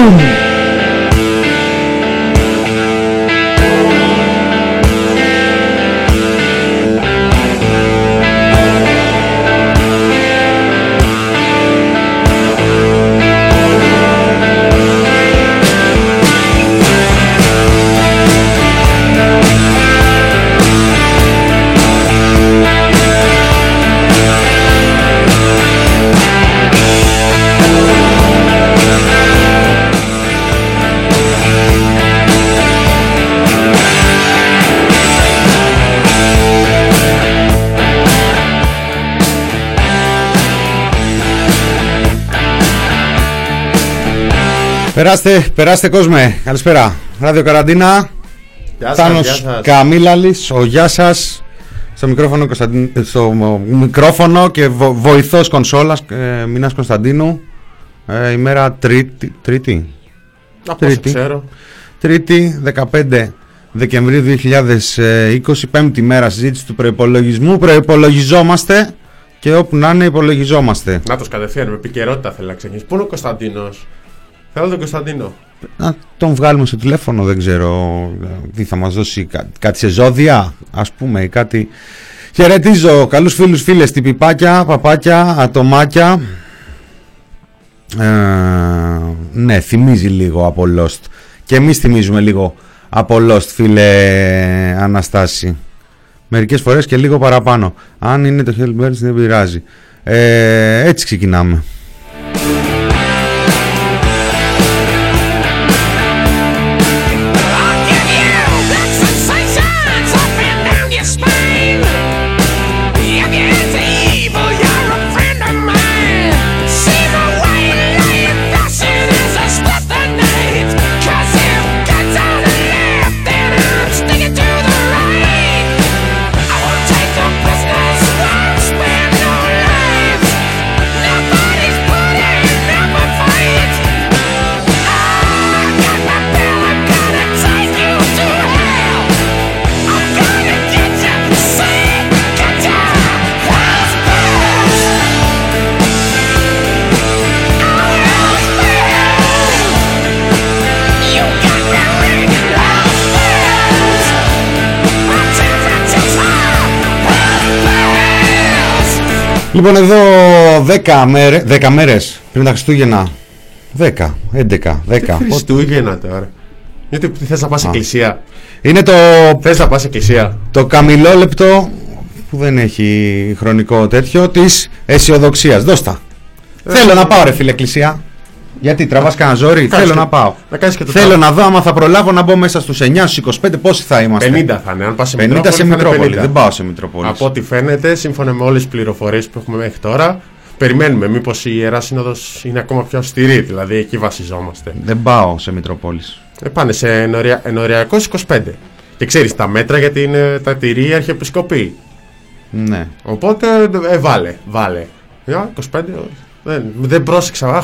Boom! Περάστε κόσμε, καλησπέρα. Ράδιο Καραντίνα. Θάνος Καμίλαλης, ο γεια σας. Στο μικρόφωνο και βοηθός κονσόλας Μινάς Κωνσταντίνου. Ημέρα Τρίτη. Τρίτη 15 Δεκεμβρίου 2020, πέμπτη μέρα συζήτηση του προϋπολογισμού. Προϋπολογιζόμαστε και όπου να είναι υπολογιζόμαστε. Να τους κατευθείαν με επικαιρότητα θέλει να ξεκινήσει. Πού είναι ο Κωνσταντίνος? Θέλω τον Κωνσταντίνο. Να τον βγάλουμε στο τηλέφωνο, δεν ξέρω τι θα μας δώσει, κάτι σε ζώδια ας πούμε ή κάτι. Χαιρετίζω καλούς φίλους, φίλες, τυπιπάκια, παπάκια, ατομάκια. Ναι, θυμίζει λίγο από Lost. Και εμείς θυμίζουμε λίγο από Lost, φίλε Αναστάση. Μερικές φορές και λίγο παραπάνω. Αν είναι το Hellbirds δεν πειράζει. Έτσι ξεκινάμε. Λοιπόν, εδώ 10 μέρες πριν τα Χριστούγεννα. 10, 11, 10. Χριστούγεννα τώρα. Γιατί θες να πας εκκλησία? Είναι το... Θες να πας εκκλησία? Το καμιλόλεπτο που δεν έχει χρονικό τέτοιο της αισιοδοξίας. Δώστα. Θέλω να πάω ρε φίλε εκκλησία. Γιατί τραβάς κανένα ζόρι? Θέλω να πάω. Θέλω να δω άμα θα προλάβω να μπω μέσα στους 9, στους 25. Πόσοι θα είμαστε? 50 θα είναι. Αν πας σε 50 σε Μητρόπολη. Δεν πάω σε Μητρόπολη. Από ό,τι φαίνεται, σύμφωνα με όλες τις πληροφορίες που έχουμε μέχρι τώρα, περιμένουμε μήπως η Ιερά Σύνοδος είναι ακόμα πιο αυστηρή. Δηλαδή εκεί βασιζόμαστε. Δεν πάω σε Μητρόπολης. Πάνε σε ενοριακός 25. Και ξέρεις τα μέτρα γιατί είναι τα τηρεί η Αρχιεπισκοπή. Ναι. Οπότε βάλε. 25. Δεν πρόσεξα.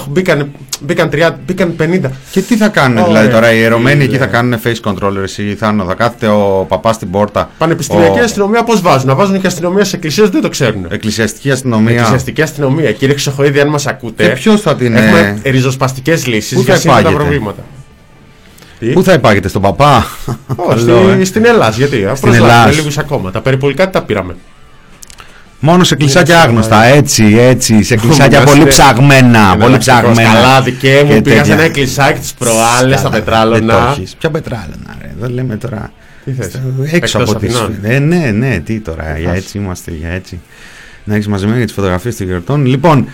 Μπήκαν 50. Και τι θα κάνουν δηλαδή τώρα οι ιερωμένοι εκεί? Θα κάνουν face controllers ή θα κάθεται ο παπάς στην πόρτα? Πανεπιστημιακή αστυνομία πώς βάζουν? Να βάζουν και αστυνομία σε εκκλησίες, δεν το ξέρουν. Εκκλησιαστική αστυνομία. Κύριε Ξεχοίδη, αν μας ακούτε. Και ποιος θα την... Έχουμε ριζοσπαστικές λύσεις για σύντομα προβλήματα. Πού θα υπάγεται, στον παπά? Στην Ελλάδα. Γιατί? Προσλάβουμε λίγους ακόμα. Τα περιπολικά τα πήραμε. Μόνο σε κλεισάκια άγνωστα, έτσι, σε κλεισάκια πολύ ψαγμένα. Πολύ ψαγμένα. Καλά, δικαί μου, πήγα σε ένα κλεισάκι τις προάλλες στα Πετράλωνα. Ποια Πετράλωνα, ρε, δεν λέμε τώρα. Τι θες? Έξω από τις. Ναι, τι τώρα, για έτσι είμαστε, για έτσι. Να έχεις μαζεμένα για τις φωτογραφίες των γιορτών. Λοιπόν,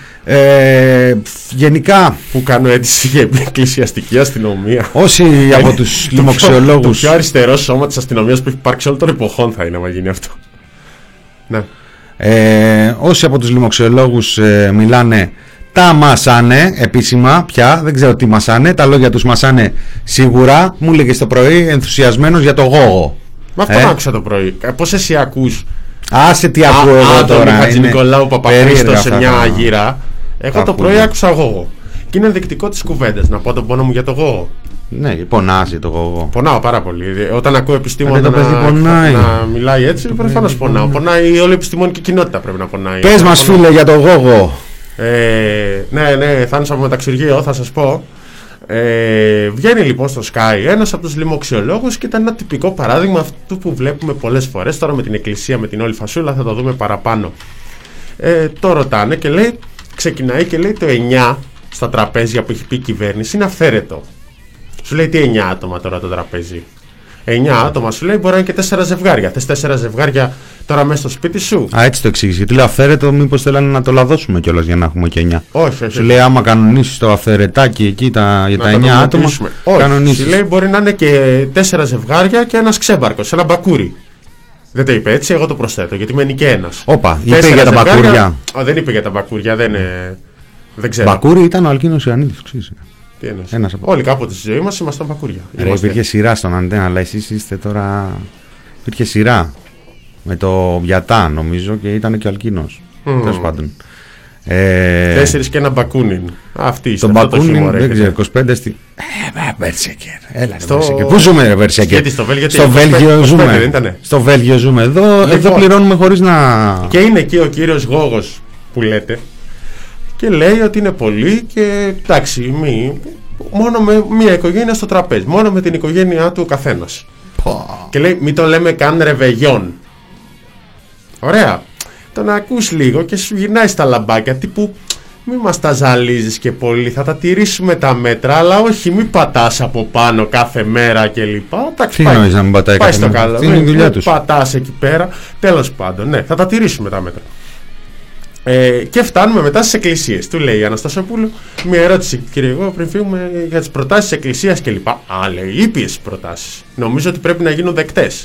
γενικά. Που κάνω αίτηση για εκκλησιαστική αστυνομία. Όσοι από τους λοιμοξιολόγους. Το πιο αριστερό σώμα της αστυνομίας που έχει υπάρξει όλων των εποχών θα είναι άμα γίνει αυτό. Ναι. Όσοι από τους λοιμοξιολόγους μιλάνε, τα μασάνε επίσημα πια, δεν ξέρω τι μασάνε, τα λόγια τους μασάνε σίγουρα. Μου έλεγε το πρωί ενθουσιασμένος για το γόγο. Μα αυτό άκουσα το πρωί. Πώς εσύ ακούς? Άσε τι ακούω εγώ τώρα. Τον Χατζηνικολάου Παπαχρήστο σε μια γύρα. Εγώ το πρωί άκουσα γόγο. Και είναι ενδεικτικό της κουβέντας. Να πω τον πόνο μου για το γόγο. Ναι, πονάζει το γόγο. Πονάω πάρα πολύ. Όταν ακούω επιστήμονα να μιλάει έτσι, προφανώς πονάω. Πονάει όλη η επιστημονική κοινότητα, πρέπει να πονάει. Πες μας, φίλε, για το γόγο. Ναι, Θάνος από μεταξουργείο, θα σας πω. Βγαίνει λοιπόν στο Sky ένας από τους λοιμοξιολόγους και ήταν ένα τυπικό παράδειγμα αυτού που βλέπουμε πολλές φορές. Τώρα με την εκκλησία, με την όλη φασούλα θα το δούμε παραπάνω. Το ρωτάνε και λέει, ξεκινάει και λέει το 9 στα τραπέζια που έχει πει η κυβέρνηση είναι αυθαίρετο. Σου λέει τι 9 άτομα τώρα το τραπέζι. 9 άτομα σου λέει μπορεί να είναι και 4 ζευγάρια. Θες 4 ζευγάρια τώρα μέσα στο σπίτι σου. Α, έτσι το εξήγησε. Γιατί λέει αυθαίρετο, μήπως θέλανε να το λαδώσουμε κιόλας για να έχουμε και 9. Όχι. Σου λέει άμα κανονίσεις το αυθαιρετάκι εκεί για τα 9 άτομα. Όχι. Σου λέει μπορεί να είναι και 4 ζευγάρια και ένας ξέμπαρκος, ένα μπακούρι. Δεν το είπε έτσι, εγώ το προσθέτω γιατί μένει και ένας. Όπα, είπε για τα μπακούρια. Δεν είπε για τα μπακούρια, δεν ξέρω. Μπακούρι ήταν ο Αλκίνος Ιωαννίδης, ξέρεις. Όλοι κάποτε στη ζωή μας ήμασταν μπακούρια. Υπήρχε σειρά στον Αντένα, αλλά εσείς είστε τώρα. Υπήρχε σειρά με το Βιατά νομίζω και ήταν και ο Αλκίνος. Τέλος πάντων. 4 και ένα μπακούνιν. Αυτή το μπακούνιν δεν ξέρω, 25 στη. Βέρσεκερ. Έλα, Βέρσεκερ. Πού ζούμε, ρε Βέρσεκερ? Στο Βέλγιο ζούμε. Στο Βέλγιο ζούμε. Εδώ πληρώνουμε χωρίς να. Και είναι εκεί ο κύριος Γόγος που λέτε. Και λέει ότι είναι πολύ και εντάξει, μόνο με μία οικογένεια στο τραπέζι. Μόνο με την οικογένειά του ο καθένας. Και λέει, μην το λέμε καν ρεβεγιόν. Ωραία. Τον ακούς λίγο και σου γυρνάει στα λαμπάκια τύπου, μη μας τα ζαλίζεις και πολύ. Θα τα τηρήσουμε τα μέτρα, αλλά όχι, μην πατάς από πάνω κάθε μέρα κλπ. Τι εννοείς να μην πατάει κάθε μέρα? Τι είναι η δουλειά τους? Πατάς εκεί πέρα. Τέλος πάντων, ναι, θα τα τηρήσουμε τα μέτρα. Και φτάνουμε μετά στις εκκλησίες. Του λέει η Αναστασοπούλου, μια ερώτηση κύριε εγώ πριν φύγουμε για τις προτάσεις της εκκλησίας κλπ. Λέει ήπιες προτάσεις. Νομίζω ότι πρέπει να γίνουν δεκτές.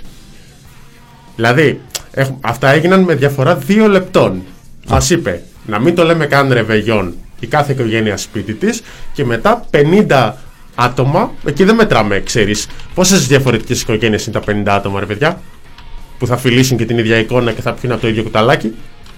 Δηλαδή αυτά έγιναν με διαφορά 2 λεπτών. Μας είπε να μην το λέμε καν ρεβεγιόν η κάθε οικογένεια σπίτι της και μετά 50 άτομα. Εκεί δεν μετράμε, ξέρεις πόσες διαφορετικές οικογένειες είναι τα 50 άτομα, ρε παιδιά, που θα φιλήσουν και την ίδια εικόνα και θα πιούν από το ίδιο κουταλάκι.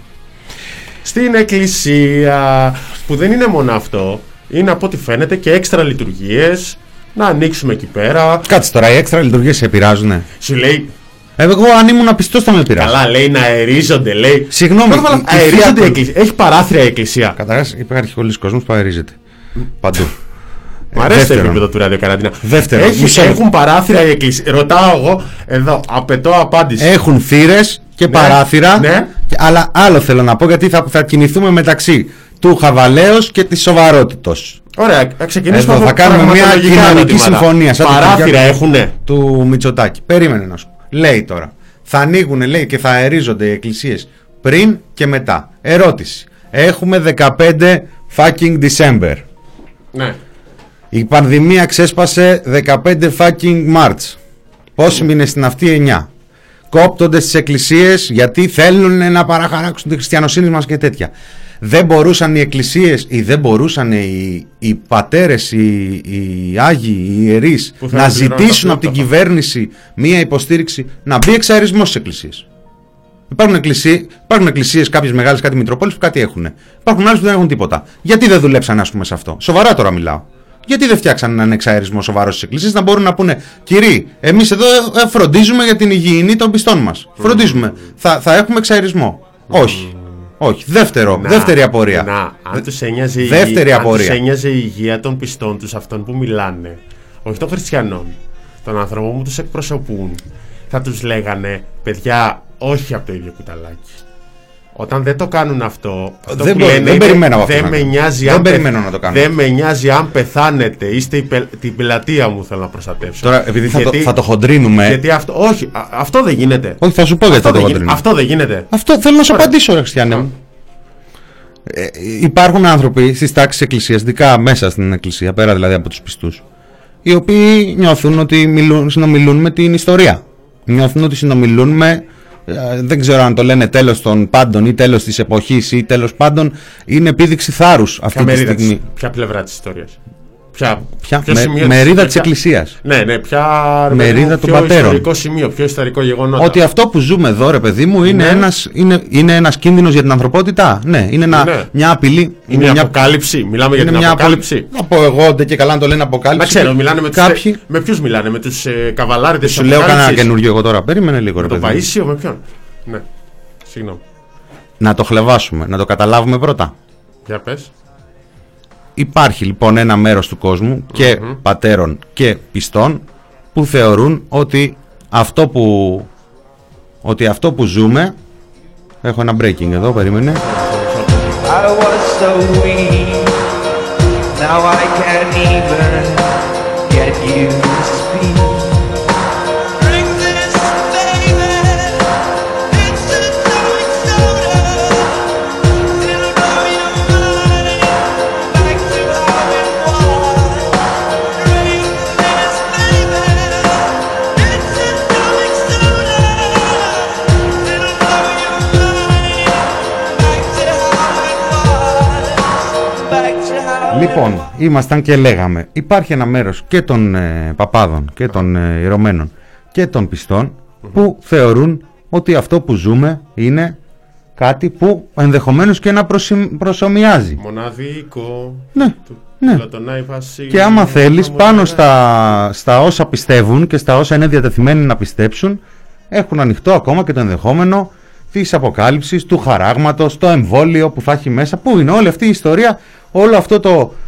Στην εκκλησία, που δεν είναι μόνο αυτό, είναι από ό,τι φαίνεται και έξτρα λειτουργίες. Να ανοίξουμε εκεί πέρα. Κάτσε τώρα, οι έξτρα λειτουργίες σε επηρεάζουνε? Σου λέει. Εγώ αν ήμουν πιστός θα με πειράζει. Καλά, λέει να αερίζονται, λέει. Συγγνώμη, αερίζονται η εκκλησία. Έχει παράθυρα η εκκλησία. Καταρχάς υπάρχει πολλοί κόσμος που αερίζεται. Παντού. Μ' αρέσει το επίπεδο του ραδιοκαραντίνα. Δεύτερον, έχουν παράθυρα η εκκλησία. Ρωτάω εγώ, εδώ, απαιτώ απάντηση. Έχουν θύρες και παράθυρα. Ναι. Αλλά άλλο θέλω να πω, γιατί θα κινηθούμε μεταξύ του χαβαλέως και της σοβαρότητος. Ωραία, θα ξεκινήσουμε. Εδώ θα κάνουμε μια κοινωνική συμφωνία. Παράθυρα έχουνε. Του Μητσοτάκη. Περίμενε να σου. Λέει τώρα. Θα ανοίγουν, λέει, και θα αερίζονται οι εκκλησίες πριν και μετά. Ερώτηση. Έχουμε 15 fucking December. Ναι. Η πανδημία ξέσπασε 15 fucking March. Πόσοι μήνες στην αυτή? 9. Κόπτονται στις εκκλησίες γιατί θέλουν να παραχαράξουν τη χριστιανοσύνη μας και τέτοια. Δεν μπορούσαν οι εκκλησίες ή δεν μπορούσαν οι πατέρες, οι άγιοι, οι ιερείς να ζητήσουν από την κυβέρνηση μία υποστήριξη να μπει εξαερισμός στις εκκλησίες? Υπάρχουν εκκλησίες κάποιες μεγάλες, κάτι Μητροπόλεις που κάτι έχουν. Υπάρχουν άλλες που δεν έχουν τίποτα. Γιατί δεν δουλέψαν, ας πούμε, σε αυτό? Σοβαρά τώρα μιλάω. Γιατί δεν φτιάξαν έναν εξαερισμό σοβαρό στις εκκλησίες, να μπορούν να πούνε, κύριοι, εμείς εδώ φροντίζουμε για την υγιεινή των πιστών μας. Φροντίζουμε. Θα έχουμε εξαερισμό. Όχι. Όχι. Δεύτερη απορία. Αν τους ένοιαζε η υγεία των πιστών τους, αυτών που μιλάνε, όχι των χριστιανών, των ανθρώπων που τους εκπροσωπούν, θα τους λέγανε, παιδιά, όχι από το ίδιο κουταλάκι. Όταν δεν το κάνουν αυτό, δεν περιμένω δεν με νοιάζει αν πεθάνετε, είστε την πελατεία μου, θέλω να προστατεύσω. Τώρα, επειδή θα το χοντρίνουμε. Γιατί όχι, αυτό δεν γίνεται. Όχι, θα σου πω γιατί θα το χοντρίνουμε. Αυτό δεν γίνεται. Αυτό θέλω να σου απαντήσω, ρε χριστιανέ μου. Υπάρχουν άνθρωποι στις τάξεις εκκλησίας, δικά μέσα στην εκκλησία, πέρα δηλαδή από τους πιστούς, οι οποίοι νιώθουν ότι συνομιλούν με την ιστορία. Νιώθουν ότι συνομιλούν με. Δεν ξέρω αν το λένε τέλος των πάντων ή τέλος της εποχής ή τέλος πάντων είναι επίδειξη θάρρους αυτή τη στιγμή. Ποια πλευρά της ιστορίας? Μερίδα της εκκλησίας. Ναι, ποια μερίδα των πατέρων. Ιστορικό σημείο, ποιο ιστορικό γεγονότα? Ότι αυτό που ζούμε εδώ, ρε παιδί μου, είναι ένας κίνδυνος για την ανθρωπότητα. Ναι, είναι μια απειλή. Είναι μια αποκάλυψη. Μιλάμε για την αποκάλυψη. Να πω εγώ, δεν και καλά να το λένε αποκάλυψη. Να ξέρω, μιλάνε με ποιους μιλάνε? Με τους καβαλάριδες? Σου λέω κανένα καινούργιο εγώ τώρα. Περίμενε λίγο, ρε παιδί. Το Παΐσιο με ποιον? Ναι, συγγνώμη. Να το χλεβάσουμε, να το καταλάβουμε πρώτα. Για πες. Υπάρχει λοιπόν ένα μέρος του κόσμου και πατέρων και πιστών που θεωρούν ότι αυτό που ζούμε. Έχω ένα breaking εδώ, περίμενε. Now I can't even get you to speak. Bring this, baby. It's just going soda. It'll blow your mind back to how it was. Bring this, baby. It's just going soda. It'll blow your mind back to how it was. Back to how. Λοιπόν, ήμασταν και λέγαμε, υπάρχει ένα μέρος και των παπάδων και των ιερωμένων και των πιστών που θεωρούν ότι αυτό που ζούμε είναι κάτι που ενδεχομένως και να προσομοιάζει. Μοναδικό. Ναι, ναι. Και άμα θέλεις, πάνω στα όσα πιστεύουν και στα όσα είναι διατεθειμένοι να πιστέψουν, έχουν ανοιχτό ακόμα και το ενδεχόμενο της αποκάλυψης, του χαράγματος, το εμβόλιο που θα έχει μέσα. Πού είναι όλη αυτή η ιστορία, όλο αυτό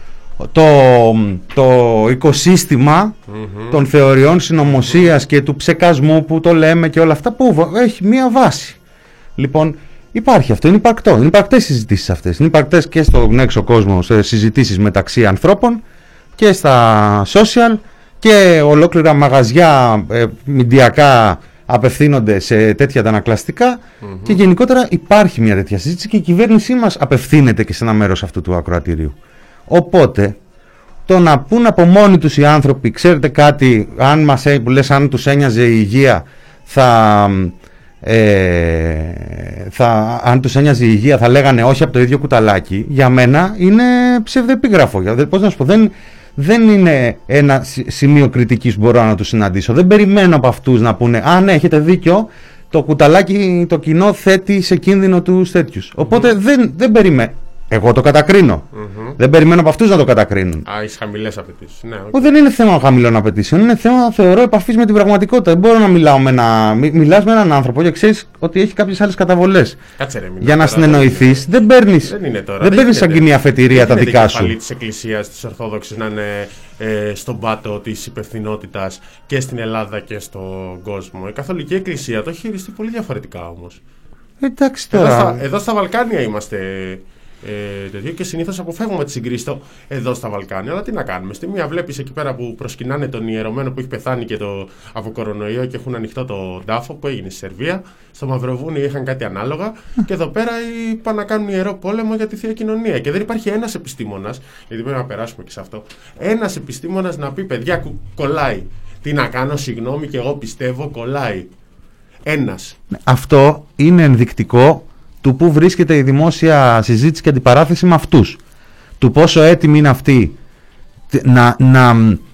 το οικοσύστημα των θεωριών συνωμοσίας και του ψεκασμού που το λέμε και όλα αυτά, που έχει μία βάση. Λοιπόν, υπάρχει αυτό, είναι υπαρκτό, είναι υπαρκτές συζητήσεις αυτές, είναι υπαρκτές και στον έξω κόσμο, σε συζητήσεις μεταξύ ανθρώπων και στα social, και ολόκληρα μαγαζιά μηντιακά απευθύνονται σε τέτοια αντανακλαστικά, και γενικότερα υπάρχει μια τέτοια συζήτηση και η κυβέρνησή μας απευθύνεται και σε ένα μέρος αυτού του ακροατηρίου. Οπότε, το να πούν από μόνοι τους οι άνθρωποι, ξέρετε κάτι, αν τους ένοιαζε η υγεία, αν τους ένοιαζε η υγεία θα λέγανε όχι από το ίδιο κουταλάκι, για μένα είναι ψευδεπίγραφο. Πώς να σου πω, δεν είναι ένα σημείο κριτικής που μπορώ να τους συναντήσω. Δεν περιμένω από αυτούς να πούνε «Α, ναι, έχετε δίκιο, το κουταλάκι το κοινό θέτει σε κίνδυνο τους τέτοιους». Οπότε δεν περιμένω. Εγώ το κατακρίνω. Δεν περιμένω από αυτούς να το κατακρίνουν. Είσαι χαμηλές απαιτήσεις. Ναι, δεν είναι θέμα χαμηλών απαιτήσεων. Είναι θέμα, θεωρώ, επαφής με την πραγματικότητα. Δεν μπορώ να μιλάω μιλάς με έναν άνθρωπο και ξέρεις ότι έχει κάποιες άλλες καταβολές. Κάτσε ρε, για να συνεννοηθείς, δεν παίρνεις σαν κοινή αφετηρία τα δικά σου. Δεν είναι της Εκκλησίας, της Ορθόδοξης, να είναι στον πάτο της υπευθυνότητας και στην Ελλάδα και στον κόσμο. Η Καθολική Εκκλησία το έχει χειριστεί πολύ διαφορετικά όμως. Εντάξει τώρα. Εδώ στα Βαλκάνια είμαστε. Και συνήθως αποφεύγουμε τη συγκρίση εδώ στα Βαλκάνια. Αλλά τι να κάνουμε. Στη μία βλέπεις εκεί πέρα που προσκυνάνε τον ιερωμένο που έχει πεθάνει και από κορονοϊό και έχουν ανοιχτό το τάφο που έγινε στη Σερβία. Στο Μαυροβούνιο είχαν κάτι ανάλογα. Και εδώ πέρα πάνε να κάνουν ιερό πόλεμο για τη Θεία Κοινωνία. Και δεν υπάρχει ένας επιστήμονας, γιατί πρέπει να περάσουμε και σε αυτό, ένας επιστήμονας να πει παιδιά κολλάει. Τι να κάνω, συγγνώμη, και εγώ πιστεύω κολλάει. Ένας. Αυτό είναι ενδεικτικό του που βρίσκεται η δημόσια συζήτηση και αντιπαράθεση με αυτούς. Του πόσο έτοιμοι είναι αυτοί να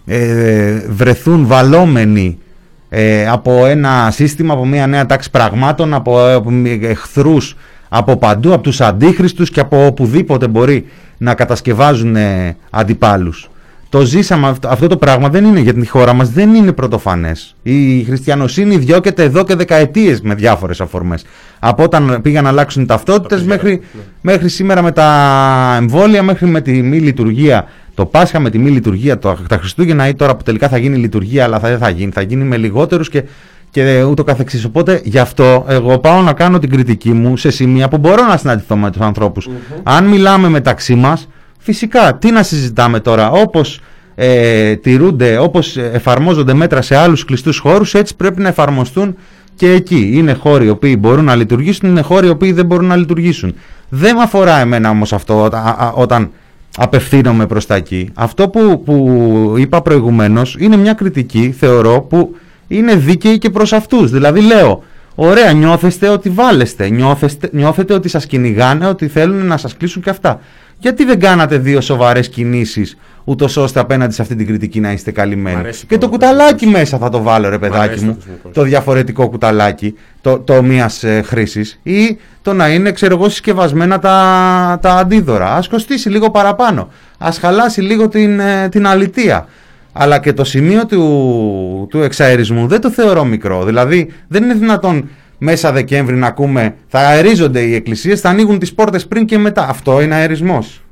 βρεθούν βαλόμενοι από ένα σύστημα, από μια νέα τάξη πραγμάτων, από εχθρούς από παντού, από τους αντίχριστους και από οπουδήποτε μπορεί να κατασκευάζουν αντιπάλους. Το ζήσαμε αυτό το πράγμα, δεν είναι για τη χώρα μας, δεν είναι πρωτοφανές. Η χριστιανοσύνη διώκεται εδώ και δεκαετίες με διάφορες αφορμές. Από όταν πήγαν να αλλάξουν ταυτότητες μέχρι σήμερα με τα εμβόλια, μέχρι με τη μη λειτουργία, το Πάσχα, με τη μη λειτουργία, τα Χριστούγεννα, ή τώρα που τελικά θα γίνει λειτουργία, αλλά δεν θα γίνει με λιγότερους και ούτω καθεξής. Οπότε γι' αυτό εγώ πάω να κάνω την κριτική μου σε σημεία που μπορώ να συναντηθώ με τους ανθρώπους. Αν μιλάμε μεταξύ μας, φυσικά, τι να συζητάμε τώρα, όπως τηρούνται, όπως εφαρμόζονται μέτρα σε άλλους κλειστούς χώρους, έτσι πρέπει να εφαρμοστούν και εκεί. Είναι χώροι οι οποίοι μπορούν να λειτουργήσουν, είναι χώροι οι οποίοι δεν μπορούν να λειτουργήσουν. Δεν με αφορά εμένα όμως αυτό όταν απευθύνομαι προς τα εκεί. Αυτό που είπα προηγουμένως είναι μια κριτική, θεωρώ, που είναι δίκαιη και προς αυτούς. Δηλαδή λέω, ωραία, νιώθεστε ότι βάλεστε, νιώθετε ότι σας κυνηγάνε, ότι θέλουν να σας κλείσουν και αυτά. Γιατί δεν κάνατε δύο σοβαρές κινήσεις, ούτως ώστε απέναντι σε αυτή την κριτική να είστε καλυμμένοι? Και το κουταλάκι μέσα θα το βάλω, ρε παιδάκι μου, το διαφορετικό κουταλάκι, το μίας χρήσης, ή το να είναι, ξέρω εγώ, συσκευασμένα τα αντίδωρα. Ας κοστίσει λίγο παραπάνω, ας χαλάσει λίγο την αλητεία. Αλλά και το σημείο του εξαερισμού δεν το θεωρώ μικρό. Δηλαδή δεν είναι δυνατόν μέσα Δεκέμβρη να ακούμε θα αερίζονται οι εκκλησίες, θα ανοίγουν τις πόρτες πριν και μετά. Αυτό είναι αερισμός?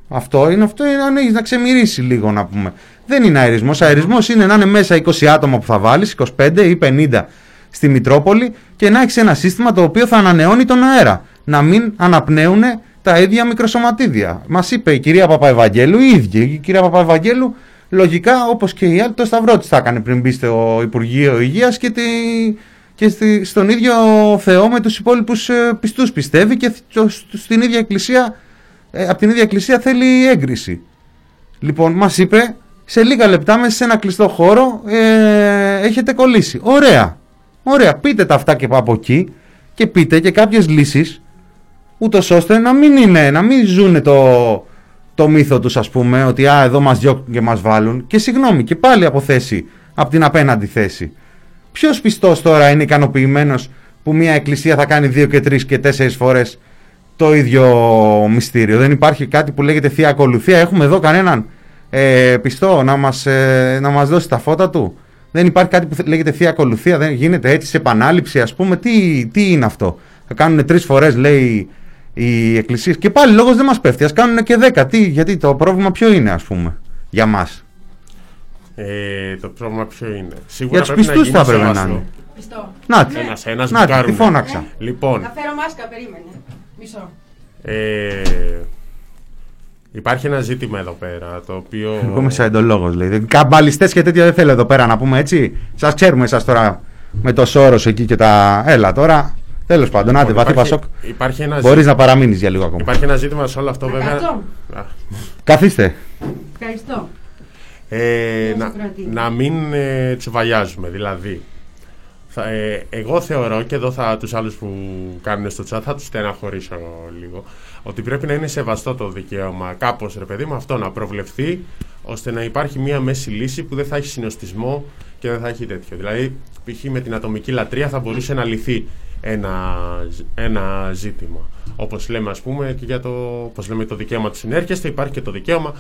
Αυτό είναι αν έχεις να ξεμυρίσει λίγο, να πούμε. Δεν είναι αερισμός. Αερισμός είναι να είναι μέσα 20 άτομα που θα βάλεις, 25 ή 50 στη Μητρόπολη, και να έχεις ένα σύστημα το οποίο θα ανανεώνει τον αέρα. Να μην αναπνέουν τα ίδια μικροσωματίδια. Μας είπε η κυρία Παπαευαγγέλου, η ίδια η κυρία Παπαευαγγέλου, λογικά όπως και οι άλλοι, το σταυρό της θα έκανε πριν μπει στο Υπουργείο Υγείας και στον ίδιο Θεό με τους υπόλοιπους πιστούς πιστεύει, και στην ίδια εκκλησία, από την ίδια εκκλησία θέλει έγκριση. Λοιπόν, μας είπε, σε λίγα λεπτά μέσα σε ένα κλειστό χώρο έχετε κολλήσει. Ωραία, πείτε τα αυτά και από εκεί, και πείτε και κάποιες λύσεις, ούτως ώστε να μην ζουνε το μύθο τους, ας πούμε, ότι εδώ μας διώκουν και μας βάλουν, και συγγνώμη, και πάλι από την απέναντι θέση. Ποιος πιστός τώρα είναι ικανοποιημένος που μια εκκλησία θα κάνει 2 και 3 και 4 φορές το ίδιο μυστήριο? Δεν υπάρχει κάτι που λέγεται Θεία Ακολουθία? Έχουμε εδώ κανέναν πιστό να μας δώσει τα φώτα του? Δεν υπάρχει κάτι που λέγεται Θεία Ακολουθία? Δεν γίνεται έτσι σε επανάληψη, ας πούμε? Τι είναι αυτό? Θα κάνουν 3 φορές, λέει, οι εκκλησίες, και πάλι λόγος δεν μας πέφτει. Ας κάνουν και 10. Γιατί το πρόβλημα ποιο είναι, ας πούμε, για μας? Το πρόβλημα ποιο είναι? Σίγουρα για τους πιστούς θα έπρεπε να είναι. Νάτι, τη φώναξα. Λοιπόν, να φέρω μάσκα, περίμενε. Μισό. Υπάρχει ένα ζήτημα εδώ πέρα, το οποίο... Εγώ είμαι σαϊντολόγος, λέει. Καμπαλιστές και τέτοια δεν θέλω εδώ πέρα, να πούμε έτσι. Σας ξέρουμε εσάς τώρα με το Σόρος εκεί και τα... Έλα τώρα. Τέλος πάντων, άντε, βαθύ Πασόκ. Μπορείς να παραμείνεις για λίγο ακόμα. Υπάρχει ένα ζήτημα σε όλο αυτό, βέβαια. Καθίστε. Ευχαριστώ. Να μην τσουβαλιάζουμε, δηλαδή. Εγώ θεωρώ, και εδώ τους άλλους που κάνουν στο chat θα τους στεναχωρήσω λίγο, ότι πρέπει να είναι σεβαστό το δικαίωμα κάπως, ρε παιδί μου, αυτό να προβλεφθεί, ώστε να υπάρχει μια μέση λύση που δεν θα έχει συνοστισμό και δεν θα έχει τέτοιο. Δηλαδή, π.χ. με την ατομική λατρεία θα μπορούσε να λυθεί ένα ζήτημα. Όπως λέμε, ας πούμε, και για το δικαίωμα του συνέρχεστε, υπάρχει και το δικαίωμα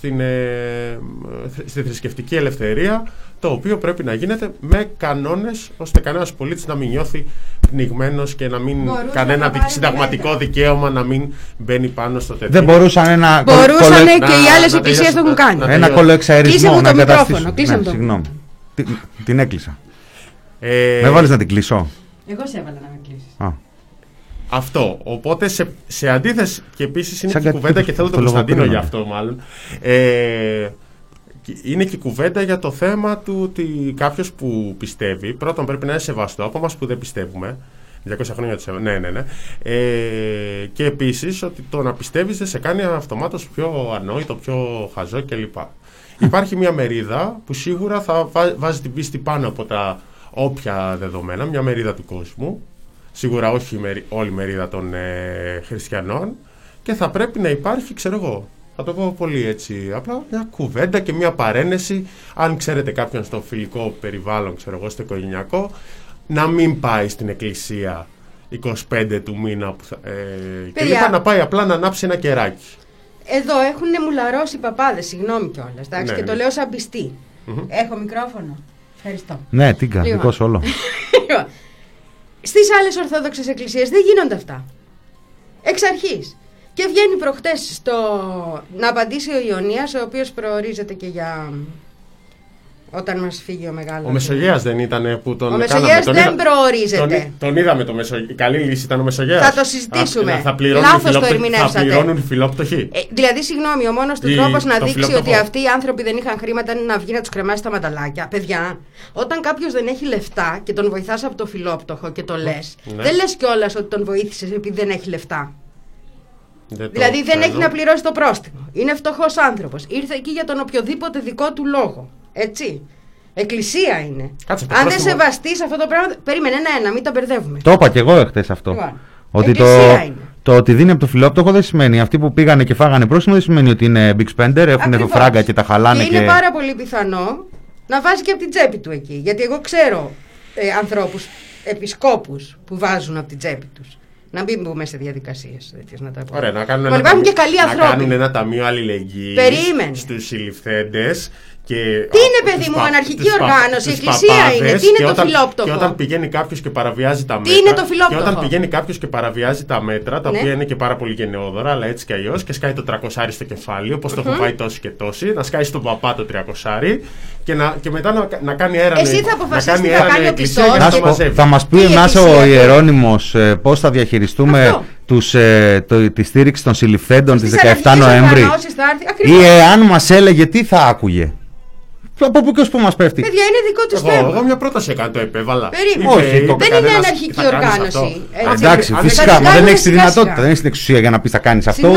στη θρησκευτική ελευθερία, το οποίο πρέπει να γίνεται με κανόνες, ώστε κανένας πολίτης να μην νιώθει πνιγμένος και να μην κανένα συνταγματικό δικαίωμα να μην μπαίνει πάνω στο τέτοιο. Δεν μπορούσαν και οι άλλες εκκλησίες το έχουν κάνει. Ένα κολοεξαερισμό να εγκαταστήσουν. Κλείσε μου το μικρόφωνο. Συγγνώμη. Την έκλεισα. Με βάλεις να την κλείσω? Εγώ σε έβαλα να με κλείσεις. Αυτό. Οπότε σε αντίθεση, και επίσης είναι και η κουβέντα, και θέλω τον Κωνσταντίνο για αυτό μάλλον, είναι και η κουβέντα για το θέμα του ότι κάποιος που πιστεύει, πρώτον πρέπει να είναι σεβαστό από εμάς που δεν πιστεύουμε, 200 χρόνια ναι. Και επίσης ότι το να πιστεύεις δεν σε κάνει αυτομάτως πιο ανόητο, πιο χαζό κλπ. Υπάρχει μια μερίδα που σίγουρα θα βάζει την πίστη πάνω από τα όποια δεδομένα, μια μερίδα του κόσμου, σίγουρα όχι όλη η μερίδα των χριστιανών, και θα πρέπει να υπάρχει, ξέρω εγώ, θα το πω πολύ έτσι απλά, μια κουβέντα και μια παρένεση, αν ξέρετε κάποιον στο φιλικό περιβάλλον, ξέρω εγώ, στο οικογενειακό, να μην πάει στην εκκλησία 25 του μήνα και λοιπά, να πάει απλά να ανάψει ένα κεράκι. Εδώ έχουν μουλαρώσει οι παπάδες, συγγνώμη κιόλας, εντάξει, και το λέω σαν πιστή. Έχω μικρόφωνο. Ευχαριστώ. Ναι, τίγκα, δικός όλο. Στις άλλες ορθόδοξες εκκλησίες δεν γίνονται αυτά. Εξ αρχής. Και βγαίνει προχτές να απαντήσει ο Ιωνίας, ο οποίος προορίζεται και για... όταν μας φύγει ο μεγάλος. Ο Μεσογέας δεν ήταν που τον... Ο Μεσογέας δεν προορίζεται. Τον είδαμε το Μεσογέας. Η καλή λύση ήταν ο Μεσογέας. Θα το συζητήσουμε. Λάθος το ερμηνεύσατε. Θα πληρώνουν οι φιλόπτωχοί. Δηλαδή, συγγνώμη, ο μόνος του τρόπος να δείξει ότι αυτοί οι άνθρωποι δεν είχαν χρήματα είναι να βγει να τους κρεμάσει τα μανταλάκια. Παιδιά, όταν κάποιος δεν έχει λεφτά και τον βοηθάς από το φιλόπτωχο και το λες, δεν λες κιόλας ότι τον βοήθησες επειδή δεν έχει λεφτά. Δηλαδή δεν έχει να πληρώσει το πρόστιμο. Είναι φτωχός άνθρωπος. Ήρθε εκεί για τον οποιοδήποτε δικό του λόγο. Έτσι. Εκκλησία είναι. Κάτσε, αν δεν σεβαστείς αυτό το πράγμα. Περίμενε ένα, μην τα μπερδεύουμε. Το είπα και εγώ εχθές αυτό. Λοιπόν, ότι είναι. το ότι δίνει από το φιλόπτωχο δεν σημαίνει. Αυτοί που πήγανε και φάγανε πρόστιμο δεν σημαίνει ότι είναι big spender, έχουν φράγκα και τα χαλάνε. Και είναι πάρα πολύ πιθανό να βάζει και από την τσέπη του εκεί. Γιατί εγώ ξέρω ανθρώπους, επισκόπους που βάζουν από την τσέπη τους. Να μην μπούμε σε διαδικασίες τέτοιες, να τα πω. Ωραία, να κάνουν και καλοί άνθρωποι. Να κάνουν ένα ταμείο αλληλεγγύης στους συλληφθέντες Τι είναι, παιδί μου, αναρχική οργάνωση, εκκλησία είναι. Τι είναι το φιλόπτωχο? Και όταν πηγαίνει κάποιος και παραβιάζει τα μέτρα. Τι είναι το φιλόπτωχο? Και όταν πηγαίνει κάποιος και παραβιάζει τα μέτρα, τα οποία είναι και πάρα πολύ γενναιόδωρα, αλλά έτσι κι αλλιώς, και σκάει το 300 στο κεφάλι, όπως το έχω πάει τόσοι και τόσοι, να σκάει στον παπά το 300 και μετά να κάνει έρανο. Εσύ θα αποφασίσεις τι θα κάνει ο πιστός. Θα μας πει ο Ιερώνυμος πώς θα διαχειριστούμε τη στήριξη των συλληφθέντων της 17 Νοέμβρη, ή αν μας έλεγε τι θα άκουγε? Από πού και ως πού μας πέφτει? Παιδιά, είναι δικό τους θέμα. Εγώ μια πρόταση έκανα, το επέβαλα. Όχι, δεν είναι αναρχική οργάνωση. Εντάξει, φυσικά, μα δεν έχεις τη δυνατότητα, δεν έχεις την εξουσία για να πεις θα κάνεις αυτό,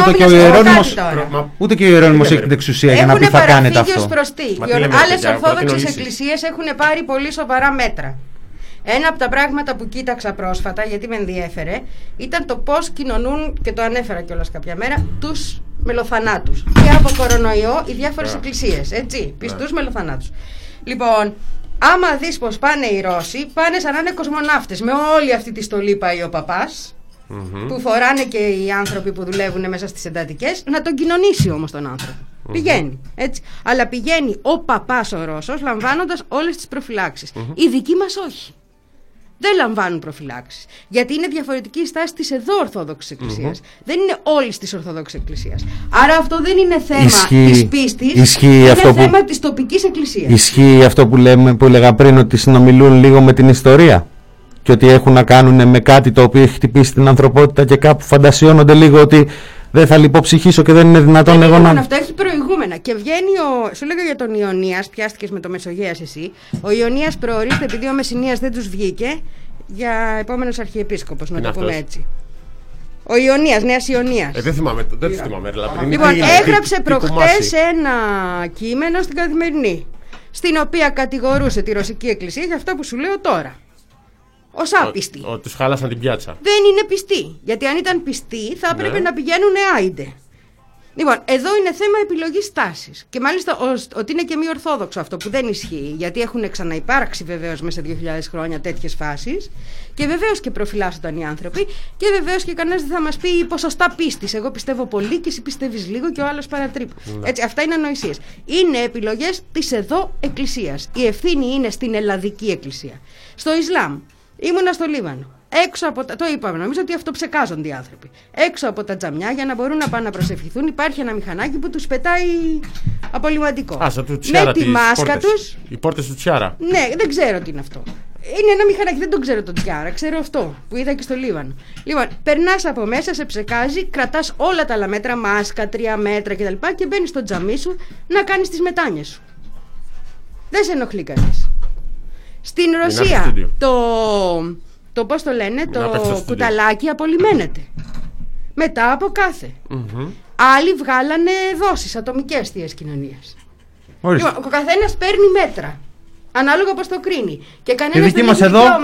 ούτε και ο Ιερώνυμος έχει την εξουσία για να πει θα κάνετε αυτό. Άλλες ορθόδοξες εκκλησίες έχουν πάρει πολύ σοβαρά μέτρα. Ένα από τα πράγματα που κοίταξα πρόσφατα, γιατί με ενδιέφερε, ήταν το πώς κοινωνούν, και το ανέφερα κιόλας κάποια μέρα, τους μελοθανάτους. Και από κορονοϊό οι διάφορες εκκλησίες, έτσι, πιστούς μελοθανάτους. Λοιπόν, άμα δεις πως πάνε οι Ρώσοι, πάνε σαν να είναι κοσμοναύτες. Με όλη αυτή τη στολή πάει ο παπάς, που φοράνε και οι άνθρωποι που δουλεύουν μέσα στις εντατικές, να τον κοινωνήσει όμως τον άνθρωπο. Πηγαίνει, έτσι. Αλλά πηγαίνει ο παπάς ο Ρώσος, λαμβάνοντας όλες τις προφυλάξεις. Οι δικοί μας όχι. Δεν λαμβάνουν προφυλάξεις. Γιατί είναι διαφορετική η στάση της εδώ Ορθόδοξης Εκκλησίας. Δεν είναι όλης της Ορθόδοξης Εκκλησίας. Άρα αυτό δεν είναι θέμα της πίστης, είναι θέμα της τοπικής εκκλησίας. Ισχύει αυτό που έλεγα πριν, ότι συνομιλούν λίγο με την ιστορία και ότι έχουν να κάνουν με κάτι το οποίο έχει χτυπήσει την ανθρωπότητα και κάπου φαντασιώνονται λίγο ότι δεν θα λιποψυχήσω και δεν είναι δυνατόν εγώ να... Αυτό έχει προηγούμενα. Και βγαίνει σου λέγα για τον Ιωνίας, πιάστηκες με το Μεσογέας εσύ. Ο Ιωνίας προορίζεται, επειδή ο Μεσσηνίας δεν τους βγήκε, για επόμενος αρχιεπίσκοπος, να το πούμε έτσι. Ο Ιωνίας, Νέας Ιωνίας. Δεν θυμάμαι. Λοιπόν, έγραψε προχτές ένα κείμενο στην Καθημερινή, στην οποία κατηγορούσε τη Ρωσική Εκκλησία για αυτό που σου λέω τώρα. Ως άπιστοι. Ότι τους χάλασαν την πιάτσα. Δεν είναι πιστοί. Γιατί αν ήταν πιστοί θα έπρεπε να πηγαίνουν άιντε. Λοιπόν, εδώ είναι θέμα επιλογής τάσης. Και μάλιστα ότι είναι και μη ορθόδοξο αυτό, που δεν ισχύει. Γιατί έχουν ξαναυπάρξει βεβαίως μέσα σε 2.000 χρόνια τέτοιες φάσεις. Και βεβαίως και προφυλάσσονταν οι άνθρωποι. Και βεβαίως και κανένας δεν θα μας πει ποσοστά πίστης. Εγώ πιστεύω πολύ και εσύ πιστεύεις λίγο και ο άλλος παρατρίπου. Έτσι, αυτά είναι ανοησίες. Είναι επιλογές της εδώ Εκκλησίας. Η ευθύνη είναι στην Ελλαδική Εκκλησία. Στο Ισλάμ. Ήμουνα στο Λίβανο. Έξω από το είπαμε, νομίζω ότι αυτοψεκάζονται οι άνθρωποι. Έξω από τα τζαμιά, για να μπορούν να πάνε να προσευχηθούν, υπάρχει ένα μηχανάκι που τους πετάει απολυμαντικό. Με τη μάσκα τους. Οι πόρτες του Τσιάρα. Ναι, δεν ξέρω τι είναι αυτό. Είναι ένα μηχανάκι, δεν τον ξέρω τον Τσιάρα, ξέρω αυτό που είδα και στο Λίβανο. Λοιπόν, περνάς από μέσα, σε ψεκάζει, κρατάς όλα τα άλλα μέτρα, μάσκα, 3 μέτρα κτλ. Και μπαίνεις στο τζαμί σου να κάνεις τις μετάνοιες σου. Δεν σε ενοχλεί κανείς. Στην Ρωσία το πώς το λένε, το κουταλάκι απολυμμένεται μετά από κάθε. Άλλοι βγάλανε δόσεις ατομικές θείες κοινωνίας. Λοιπόν, ο καθένας παίρνει μέτρα ανάλογα πώς το κρίνει. Και κανένας δεν έχει δικαίωμα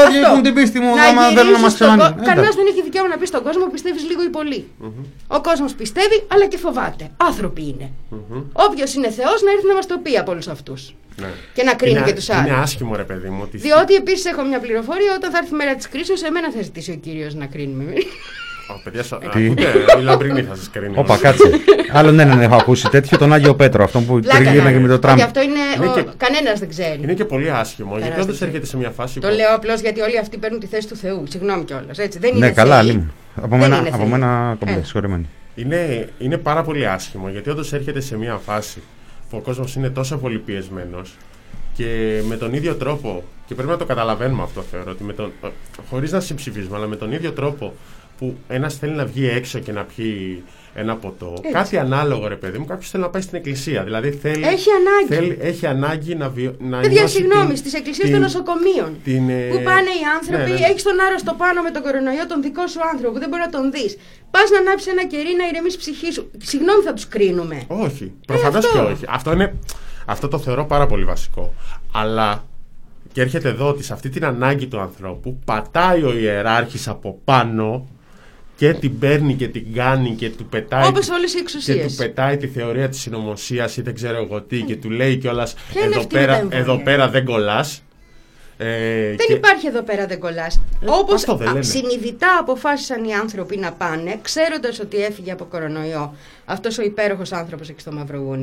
κανένας δεν έχει δικαίωμα να πει στον κόσμο πιστεύεις λίγο ή πολύ. Ο κόσμος πιστεύει, αλλά και φοβάται. Άνθρωποι είναι. Όποιος είναι Θεός να έρθει να μας το πει από όλους αυτούς. Ναι. Και να κρίνει και τους άλλους. Είναι άσχημο, ρε παιδί μου. Διότι επίσης έχω μια πληροφορία, όταν θα έρθει η μέρα της κρίσεως, εμένα θα ζητήσει ο Κύριος να κρίνουμε. Παιδιά, η Λαμπρινή θα σας κρίνει. Όπα, κάτσε. Άλλο δεν έχω ακούσει τέτοιο, τον Άγιο Πέτρο, αυτό που τριγύρναγε με το τραμ. Αυτό είναι. Κανένας δεν ξέρει. Είναι και πολύ άσχημο, γιατί όντως έρχεται σε μια φάση. Το λέω απλώς γιατί όλοι αυτοί παίρνουν τη θέση του Θεού. Συγγνώμη κιόλας. Ναι, καλά, λίγο. Από μένα κομπλέ, συγχωρεμένη. Είναι πάρα πολύ άσχημο, γιατί όντως έρχεται σε μια φάση που ο κόσμος είναι τόσο πολύ πιεσμένος. Και με τον ίδιο τρόπο, και πρέπει να το καταλαβαίνουμε αυτό, θεωρώ, ότι χωρίς να συμψηφίζουμε, αλλά με τον ίδιο τρόπο που ένας θέλει να βγει έξω και να πιει ένα ποτό, κάτι ανάλογο, ρε παιδί μου, κάποιος θέλει να πάει στην εκκλησία. Δηλαδή έχει ανάγκη να παιδιά, συγγνώμη, στις εκκλησίες των νοσοκομείων που πάνε οι άνθρωποι, έχεις τον άρρωστο πάνω με τον κορονοϊό, τον δικό σου άνθρωπο που δεν μπορεί να τον δεις. Πας να ανάψεις ένα κερί να ηρεμείς ψυχή σου. Συγγνώμη, θα τους κρίνουμε? Όχι, προφανώς και όχι. Αυτό το θεωρώ πάρα πολύ βασικό. Αλλά και έρχεται εδώ ότι σε αυτή την ανάγκη του ανθρώπου πατάει ο ιεράρχης από πάνω και την παίρνει και την κάνει και του πετάει. Όπως όλες οι εξουσίες. Και του πετάει τη θεωρία της συνωμοσίας ή δεν ξέρω εγώ τι, και του λέει κιόλας εδώ πέρα δεν κολλάς. Δεν υπάρχει εδώ πέρα δεν κολλάς. Όπως συνειδητά αποφάσισαν οι άνθρωποι να πάνε, ξέροντας ότι έφυγε από κορονοϊό αυτός ο υπέροχος άνθρωπος εκεί στο Μαυρογούνιο.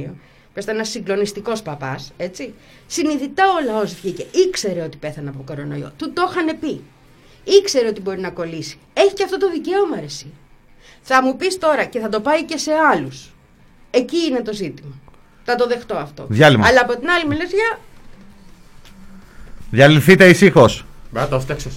ήταν ένας συγκλονιστικός παπάς, έτσι. Συνειδητά ο λαός βγήκε. Ήξερε ότι πέθανε από κορονοϊό. Του το είχαν πει. Ήξερε ότι μπορεί να κολλήσει. Έχει και αυτό το δικαίωμα, ρε εσύ. Θα μου πεις τώρα και θα το πάει και σε άλλους. Εκεί είναι το ζήτημα. Θα το δεχτώ αυτό. Διάλειμμα. Αλλά από την άλλη μεριά. Διαλυθείτε ησύχως. Μπα, το φτιάξες.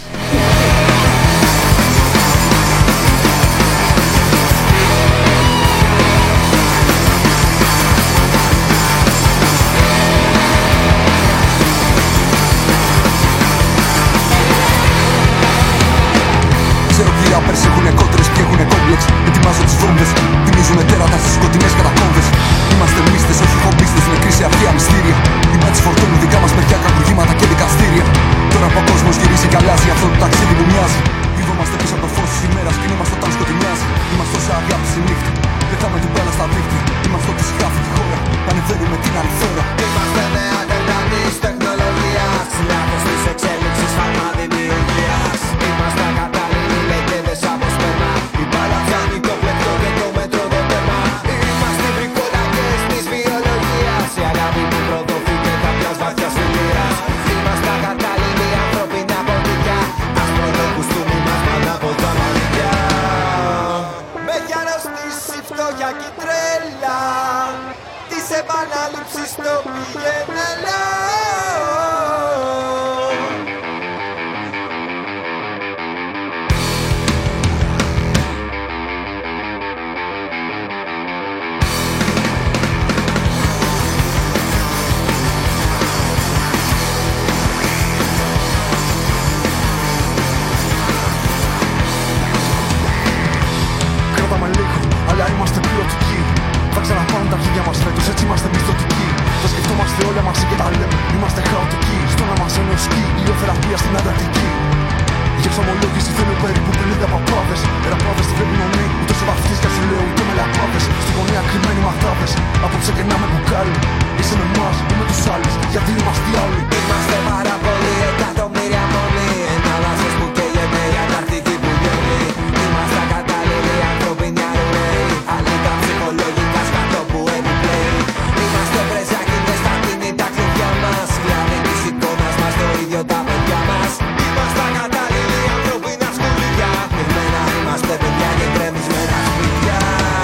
Ξέρω ποιοι rappers έχουνε κόντρες και έχουνε κόμπλεξ. Ετοιμάζω τις βόμβες, θυμίζουνε τέρατα στις σκοτεινές κατακόμβες. Είμαστε μίστες, όχι χομπίστες, νεκροί σε αρχαία μυστήρια. Οι μπάτσοι φορτώνουν δικά μας παιδιά, κακουργήματα και δικαστήρια. Τώρα που ο κόσμος γυρίζει και αλλάζει αυτό το ταξίδι που μοιάζει. Κρύβομαστε πίσω από το φως της ημέρας, κινούμαστε όταν σκοτεινιάζει. Είμαστε όσα αγάπη στη νύχτα, πετάμε την μπάλα στα δίκτυα. Είμαστε ό,τι συγγράφει τη χώρα, ανεβαίνουμε την αριθώρα. Είμαστε νέα τελτανής τεχνολογίας, λάθος της εξέλιξης, φάρμα δημιουργίας. Είμαστε ακατάλληλοι λεκέδες από σπέρμα, η μπάλα πιάνει το πλεκτό και το μέτρο το τέρμα. Είμαστε βρικολακές της βιολογίας, η αγάπη που προδοθεί και κάποιας βαθιάς φιλίας. Είμαστε ακατάλληλοι ανθρώπινα ποντικιά, ας πρωτοκουστούμι μας πάνω από τα μαλλιά. Με έχει αρρωστήσει φτώχεια και τρέλα, της επανάληψης το πηγαίνελα. Κρατάμε λίγο, αλλά είμαστε ποιοτικοί. Θα ξαναπάμε τα αρχίδια μας φέτος, έτσι είμαστε μυθωτικοί. Τα σκεφτόμαστε όλα μαζί και τα λέμε, είμαστε χαοτικοί. Στο να μας είναι ο σκι, ηλιοθεραπεία στην Ανταρκτική. Για εξομολόγηση θέλω περίπου 50 παπάδες. Ραπάδες στην επιμονή, ούτε σε βαφτίσια σου λέω, ούτε με λαπάδες. Στη γωνία κρυμμένοι μαθάδες, απόψε κερνάμε μπουκάλι. Είσαι με εμάς, ή με τους άλλους, γιατί είμαστε οι άλλοι. Είμαστε πάρα πολλοί, εκατομμύρια μόνοι. Ένα λάθος που καίγεται, η Ανταρκτική που βγαίνει. Είμαστε ακατάλληλοι ανθρώπινοι αρουραίοι, αλήτα ψυχολογικά σκατό που επιπλέει. Είμαστε πρεζάκιδες στα τίνη τα κλειδιά μας, σκλάβοι της εικόνας μας, το ίδιο τα παιδιά μας. Είμαστε ακατάλληλοι ανθρώπινα σκουλίδια, μειγμένα είμαστε παιδιά και γκρεμισμένα σπίτια.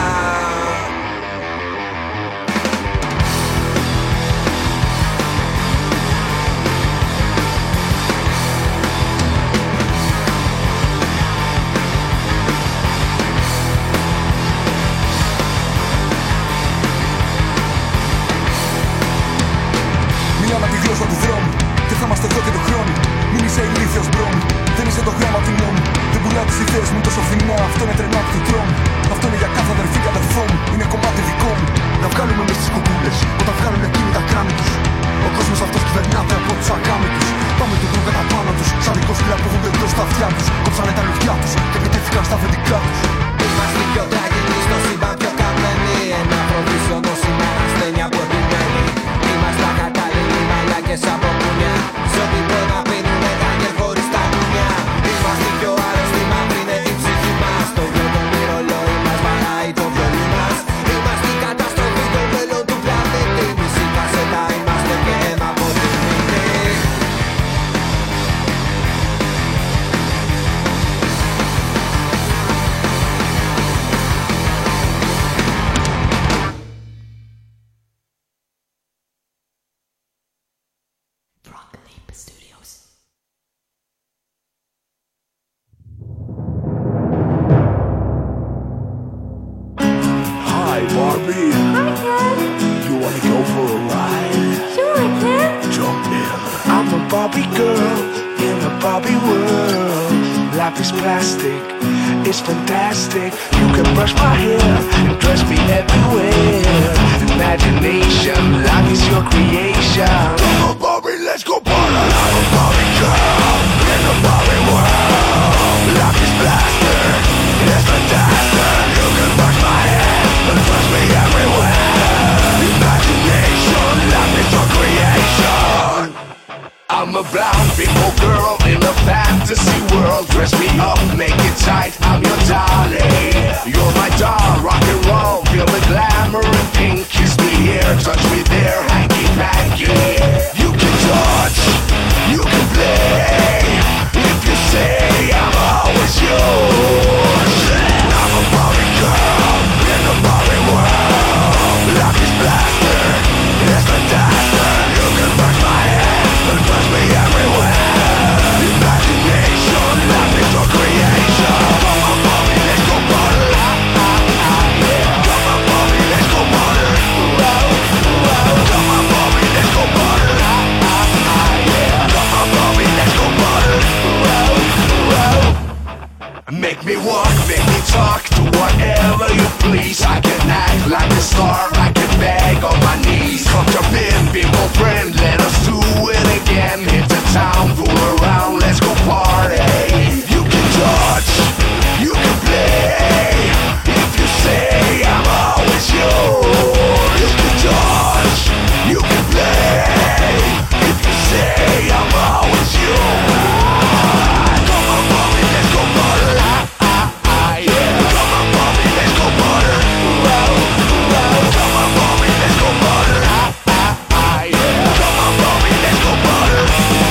Μιλάμε τη γλώσσα του δρόμου και θα είμαστε εδώ και το χρόνο. Μην είσαι ηλίθιος μπρόμου, δεν είσαι το γράμμα του νόμου. Δεν πουλάω τις ιδέες μου τόσο φθηνά, αυτό είναι τρενάκι του τρόμου. Αυτό είναι για κάθε αδερφή και αδερφό μου, είναι κομμάτι δικό μου. Να βγάλουμε εμείς τις κουκούλες, όταν βγάλουν εκείνοι τα κράνη τους. Ο κόσμος αυτός κυβερνάται από τους ακάμητους. Πάμε του δρόμου κατά πάνω τους, σαν δικό σκυλά που έχουν δεντρό στα αυτιά τους. Κόψανε τα λουφιά τους και επιτέθηκαν στα αφεντικά τους. Είμαστε πιο τραγικοί στο σύμπαν, πιο καμένοι. Ένα προβίσιονο σήμερα ασθένεια που επιμένει. Είμαστε ακατάλληλοι μαλάκες από πουνιά, σ' ό,τι μπορεί να πίνουνε γάνιερ χωρίς τα νουνιά. Είμαστε πιο άρρωστοι, μαύρινε την ψυχή μας, το γιο το μυρολόι μας βαράει το βιολί μας. Είμαστε η καταστροφή των μέλλον του πλανήτη, μισή κασέτα είμαστε και αίμα από τη μύτη. Hi, Barbie. Hi, Ken. You wanna go for a ride? Sure, Ken. Jump in. I'm a Barbie girl in a Barbie world. Life is plastic, it's fantastic. You can brush my hair and dress me everywhere. Imagination, life is your creation. Come on, Barbie, let's go party. I'm a Barbie girl in a Barbie world. Life is plastic, it's fantastic. You can brush my hair and dress me everywhere. Imagination, life is your creation. I'm a brown people girl in a fantasy world. Dress me up, make it tight, I'm your darling. You're my doll, rock and roll, feel the glamour and pink. Kiss me here, be there, hanky panky. You can touch, you can play. If you say I'm always yours, then I'm a Barbie girl in a Barbie world. Life is blasted, it's fantastic. You can touch my hands, but touch me everywhere. Imagination, life is your creation. Come on, Barbie, let's go party. Come on, Barbie, let's go party. Come on, Barbie, let's go party. Come on, Barbie, let's go party. Make me walk, make me talk, do whatever you please. I can act like a star, I can beg on my knees. Come jump in, be my friend, let us do it again. Hit the town, fool around, let's go party. You can touch, you can play. If you say I'm always yours. You can touch, you can play. If you say I'm always yours. Come on, Bobby, let's go party. Come on, Bobby, let's go party. Come on, Bobby, let's go party. Come on, Bobby, let's go party.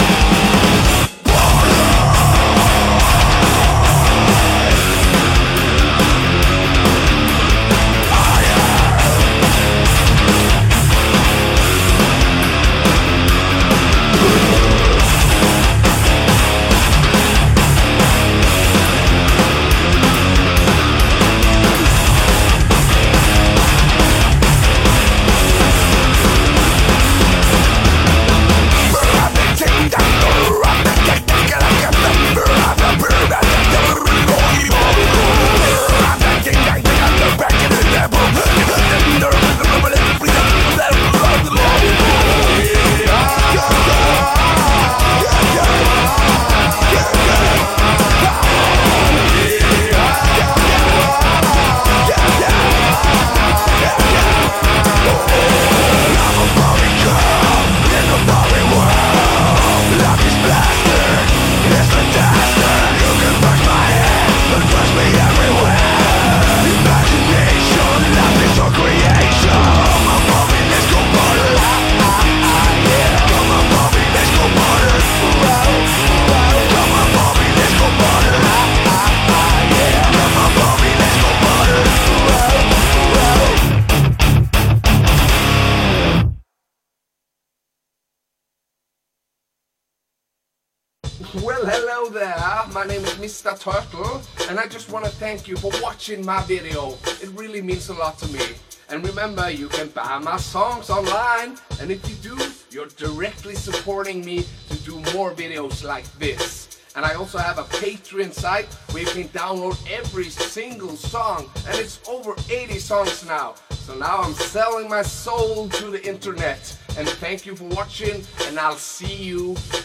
Well, hello there. My name is Mr. Turtle, and I just want to thank you for watching my video. It really means a lot to me. And remember, you can buy my songs online, and if you do, you're directly supporting me to do more videos like this. And I also have a Patreon site where you can download every single song, and it's over 80 songs now. So now I'm selling my soul to the internet. And thank you for watching, and I'll see you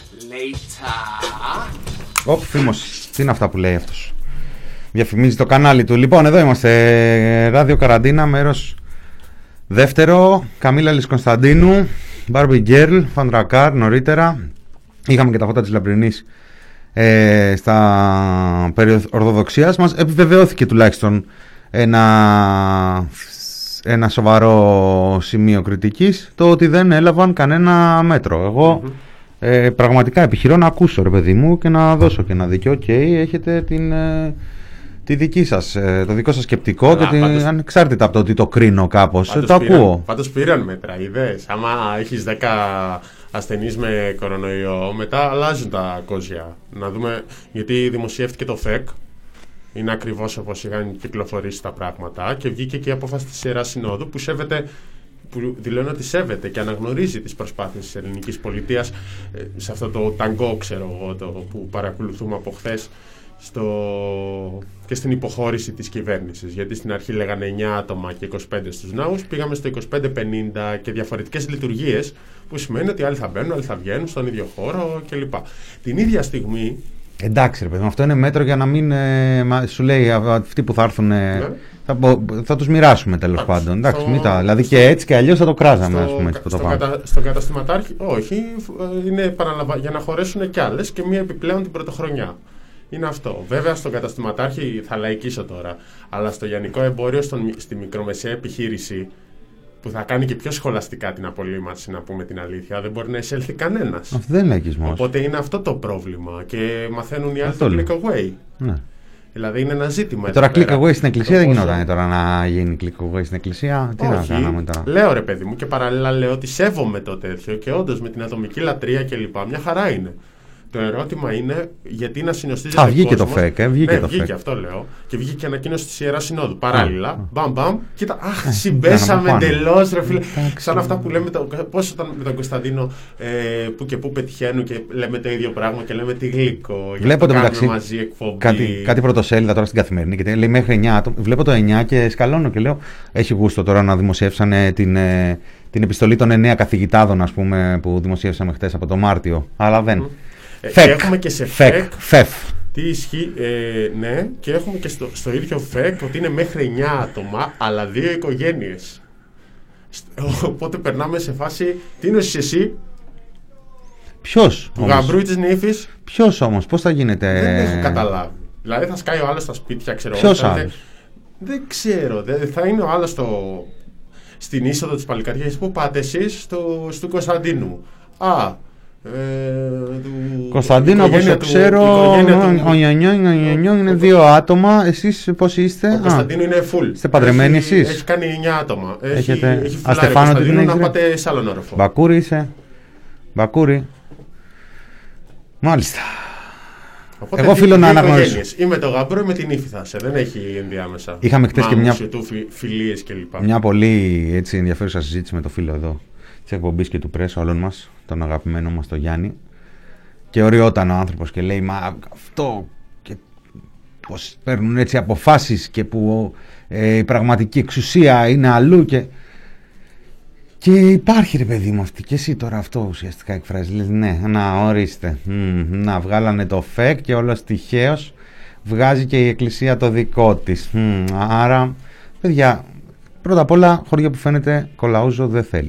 later. Φήμος, τι είναι αυτά που λέει αυτός? Διαφημίζει το κανάλι του. Λοιπόν, εδώ είμαστε, Ράδιο Καραντίνα, μέρος δεύτερο. Καμίλα Λισκωνσταντίνου, Barbie Girl, Φαντρακάρ νωρίτερα. Είχαμε και τα φώτα της Λαμπρινής στα περί Ορθοδοξίας μας. Επιβεβαιώθηκε τουλάχιστον ένα σοβαρό σημείο κριτικής, το ότι δεν έλαβαν κανένα μέτρο. Εγώ πραγματικά επιχειρώ να ακούσω, ρε παιδί μου, και να δώσω και ένα δίκιο. Έχετε τη δική σας, το δικό σας σκεπτικό, και ανεξάρτητα από το ότι το κρίνω κάπως, το ακούω. Πάντως πήραν μέτρα, είδες. Άμα έχεις 10 ασθενείς με κορονοϊό, μετά αλλάζουν τα κόζια. Να δούμε, γιατί δημοσιεύτηκε το ΦΕΚ. Είναι ακριβώς όπως είχαν κυκλοφορήσει τα πράγματα, και βγήκε και η απόφαση της Ιεράς Συνόδου που δηλώνει ότι σέβεται και αναγνωρίζει τις προσπάθειες της ελληνικής πολιτείας σε αυτό το ταγκό, ξέρω εγώ, που παρακολουθούμε από χθες, και στην υποχώρηση της κυβέρνησης. Γιατί στην αρχή λέγανε 9 άτομα και 25 στους ναούς, πήγαμε στο 25-50 και διαφορετικές λειτουργίες, που σημαίνει ότι άλλοι θα μπαίνουν, άλλοι θα βγαίνουν στον ίδιο χώρο κλπ. Την ίδια στιγμή. Εντάξει, ρε παιδί, αυτό είναι μέτρο για να μην σου λέει αυτοί που θα έρθουν. Θα τους μοιράσουμε τέλος πάντων. Εντάξει, δηλαδή και έτσι και αλλιώς θα το κράζαμε, ας πούμε. Στον καταστηματάρχη, όχι, είναι για να χωρέσουν κι άλλες και μία επιπλέον την πρωτοχρονιά. Είναι αυτό. Βέβαια, στον καταστηματάρχη θα λαϊκίσω τώρα, αλλά στο λιανικό εμπόριο, στη μικρομεσαία επιχείρηση, που θα κάνει και πιο σχολαστικά την απολύμανση, να πούμε την αλήθεια. Δεν μπορεί να εισέλθει κανένας. Αυτό δεν είναι λαϊκισμός. Οπότε είναι αυτό το πρόβλημα και μαθαίνουν οι άλλοι το click away. Ναι. Δηλαδή είναι ένα ζήτημα. Τώρα click away στην εκκλησία δεν γινόταν τώρα να γίνει click away στην εκκλησία. Τι να κάναμε τώρα. Λέω ρε παιδί μου και παραλλήλα λέω ότι σέβομαι το τέτοιο και όντως με την ατομική λατρεία κλπ. Μια χαρά είναι. Το ερώτημα είναι γιατί να συνοστίζεται. Α, βγήκε το fake, βγήκε το βγήκε fake. Αυτό λέω. Και βγήκε και ανακοίνωση της Ιεράς Συνόδου. Παράλληλα, μπαμ, κοίτα, αχ, συμπέσαμε εντελώς, ρε φίλε. Σαν αυτά που λέμε, πώς όταν με τον Κωνσταντίνο που και που πετυχαίνουν και λέμε το ίδιο πράγμα και λέμε τι γλυκό. Βλέπω το μεταξύ μαζί εκπομπή. κάτι πρωτοσέλιδα τώρα στην Καθημερινή και λέει μέχρι 9 άτομα. Βλέπω το 9 και σκαλώνω και λέω έχει γούστο τώρα να δημοσιεύσαν την επιστολή των 9 καθηγητάδων, ας πούμε, που δημοσιεύσαμε χτες από το Μάρτιο. Αλλά δεν. Και έχουμε και σε FEC. Τι ισχύει, ναι, και έχουμε και στο ίδιο FEC ότι είναι μέχρι 9 άτομα, αλλά 2 οικογένειες. Οπότε περνάμε σε φάση, τι νοσείς εσύ, ποιος, του γαμπρού ή της νύφης. Ποιος όμως, πώς θα γίνεται. Δεν έχω καταλάβει. Δηλαδή θα σκάει ο άλλος στα σπίτια, ξέρω. Ποιος άλλος. Δεν ξέρω, θα είναι ο άλλος στην είσοδο της Παλικαριάς. Πού πάτε εσείς, του Κωνσταντίνου. Κωνσταντίνο, όπως το ξέρω, ο Νιονιό είναι 2 άτομα. Εσείς πώς είστε? Ο Κωνσταντίνο είναι full. Είστε παντρεμένοι εσείς? Έχει κάνει 9 άτομα. Έχετε. Έχει Στεφάνο τι δεν να πάτε σε άλλον όροφο. Μπακούρι είσαι? Μπακούρι. Μάλιστα. Οπότε εγώ οφείλω να αναγνωρίσω. Ή με το γαμπρό ή με την ύφη θα είσαι. Δεν έχει ενδιάμεσα. Είχαμε χτες και φιλίες κλπ. Μια πολύ έτσι ενδιαφέρουσα συζήτηση με το φίλο εδώ της εκπομπής και του πρέσου όλων μας, τον αγαπημένο μας τον Γιάννη, και οριόταν ο άνθρωπος και λέει μα αυτό και πως παίρνουν έτσι αποφάσεις και που η πραγματική εξουσία είναι αλλού και υπάρχει ρε παιδί μου αυτή και εσύ τώρα αυτό ουσιαστικά εκφράζει, λες ναι, να ορίστε, να βγάλανε το ΦΕΚ και όλος τυχαίως βγάζει και η εκκλησία το δικό της, άρα παιδιά πρώτα απ' όλα χωριά που φαίνεται κολαούζο δεν θέλει.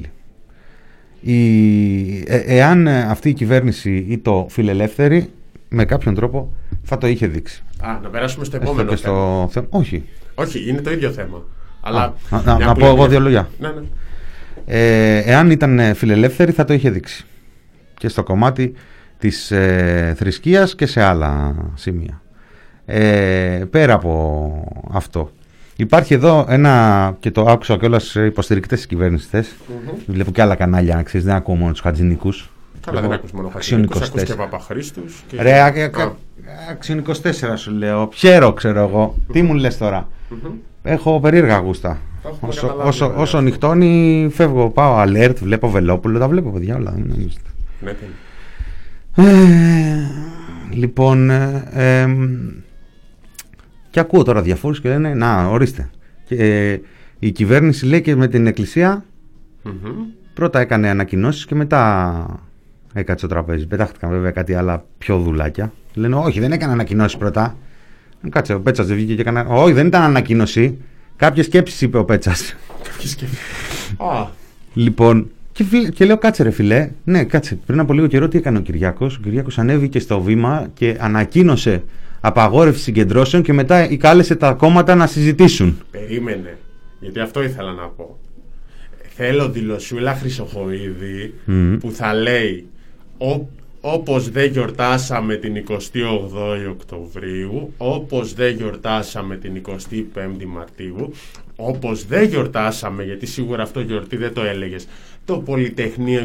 Εάν αυτή η κυβέρνηση ή το φιλελεύθερη με κάποιον τρόπο θα το είχε δείξει. Να περάσουμε στο επόμενο θέμα. Όχι, είναι το ίδιο θέμα. Αλλά να πω εγώ 2 λόγια. Ναι. Εάν ήταν φιλελεύθερη θα το είχε δείξει και στο κομμάτι της θρησκείας και σε άλλα σημεία. Πέρα από αυτό υπάρχει εδώ ένα, και το άκουσα κιόλας υποστηρικτές της κυβέρνησης. Βλέπω και άλλα κανάλια, ξέρεις, δεν ακούω μόνο τους χατζηνικούς. Καλά, δεν ακούς μόνο χατζηνικούς, ακούς και Παπαχρήστους. Ρε, αξιονικος 4 σου λέω, πιέρο ξέρω εγώ. Τι μου λες τώρα. Έχω περίεργα γούστα. Όσο νυχτώνει φεύγω, πάω alert, βλέπω Βελόπουλο, τα βλέπω παιδιά όλα. Λοιπόν, και ακούω τώρα διαφόρους και λένε να ορίστε. Και η κυβέρνηση λέει και με την εκκλησία πρώτα έκανε ανακοινώσεις και μετά έκατσε το τραπέζι. Πετάχτηκαν βέβαια κάτι άλλα πιο δουλάκια. Λένε όχι, δεν έκανε ανακοινώσεις πρώτα. Κάτσε, ο Πέτσας δεν βγήκε και έκανε. Όχι, δεν ήταν ανακοίνωση. Κάποιες σκέψεις είπε ο Πέτσας. Λοιπόν, και λέω κάτσε ρε φιλέ. Ναι, κάτσε. Πριν από λίγο καιρό τι έκανε ο Κυριάκος? Ο Κυριάκος ανέβηκε στο βήμα και ανακοίνωσε απαγόρευση συγκεντρώσεων και μετά κάλεσε τα κόμματα να συζητήσουν. Περίμενε, γιατί αυτό ήθελα να πω. Θέλω δηλωσούλα Χρυσοχοΐδη που θα λέει όπως δεν γιορτάσαμε την 28η Οκτωβρίου, όπως δεν γιορτάσαμε την 25η Μαρτίου, όπως δεν γιορτάσαμε, γιατί σίγουρα αυτό γιορτή δεν το έλεγες, το Πολυτεχνείο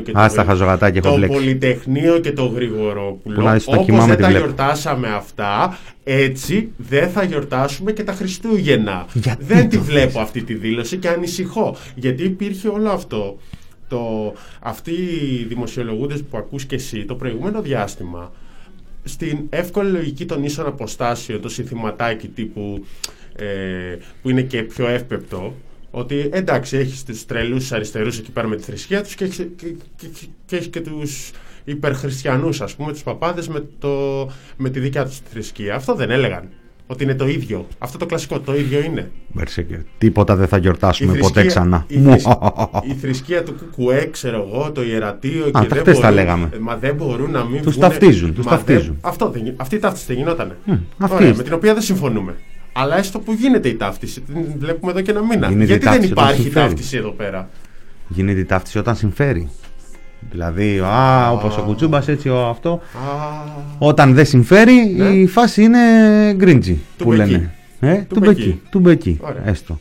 και το Γρηγορόπουλο, όπως δεν τα γιορτάσαμε αυτά, έτσι δεν θα γιορτάσουμε και τα Χριστούγεννα. Δεν τη βλέπω αυτή τη δήλωση και ανησυχώ, γιατί υπήρχε όλο αυτό. Αυτοί οι δημοσιολογούντες που ακούς και εσύ το προηγούμενο διάστημα στην εύκολη λογική των ίσων αποστάσεων, το συνθηματάκι τύπου που είναι και πιο εύπεπτο, ότι εντάξει έχεις τους τρελούς αριστερούς εκεί πέρα με τη θρησκεία τους και έχεις και τους υπερχριστιανούς, ας πούμε, τους παπάδες με τη δικιά τους θρησκεία. Αυτό δεν έλεγαν? Ότι είναι το ίδιο. Αυτό το κλασικό, το ίδιο είναι. Τίποτα δεν θα γιορτάσουμε ποτέ ξανά. Η θρησκεία του Κουκουέ, ξέρω εγώ, το ιερατείο. Χτες τα λέγαμε. Μα δεν μπορούν να μην. Τους ταυτίζουν. Αυτή η ταύτιση δεν γινότανε. Ωραία, με την οποία δεν συμφωνούμε. Αλλά έστω που γίνεται η ταύτιση, την βλέπουμε εδώ και ένα μήνα. Γιατί δεν υπάρχει ταύτιση εδώ πέρα? γίνεται η ταύτιση όταν συμφέρει. Δηλαδή, όπως ο Κουτσούμπας, έτσι αυτό. Όταν δεν συμφέρει, η φάση είναι γκριντζι που λένε. Του μπεκί. Έστω.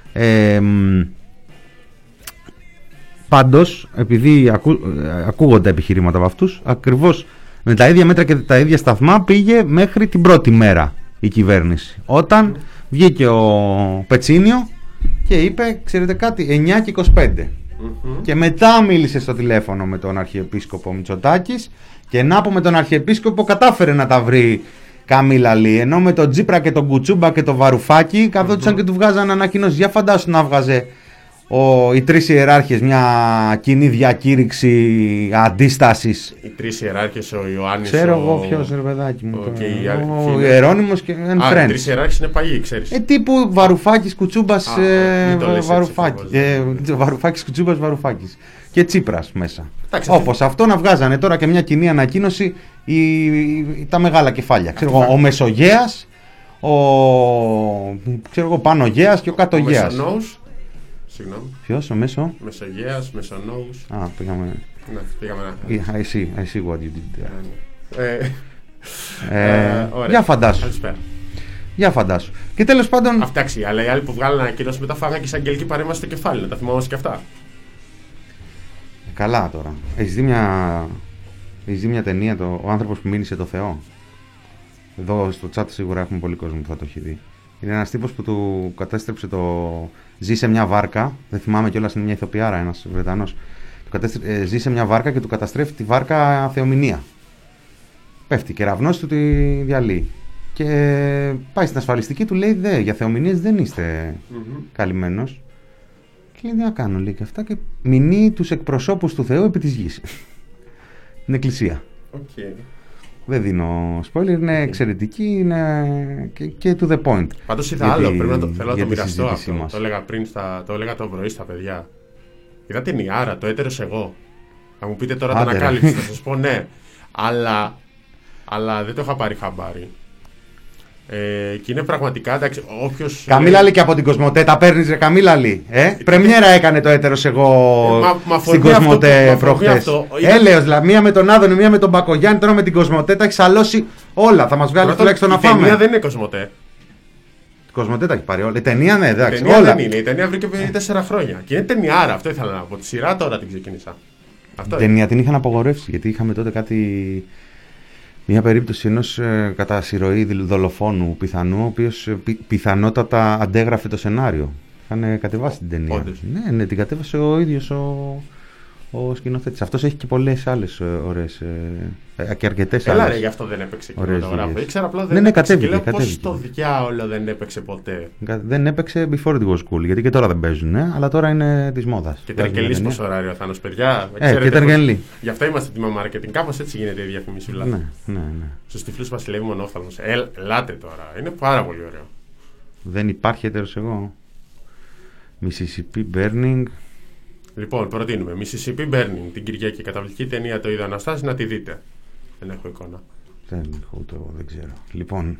Πάντως, επειδή ακούγονται επιχειρήματα από αυτούς, ακριβώς με τα ίδια μέτρα και τα ίδια σταθμά πήγε μέχρι την πρώτη μέρα η κυβέρνηση. Όταν βγήκε ο Πετσίνιο και είπε, ξέρετε κάτι, 9 και 25. Και μετά μίλησε στο τηλέφωνο με τον Αρχιεπίσκοπο Μητσοτάκης και να πω με τον Αρχιεπίσκοπο κατάφερε να τα βρει καμίλαλη, ενώ με τον Τζίπρα και τον Κουτσούμπα και τον Βαρουφάκη καθόντουσαν και του βγάζαν ανακοίνωση. Για φαντάσου να βγάζε οι τρεις ιεράρχες μια κοινή διακήρυξη αντίστασης. Οι τρεις ιεράρχες, ο Ιωάννης. Ξέρω εγώ ποιος, ρε παιδάκι μου. Ο Ιερώνυμος και ένα friends. Οι τρεις ιεράρχες είναι παλιοί, ξέρεις. Τύπου Βαρουφάκης, Κουτσούμπας, Βαρουφάκης, Κουτσούμπας, Βαρουφάκης. Και Τσίπρας μέσα. Όπως αυτό να βγάζανε τώρα και μια κοινή ανακοίνωση τα μεγάλα κεφάλια. Ξέρω, ο Μεσογέας, ο Πάνω Γέας και ο Κάτω Γέας. Συγγνώμη. Ποιος, ο Μεσογέας, Μεσονόους. Πήγαμε. Ναι, πήγαμε να. I see what you did there. Για φαντάσου. Και τέλος πάντων. Αυτάξι, αλλά οι άλλοι που βγάλανε ανακοίνωση μετά φάγανε και εισαγγελική παρέμβαση στο κεφάλι. Να τα θυμόμαστε και αυτά. Καλά τώρα. Έχεις δει μια ταινία, ο άνθρωπος που μίλησε το Θεό. Εδώ στο chat σίγουρα έχουμε πολύ κόσμο που θα το έχει δει. Είναι ένας τύπος που του κατέστρεψε ζει σε μια βάρκα, δεν θυμάμαι κιόλας, είναι μια ηθοποιάρα, ένας Βρετανός. Ζει σε μια βάρκα και του καταστρέφει τη βάρκα θεομηνία. Πέφτει κεραυνός, του τη διαλύει. Και πάει στην ασφαλιστική, του λέει για θεομηνίες δεν είστε καλυμμένος. Και λέει τι να κάνω, λέει και αυτά, και μηνύει τους εκπροσώπους του Θεού επί της γης. Την εκκλησία. Δεν δίνω spoiler, είναι εξαιρετική, είναι και to the point. Πάντως είδα άλλο, θέλω να το μοιραστώ αυτό. Το έλεγα το πρωί στα παιδιά. Είδα την Ιάρα, το έτερος εγώ. Θα μου πείτε τώρα την ανακάλυψη, θα σας πω ναι. Αλλά δεν το είχα πάρει χαμπάρι. Και είναι πραγματικά, εντάξει, όποιος... Καμίλαλη και από την Κοσμοτέ τα παίρνεις ρε Καμίλαλη. Πρεμιέρα έκανε το έτερος εγώ στην Κοσμοτέ προχθές. Έλεος, δηλαδή, μία με τον Άδωνη, μία με τον Μπακογιάννη, τώρα με την Κοσμοτέ τα έχει σαλώσει όλα. Θα μας βγάλει τουλάχιστον να φάμε. Η ταινία δεν είναι Κοσμοτέ. Η Κοσμοτέ τα έχει πάρει όλα. Η ταινία ναι, εντάξει. Η ταινία δεν είναι. Η ταινία βρήκε 4 χρόνια. Και είναι ταινιάρα, αυτό ήθελα να πω. Τη σειρά τώρα την ξεκίνησα. Την ταινία την είχαν απογορεύσει γιατί είχαμε τότε μια περίπτωση ενός κατά συρροή δολοφόνου πιθανού, ο οποίος πιθανότατα αντέγραφε το σενάριο. Είχαν κατεβάσει την ταινία. Ναι, την κατέβασε ο ίδιος ο σκηνοθέτης. Αυτός έχει και πολλές άλλες ωραίες και αρκετές άλλες. Έλα ρε, γι' αυτό δεν έπαιξε κινηματογράφο. Ήξερα απλά δεν έπαιξε και λέω πώς το διάολο δεν έπαιξε ποτέ. Δεν έπαιξε before it was cool, γιατί και τώρα δεν παίζουν, αλλά τώρα είναι της μόδας. Και τερκελής πως ωράριο θα είναι, παιδιά. Και τερκελή. Γι' αυτό είμαστε τιμα marketing. Κάπως έτσι γίνεται η διαφημισούλα. Ναι. Στους τυφλούς βασιλεύει μονόφθαλμος. Ελάτε τώρα. Είναι πάρα πολύ ωραίο. Δεν υπάρχει έτερος εγώ. Mississippi Burning. Λοιπόν, προτείνουμε Mississippi Burning, την Κυριακή. Καταπληκτική ταινία, το είδα Αναστάση, να τη δείτε. Δεν έχω εικόνα. Δεν ξέρω. Λοιπόν,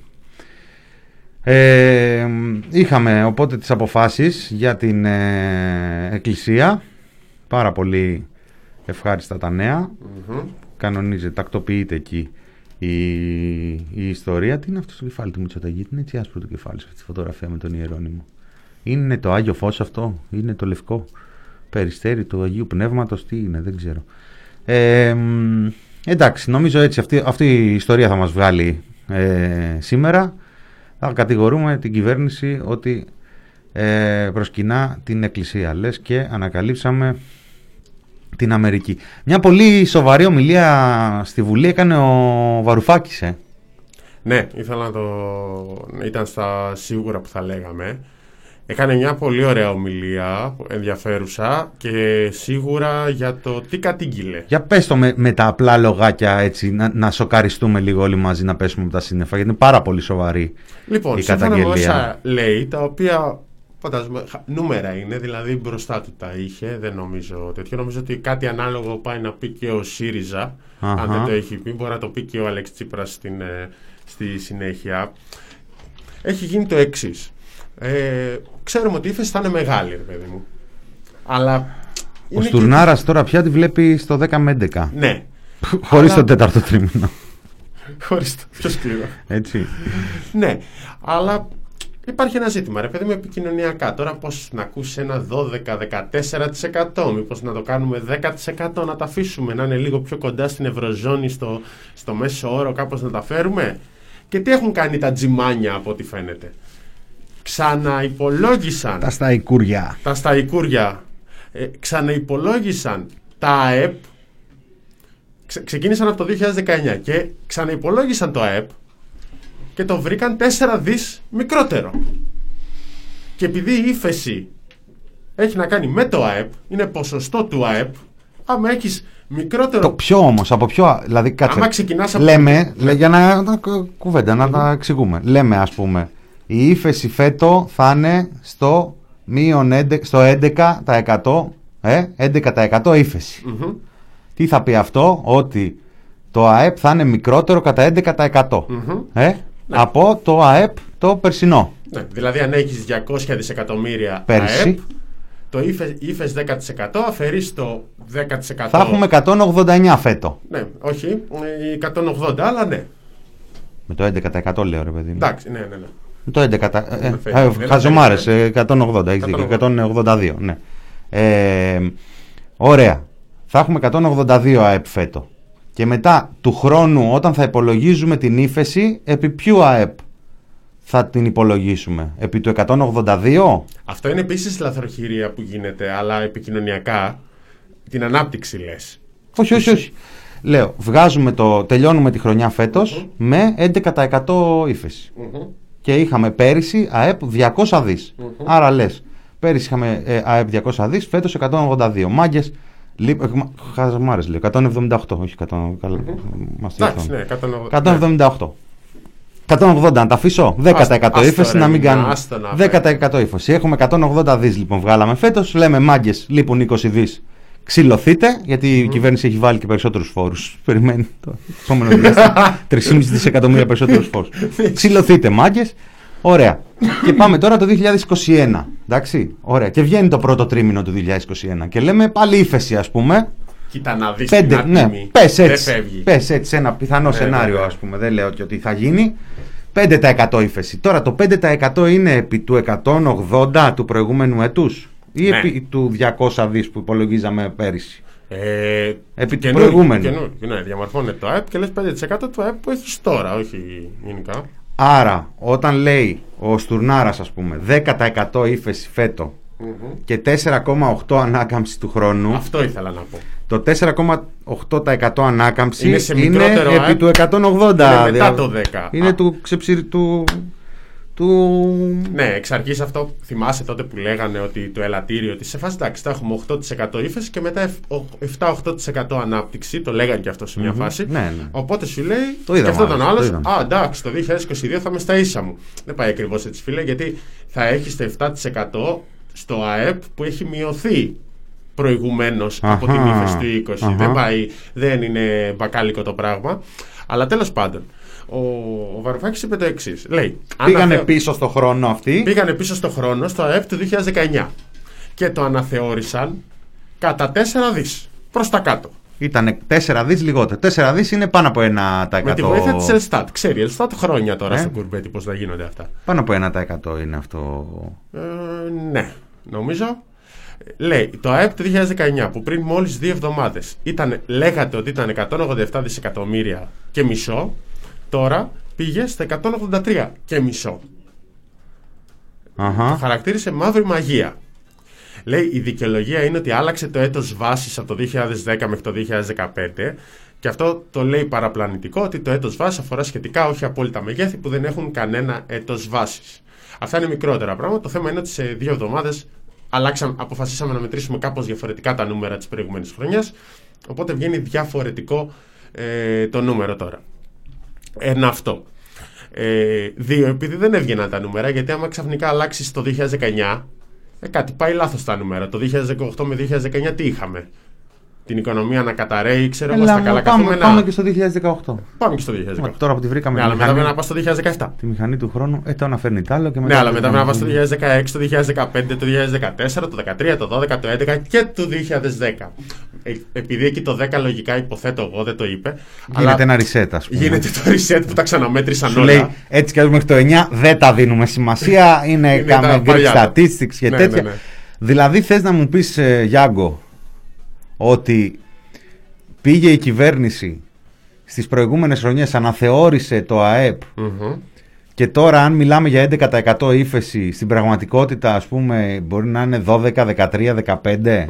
είχαμε οπότε τις αποφάσεις για την Εκκλησία. Πάρα πολύ ευχάριστα τα νέα. Κανονίζεται, τακτοποιείται εκεί η ιστορία. Τι είναι αυτό στο κεφάλι του Μητσοτάκη? Είναι έτσι άσπρο το κεφάλι σε αυτή τη φωτογραφία με τον Ιερώνυμο. Είναι το Άγιο Φως αυτό? Είναι το λευκό περιστέρι του Αγίου Πνεύματος? Τι είναι? Δεν ξέρω. Εντάξει, νομίζω έτσι αυτή η ιστορία θα μας βγάλει σήμερα. Θα κατηγορούμε την κυβέρνηση ότι προσκυνά την Εκκλησία. Λες και ανακαλύψαμε την Αμερική. Μια πολύ σοβαρή ομιλία στη Βουλή έκανε ο Βαρουφάκης. Ναι, ήθελα να ήταν στα σίγουρα που θα λέγαμε. Έκανε μια πολύ ωραία ομιλία, ενδιαφέρουσα και σίγουρα για το τι κατήγγειλε. Για πες το με τα απλά λογάκια έτσι, να σοκαριστούμε λίγο όλοι μαζί, να πέσουμε από τα σύννεφα, γιατί είναι πάρα πολύ σοβαρή η καταγγελία. Λοιπόν, όσα λέει, τα οποία φαντάζομαι νούμερα είναι, δηλαδή μπροστά του τα είχε, δεν νομίζω τέτοιο. Νομίζω ότι κάτι ανάλογο πάει να πει και ο ΣΥΡΙΖΑ, αν δεν το έχει πει, μπορεί να το πει και ο Αλέξης Τσίπρας στη συνέχεια. Έχει γίνει το εξής. Ξέρουμε ότι η ύφεση θα είναι μεγάλη, ρε παιδί μου. Αλλά Ο Στουρνάρας τώρα πια τη βλέπει στο 10 με 11. Ναι. Χωρίς το τέταρτο τρίμηνο. Χωρίς το πιο σκληρό. Έτσι. Ναι, αλλά υπάρχει ένα ζήτημα, ρε παιδί μου, επικοινωνιακά. Τώρα πώς να ακούσει ένα 12-14%, μήπως να το κάνουμε 10%, να τα αφήσουμε να είναι λίγο πιο κοντά στην Ευρωζώνη, στο μέσο όρο, κάπως να τα φέρουμε. Και τι έχουν κάνει τα τζιμάνια από ό,τι φαίνεται. Ξαναυπολόγισαν Τα σταϊκούρια. Ξαναυπολόγισαν τα ΑΕΠ. Ξεκίνησαν από το 2019 και ξαναυπολόγισαν το ΑΕΠ και το βρήκαν 4 δις μικρότερο. Και επειδή η ύφεση έχει να κάνει με το ΑΕΠ, είναι ποσοστό του ΑΕΠ, άμα έχεις μικρότερο... Το ποιο όμως, από ποιο, δηλαδή κάτσε. Άμα ξεκινάς από... Λέμε, για να κουβέντα, να τα εξηγούμε. Λέμε, ας πούμε, η ύφεση φέτο θα είναι στο 11%, 11% ύφεση. Τι θα πει αυτό? Ότι το ΑΕΠ θα είναι μικρότερο κατά 11% από το ΑΕΠ το περσινό. Ναι, δηλαδή αν έχεις 200 δισεκατομμύρια πέρσι, ΑΕΠ, το ύφες 10% αφαιρείς το 10%. Θα έχουμε 189 φέτο. Ναι, όχι, 180, αλλά ναι. Με το 11% λέω, ρε παιδί μου. Εντάξει, ναι. Με το 11%. Χαζομάρες, 180, έχεις δίκιο, 182, ναι. Ωραία. Θα έχουμε 182 ΑΕΠ φέτο. Και μετά του χρόνου, όταν θα υπολογίζουμε την ύφεση, επί ποιου ΑΕΠ θα την υπολογίσουμε? Επί του 182? Αυτό είναι επίσης λαθροχειρία που γίνεται, αλλά επικοινωνιακά την ανάπτυξη λες. Όχι. Λέω, τελειώνουμε τη χρονιά φέτος με 11% ύφεση. Και είχαμε πέρυσι ΑΕΠ 200 δις. Άρα λες, πέρυσι είχαμε ΑΕΠ 200 δις, φέτος 182. Μάγκες, χαζομάρες λέω, 178, όχι 100, εντάξει, ναι, 178. 180 να τα αφήσω, 10% ύφεση, να μην κάνω 10% ύφεση. Έχουμε 180 δις λοιπόν βγάλαμε φέτος. Λέμε, μάγκες, λείπουν 20 δις, ξυλωθείτε, γιατί η κυβέρνηση έχει βάλει και περισσότερους φόρους. Περιμένει το επόμενο διάστημα 3,5 δισεκατομμύρια περισσότερους φόρους. Ξυλωθείτε, μάγκες. Ωραία. Και πάμε τώρα το 2021. Εντάξει. Ωραία. Και βγαίνει το πρώτο τρίμηνο του 2021 και λέμε πάλι ύφεση, ας πούμε. Κοίτα να δεις την άτιμη. Πες έτσι ένα πιθανό σενάριο, ας πούμε. Δεν λέω και ότι θα γίνει. 5% ύφεση. Τώρα το 5% είναι επί του 180 του προηγούμενου έτους ή επί του 200 δις που υπολογίζαμε πέρυσι? Επί του προηγούμενου. Ναι, διαμορφώνεται το ΑΕΠ και λες 5% του ΑΕΠ που έχεις τώρα, όχι γενικά. Άρα, όταν λέει ο Στουρνάρας, ας πούμε, 10% ύφεση φέτο και 4,8 ανάκαμψη του χρόνου. Αυτό ήθελα να πω. Το 4,8% ανάκαμψη είναι επί του 180. Είναι μετά το 10. Είναι του... Ναι, εξ αρχής αυτό θυμάσαι τότε που λέγανε ότι το ελαττήριο, ότι σε φάση εντάξει, θα έχουμε 8% ύφεση και μετά 7-8% ανάπτυξη. Το λέγανε και αυτό σε μια φάση. Ναι. Οπότε σου λέει, το είδαμε, και αυτό τον άλλο, εντάξει, το 2022 θα είμαι στα ίσα μου. Δεν πάει ακριβώς έτσι, φίλε, γιατί θα έχεις το 7% στο ΑΕΠ που έχει μειωθεί προηγουμένως από την ύφεση του 20. Δεν είναι μπακάλικο το πράγμα. Αλλά τέλος πάντων, ο Βαρουφάκης είπε το εξής. Λέει, πήγανε πίσω στο χρόνο αυτοί. Πήγανε πίσω στο χρόνο, στο ΑΕΠ του 2019 και το αναθεώρησαν κατά 4 δις προς τα κάτω. Ήτανε 4 δις λιγότερο. 4 δις είναι πάνω από 1%. Με τη βοήθεια της Ελστάτ. Ξέρει η Ελστάτ χρόνια τώρα στο κουρμπέτι πώς θα γίνονται αυτά. Πάνω από 1% είναι αυτό. Ναι, νομίζω. Λέει, το ΑΕΠ του 2019 που πριν μόλις 2 εβδομάδες λέγατε ότι ήταν 187 δισεκατομμύρια και μισό, τώρα πήγε στα 183 και μισό. Το χαρακτήρισε μαύρη μαγεία. Λέει, η δικαιολογία είναι ότι άλλαξε το έτος βάσης από το 2010 μέχρι το 2015 και αυτό το λέει παραπλανητικό, ότι το έτος βάσης αφορά σχετικά όχι απόλυτα μεγέθη που δεν έχουν κανένα έτος βάσης. Αυτά είναι μικρότερα πράγματα. Το θέμα είναι ότι σε 2 εβδομάδες αποφασίσαμε να μετρήσουμε κάπως διαφορετικά τα νούμερα της προηγούμενης χρονιάς, οπότε βγαίνει διαφορετικό το νούμερο τώρα. Ένα αυτό. 2, επειδή δεν έβγαιναν τα νούμερα, γιατί άμα ξαφνικά αλλάξεις το 2019, κάτι πάει λάθος τα νούμερα. Το 2018 με 2019 τι είχαμε? την οικονομία να καταραίει, ξέρω εγώ, στα καλά καθούμενα. Πάμε και στο 2018. Πάμε και στο 2018. Τώρα που τη βρήκαμε. Ναι, αλλά μετά πρέπει να πάω στο 2017. Τη μηχανή του χρόνου, το να φέρνει τ' άλλο και μετά. Ναι, αλλά μετά πρέπει να πάω στο 2016, το 2015, το 2014, το 2013, το 2012, το 2011 και το 2010. Επειδή εκεί το 10 λογικά υποθέτω εγώ δεν το είπε. Γίνεται ένα reset, ας πούμε. Γίνεται το reset που τα ξαναμέτρησαν όλα. Σου λέει έτσι κι μέχρι το 9 δεν τα δίνουμε σημασία. Είναι Greek statistics και τέτοια. Ναι. Δηλαδή θες να μου πεις, Γιάνγκο, ότι πήγε η κυβέρνηση στις προηγούμενες χρονιές, αναθεώρησε το ΑΕΠ και τώρα αν μιλάμε για 11% ύφεση, στην πραγματικότητα ας πούμε μπορεί να είναι 12, 13, 15.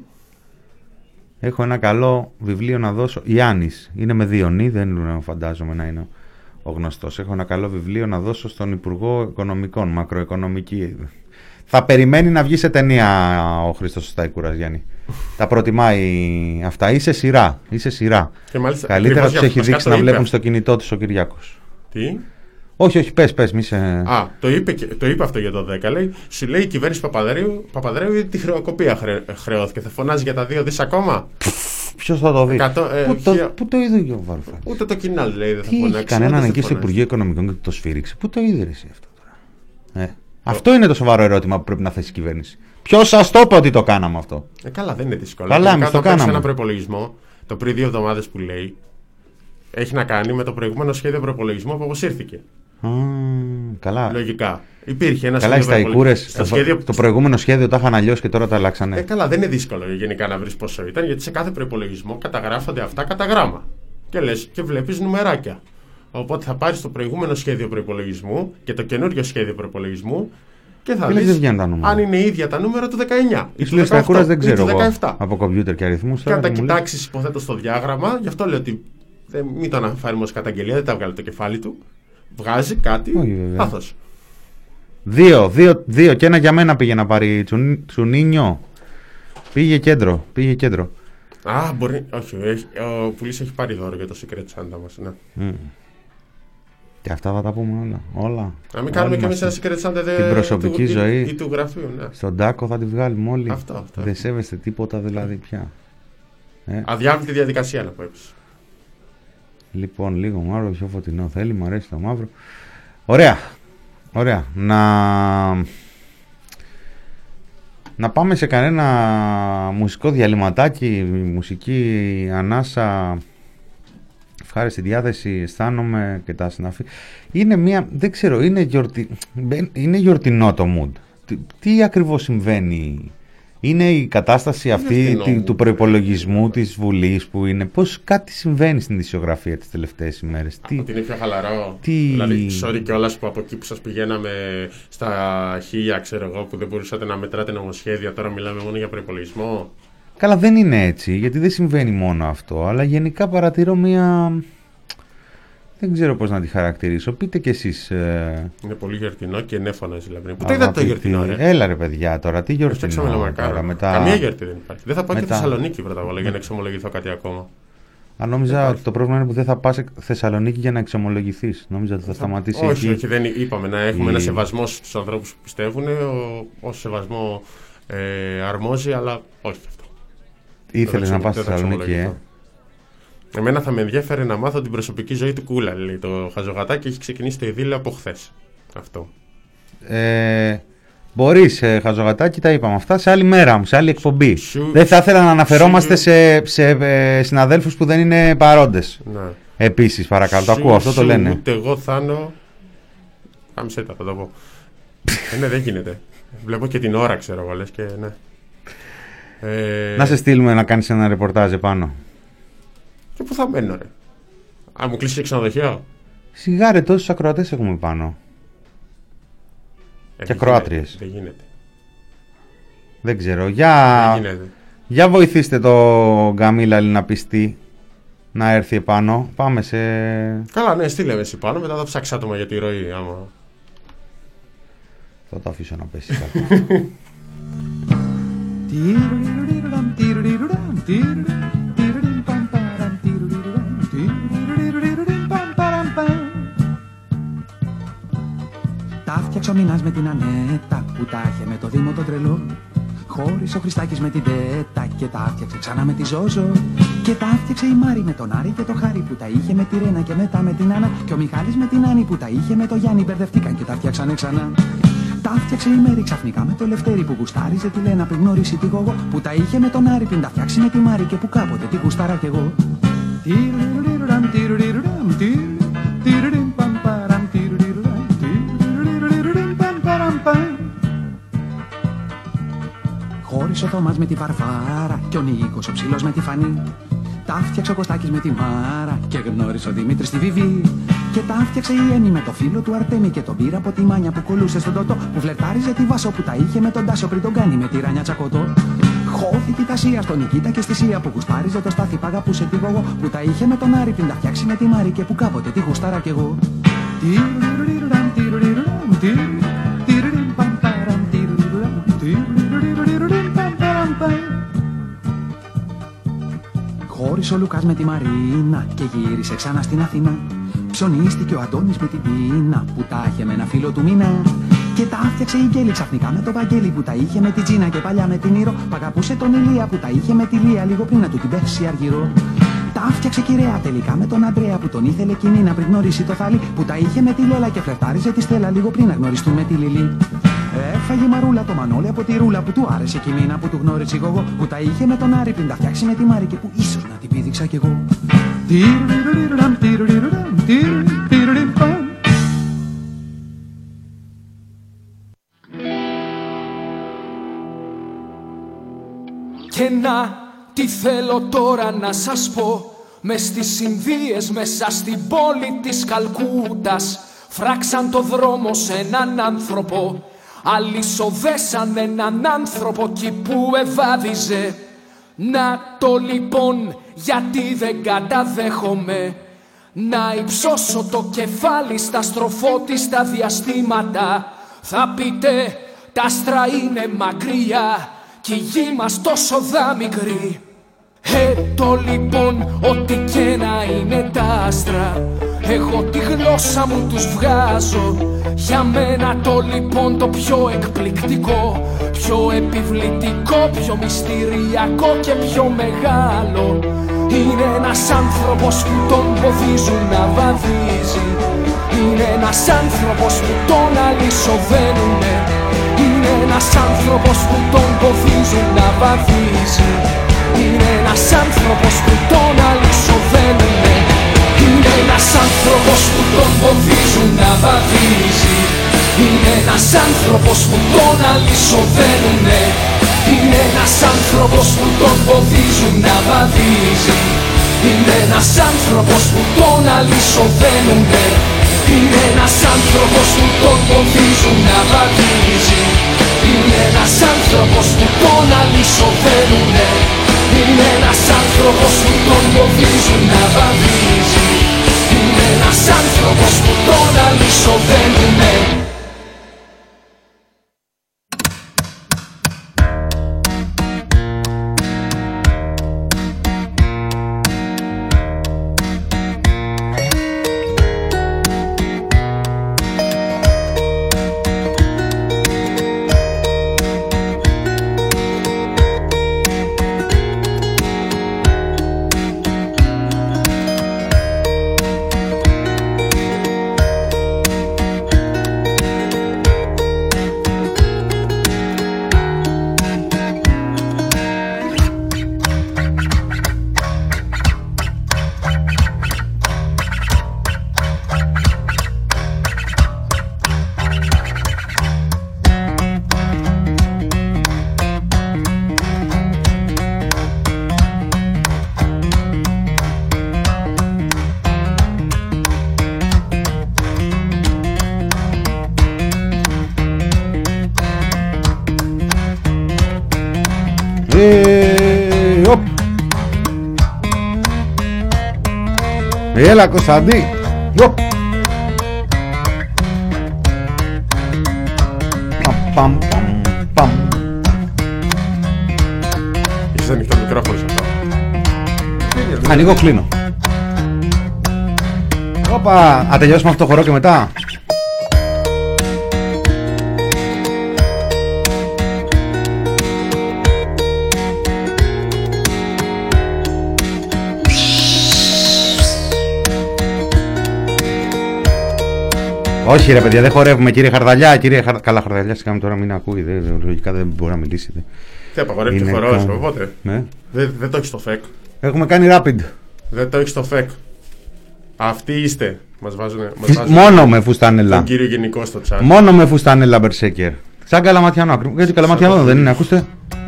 Έχω ένα καλό βιβλίο να δώσω. Ιάννης, είναι με Διονύ, δεν φαντάζομαι να είναι ο γνωστός. Έχω ένα καλό βιβλίο να δώσω στον Υπουργό Οικονομικών, μακροοικονομική. Θα περιμένει να βγει σε ταινία ο Χρήστος Σταϊκούρας, Γιάννη. Τα προτιμάει αυτά. Είσαι σειρά. Και μάλιστα, καλύτερα τους έχει δείξει να βλέπουν στο κινητό τους ο Κυριάκος. Τι? Όχι, πες, μη σε... Α, το είπε αυτό για το 10. Λέει, σου λέει η κυβέρνηση Παπαδρέου τη χρεοκοπία χρεώθηκε. Θα φωνάζει για τα 2 δις ακόμα. Ποιος θα το δει? Πού το είδε ο Βαρουφάκης? Ούτε το κοινάλ λέει δεν θα φωνάξει. Έχει κανέναν εκεί στο Υπουργείο Οικονομικών και το σφύριξε. Πού το είδε εσύ αυτό τώρα? Αυτό είναι το σοβαρό ερώτημα που πρέπει να θέσει η κυβέρνηση. Ποιος σας το είπε ότι το κάναμε αυτό? Καλά, δεν είναι δύσκολο. Καλά, εμείς το κάναμε. Ένα προϋπολογισμό, το πριν 2 εβδομάδες που λέει, έχει να κάνει με το προηγούμενο σχέδιο προϋπολογισμού που αποσύρθηκε. Καλά. Λογικά. Υπήρχε ένα σχέδιο. Καλά, οι Σταϊκούρες, το προηγούμενο σχέδιο το είχαν αλλιώς και τώρα τα αλλάξανε. Καλά, δεν είναι δύσκολο γενικά να βρεις πόσο ήταν, γιατί σε κάθε προϋπολογισμό καταγράφονται αυτά κατά γράμμα. Και λες και βλέπεις νουμεράκια. Οπότε θα πάρεις το προηγούμενο σχέδιο προϋπολογισμού και το καινούριο σχέδιο προϋπολογισμού και θα δεις αν είναι ίδια τα νούμερα του 19 ή του 18 δεν ξέρω ή του 17. Από κομπιούτερ και αριθμούς. Και αν τα κοιτάξεις υποθέτω στο διάγραμμα, γι' αυτό λέω ότι μην το αναφέρουμε ως καταγγελία, δεν τα βγάλει το κεφάλι του. Βγάζει κάτι λάθος. 2 και ένα για μένα πήγε να πάρει Τσουνίνιο. Πήγε κέντρο. Α, μπορεί. Όχι, ο Πουλής έχει πάρει δώρο για το Secret Santa μας. Ναι. Και αυτά θα τα πούμε όλα. Να μην κάνουμε κι εμείς ένα Secret Santa την προσωπική ζωή ή του γραφείου. Ναι. Στον τάκο θα τη βγάλουμε όλοι. Αυτό. Δεν σέβεστε τίποτα δηλαδή πια. Αδιάβλητη διαδικασία να πω έτσι. Λοιπόν, λίγο μαύρο, πιο φωτεινό θέλει, μου αρέσει το μαύρο. Ωραία. Να πάμε σε κανένα μουσικό διαλυματάκι, μουσική ανάσα, ευχάριστη διάθεση, αισθάνομαι και τα συναφή. Είναι μια, δεν ξέρω, είναι γιορτινό το mood. Τι ακριβώς συμβαίνει? Είναι η κατάσταση αυτή του προϋπολογισμού της Βουλής που είναι. Πώς κάτι συμβαίνει στην ειδησιογραφία τις τελευταίες ημέρες? Ότι είναι πιο χαλαρό. Δηλαδή, sorry κιόλας που από εκεί που σας πηγαίναμε στα 1000, ξέρω εγώ, που δεν μπορούσατε να μετράτε νομοσχέδια, τώρα μιλάμε μόνο για προϋπολογισμό. Καλά, δεν είναι έτσι, γιατί δεν συμβαίνει μόνο αυτό, αλλά γενικά παρατηρώ μια... Δεν ξέρω πώς να τη χαρακτηρίσω. Πείτε κι εσείς. Είναι πολύ γιορτινό και ενέφωνα δηλαδή. Πού το είδατε το γιορτινό, ρε? Έλα ρε παιδιά τώρα, τι γιορτινό τώρα μετά. Καμία γιορτή δεν υπάρχει. Δεν θα πάω και Θεσσαλονίκη πρώτα απ' όλα για να εξομολογηθώ κάτι ακόμα. Αν νόμιζα ότι το πρόβλημα είναι που δεν θα πας Θεσσαλονίκη για να εξομολογηθείς. Νόμιζα ότι θα σταματήσει εκεί. Όχι, δεν είπαμε να έχουμε ένα σεβασμό στους ανθρώπους που πιστεύουν, όσο σεβασμό αρμόζει, αλλά όχι αυτό. Ήθελες να πας Θεσσαλονίκη, Εμένα θα με ενδιαφέρει να μάθω την προσωπική ζωή του Κούλα. Λέει. Το χαζογατάκι έχει ξεκινήσει το ειδήλιο από χθες. Αυτό. Μπορείς, χαζογατάκι, τα είπαμε αυτά σε άλλη μέρα μου, σε άλλη εκπομπή. Δεν θα ήθελα να αναφερόμαστε σε συναδέλφους που δεν είναι παρόντες. Ναι. Επίσης, παρακαλώ, το ακούω, αυτό το λένε. Ούτε εγώ Θάνο. Κάμισε τα, θα το πω. Ναι, δεν γίνεται. Βλέπω και την ώρα, ξέρω εγώ, λες και ναι. Να σε στείλουμε να κάνεις ένα ρεπορτάζ επάνω. Και πού θα μένω, ρε? Αν μου κλείσει και ξενοδοχείο. Σιγά ρε, τόσους ακροατές έχουμε πάνω. Και ακροάτριες. Δεν γίνεται. Δεν ξέρω. Για βοηθήστε το Γκαμίλα Ελληναπιστή να έρθει επάνω. Πάμε σε... Καλά, ναι, στείλε με εσύ πάνω. Μετά θα ψάξει άτομα για τη ροή. Άμα... Θα το αφήσω να πέσει κάτω. Τα φτιάξε ο Μινάς με την Ανέτα που τα είχε με το Δήμο το τρελό. Χώρισε ο Χριστάκης με την Τέτα και τα άφτιαξε ξανά με τη Ζόζο. Και τα άφτιαξε η Μάρη με τον Άρη και το Χάρη που τα είχε με τη Ρένα και μετά με την Άννα. Και ο Μιχάλης με την Άννη που τα είχε με το Γιάννη. Μπερδευτήκαν και τα φτιάξανε ξανά. Τα άφτιαξε η Μέρη ξαφνικά με το Λευτέρη που γουστάριζε τη Λένα πριν γνωρίσει τη Γογό. Που τα είχε με τον Άρη πριν τα φτιάξει με τη Μάρη και που κάποτε τη γουστάρα κι εγώ. Χώρισε ο Θωμάς με τη Βαρβάρα και ο Νίκος ο ψηλός με τη Φανή. Τα φτιάξε ο Κωστάκης με τη Μάρα και γνώρισε ο Δημήτρης τη Βιβί. Και τα φτιάξε η Έμι με το φίλο του Αρτέμι και τον πήρα από τη Μάνια που κολούσε στον Τωτό. Που φλερτάριζε τη Βάσο που τα είχε με τον Τάσο πριν τον κάνει με τη Ράνια Τσακωτό. Χώθηκε η Τασία στον Νικήτα και στη Σία που γουστάριζε το Στάθη που αγαπούσε τη Γογό. Που τα είχε με τον Άρη πριν τα φτιάξει με τη Μάρη και που κάποτε τη γουστάρα κι εγώ. Χώρισε ο Λουκάς με τη Μαρίνα και γύρισε ξανά στην Αθήνα. Ψωνίστηκε ο Αντώνης με την Τίνα που τα είχε με ένα φίλο του Μίνα. Και τα άφτιαξε η Γκέλη ξαφνικά με τον Βαγγέλη που τα είχε με την Τζίνα και παλιά με την Ήρο. Που αγαπούσε τον Ηλία που τα είχε με τη Λία λίγο πριν να του την πέσει αργυρό. Τα άφτιαξε Κυραία τελικά με τον Αντρέα που τον ήθελε κοινή να πριν γνωρίσει το Θάλι. Που τα είχε με τη Λέλα και φλερτάριζε τη Στέλλα λίγο πριν να γνωριστούν με τη Λιλή. Έφαγε Μαρούλα το Μανώλη από τη Ρούλα που του άρεσε κι μήνα που του γνώρισε η Γογό. Που τα είχε με τον Άρη πριν τα φτιάξει με τη Μάρη και που ίσως να την πήδηξα κι εγώ. Και να, τι θέλω τώρα να σας πω. Μες στις Ινδίες μέσα στην πόλη της Καλκούτας φράξαν το δρόμο σε έναν άνθρωπο. Αλυσοδέσαν έναν άνθρωπο κι που ευάδιζε. Να το λοιπόν γιατί δεν καταδέχομαι να υψώσω το κεφάλι στα στροφώτιστα διαστήματα. Θα πείτε τα άστρα είναι μακριά κι η γη μας τόσο δα μικρή. Το λοιπόν ό,τι και να είναι τα άστρα, εγώ τη γλώσσα μου τους βγάζω. Για μένα το λοιπόν το πιο εκπληκτικό, πιο επιβλητικό, πιο μυστηριακό και πιο μεγάλο είναι ένας άνθρωπος που τον ποδίζουν να βαδίζει. Είναι ένας άνθρωπος που τον αλυσοδένουνε. Είναι ένας άνθρωπος που τον ποδίζουν να βαδίζει. Είναι ένας άνθρωπος που τον αλυσοδένουνε. Είναι ένας άνθρωπος που τον ποδίζουν να βαδίζει. Είναι ένας άνθρωπος που τον αλυσοδένουνε. Είναι ένας άνθρωπος που τον ποδίζουν να βαδίζει. Είναι ένας άνθρωπος που τον αλυσοδένουνε. Είναι ένας άνθρωπος που τον ποδίζουν να βαδίζει. Είναι ένας άνθρωπος που τον αλυσοδένουνε. Είναι ένας άνθρωπος που τον ποδίζουν να βαδίζει. Είναι ένας άνθρωπος που τον αλυσοδένουνε. Έλα Κωνσταντή. Παμ, παμ. Έχεις ανοιχτό μικρόφωνο σε αυτό. Ανοίγω, κλείνω. Όπα, θα τελειώσουμε αυτό το χορό και μετά. Όχι ρε παιδιά, δεν χορεύουμε κύριε Χαρδαλιά. Καλά, Χαρδαλιά σιγά τώρα μην ακούει. Λογικά δεν μπορεί να μιλήσει. Τι απαγορεύει και χορός, οπότε. Δεν το έχει στο ΦΕΚ. Έχουμε κάνει rapid. Δεν το έχει στο ΦΕΚ. Αυτοί είστε. Μας βάζουν μόνο με φουστανέλα. Τον κύριο Γενικό στο chat. Μόνο με φουστανέλα Μπερσέκερ. Σαν Καλαματιανό. Γιατί Καλαματιανό δεν είναι, ακούστε.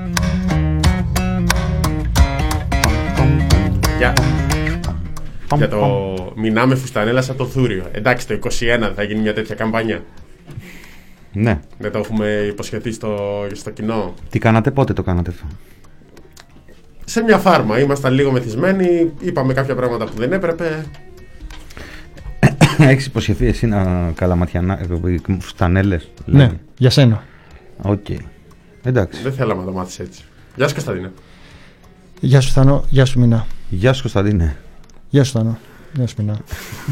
Για το μηνάμε φουστανέλα σαν το θούριο. Εντάξει, το 21 θα γίνει μια τέτοια καμπάνια. Ναι. Δεν το έχουμε υποσχεθεί στο κοινό. Τι κάνατε, πότε το κάνατε αυτό? Σε μια φάρμα. Ήμασταν λίγο μεθυσμένοι. Είπαμε κάποια πράγματα που δεν έπρεπε. Έχεις υποσχεθεί εσύ να Καλαματιανά φουστανέλες? Ναι, για σένα. Οκ. Εντάξει. Δεν θέλαμε να το μάθεις έτσι. Γεια σου Κωνσταντίνε. Γεια σου Θάνο, γεια σου Μινά. Γεια σου Κωνσταντίνε. Γεια σου Θάνο, γεια σου Μινά.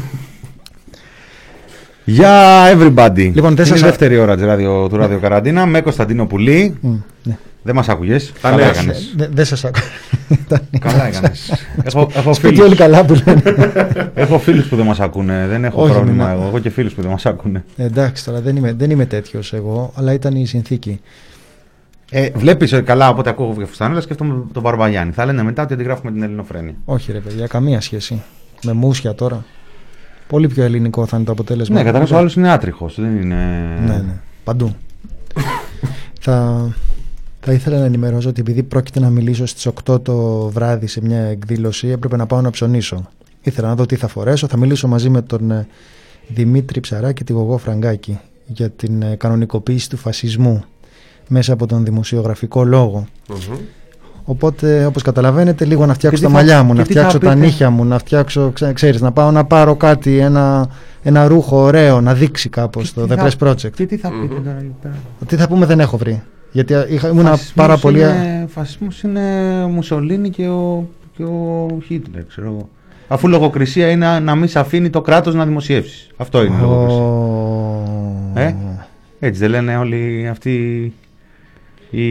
Γεια everybody. Λοιπόν, είναι η δεύτερη ώρα του Ράδιο Καραντίνα με Κωνσταντίνο Πουλή. Ναι. Δεν μας άκουγες. Καλά έκανες. Δεν σας άκουγα. Καλά έκανες. Σπίτι όλοι καλά που λένε. Έχω φίλους που δεν μας ακούνε. Δεν έχω πρόβλημα εγώ. Έχω και φίλους που δεν μας ακούνε. Εντάξει τώρα, δεν είμαι τέτοιος εγώ, αλλά ήταν η συνθήκη. Βλέπεις καλά, όποτε ακούω φουστανέλα σκέφτομαι τον Μπαρμπαγιάννη. Θα λένε μετά ότι αντιγράφουμε την Ελληνοφρένεια. Όχι ρε παιδιά, καμία σχέση. Με μουσια τώρα. Πολύ πιο ελληνικό θα είναι το αποτέλεσμα. Ναι, καταρχάς ο άλλος είναι άτριχος. Δεν είναι... Ναι, παντού. Θα ήθελα να ενημερώσω ότι επειδή πρόκειται να μιλήσω στις 8 το βράδυ σε μια εκδήλωση, έπρεπε να πάω να ψωνίσω. Ήθελα να δω τι θα φορέσω. Θα μιλήσω μαζί με τον Δημήτρη Ψαρά και τη Γογό Φραγκάκη για την κανονικοποίηση του φασισμού μέσα από τον δημοσιογραφικό λόγο. Οπότε, όπως καταλαβαίνετε, λίγο να φτιάξω τα μαλλιά μου, να φτιάξω τα νύχια μου, να φτιάξω, ξέρεις, να πάω να πάρω κάτι, ένα ρούχο ωραίο, να δείξει κάπως το The Press Project. Τι θα πείτε τώρα εκεί πέρα? Τι θα πούμε δεν έχω βρει. Γιατί ήμουν πάρα πολύ... Φασισμός είναι ο Μουσολίνι και ο Χίτλερ, ξέρω εγώ. Αφού λογοκρισία είναι να μην σε αφήνει το κράτος να δημοσιεύσει. Αυτό είναι λογοκρισία. Έτσι δεν λένε όλοι αυτοί οι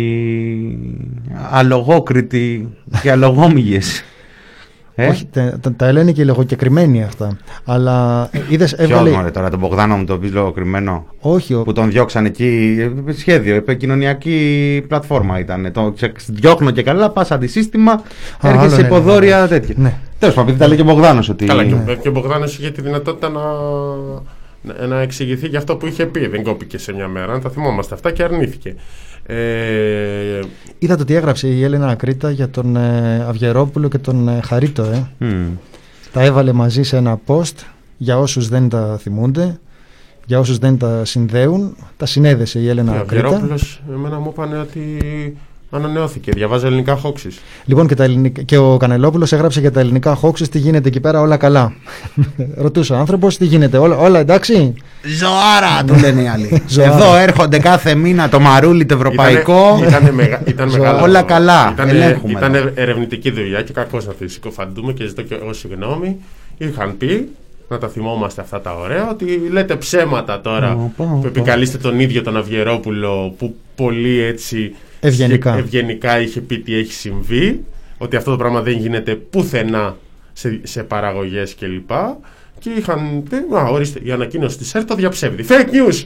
αλογόκριτοι και αλογόμυγες? Όχι, τα λένε και λογοκεκριμένοι αυτά. Αλλά είδες, έβαλε... Ποιος τώρα, τον Μπογδάνο μου το πεις λογοκριμένο? Όχι. Που τον διώξαν εκεί, σχέδιο, επικοινωνιακή πλατφόρμα ήταν. Το διώχνω και καλά, πας αντισύστημα, έρχεσαι υποδόρια τέτοια. Ναι. Τέλος πάντων, τα λέει και ο Μπογδάνος ότι... Καλά, και ο Μπογδάνος είχε τη δυνατότητα να εξηγηθεί για αυτό που είχε πει. Δεν κόπηκε σε μια μέρα, τα θυμόμαστε αυτά, και αρνήθηκε. Είδατε ότι έγραψε η Έλενα Ακρίτα για τον Αυγερόπουλο και τον Χαρίτο. Τα έβαλε μαζί σε ένα post. Για όσους δεν τα θυμούνται, για όσους δεν τα συνδέουν, τα συνέδεσε η Έλενα Ακρίτα. Ο Αυγερόπουλος, εμένα μου είπανε ότι ανανεώθηκε, διαβάζει ελληνικά hoaxes. Λοιπόν, και ο Κανελόπουλος έγραψε για τα ελληνικά hoaxes, τι γίνεται εκεί πέρα, όλα καλά. Ρωτούσε ο άνθρωπος, τι γίνεται, όλα εντάξει? Ζωάρα, του λένε οι άλλοι. Εδώ έρχονται κάθε μήνα το μαρούλι το ευρωπαϊκό. Ήταν μεγάλο. Όλα καλά. Ήταν ερευνητική δουλειά και κακώς να τη συκοφαντούμε και ζητώ και εγώ συγγνώμη. Είχαν πει, να τα θυμόμαστε αυτά τα ωραία, ότι λέτε ψέματα τώρα που επικαλείστε τον ίδιο τον Αυγερόπουλο που πολύ έτσι ευγενικά είχε πει τι έχει συμβεί, ότι αυτό το πράγμα δεν γίνεται πουθενά σε παραγωγές κλπ. Και είχαν πει, ορίστε, η ανακοίνωση της ΕΡΤ το διαψεύδει. Fake news!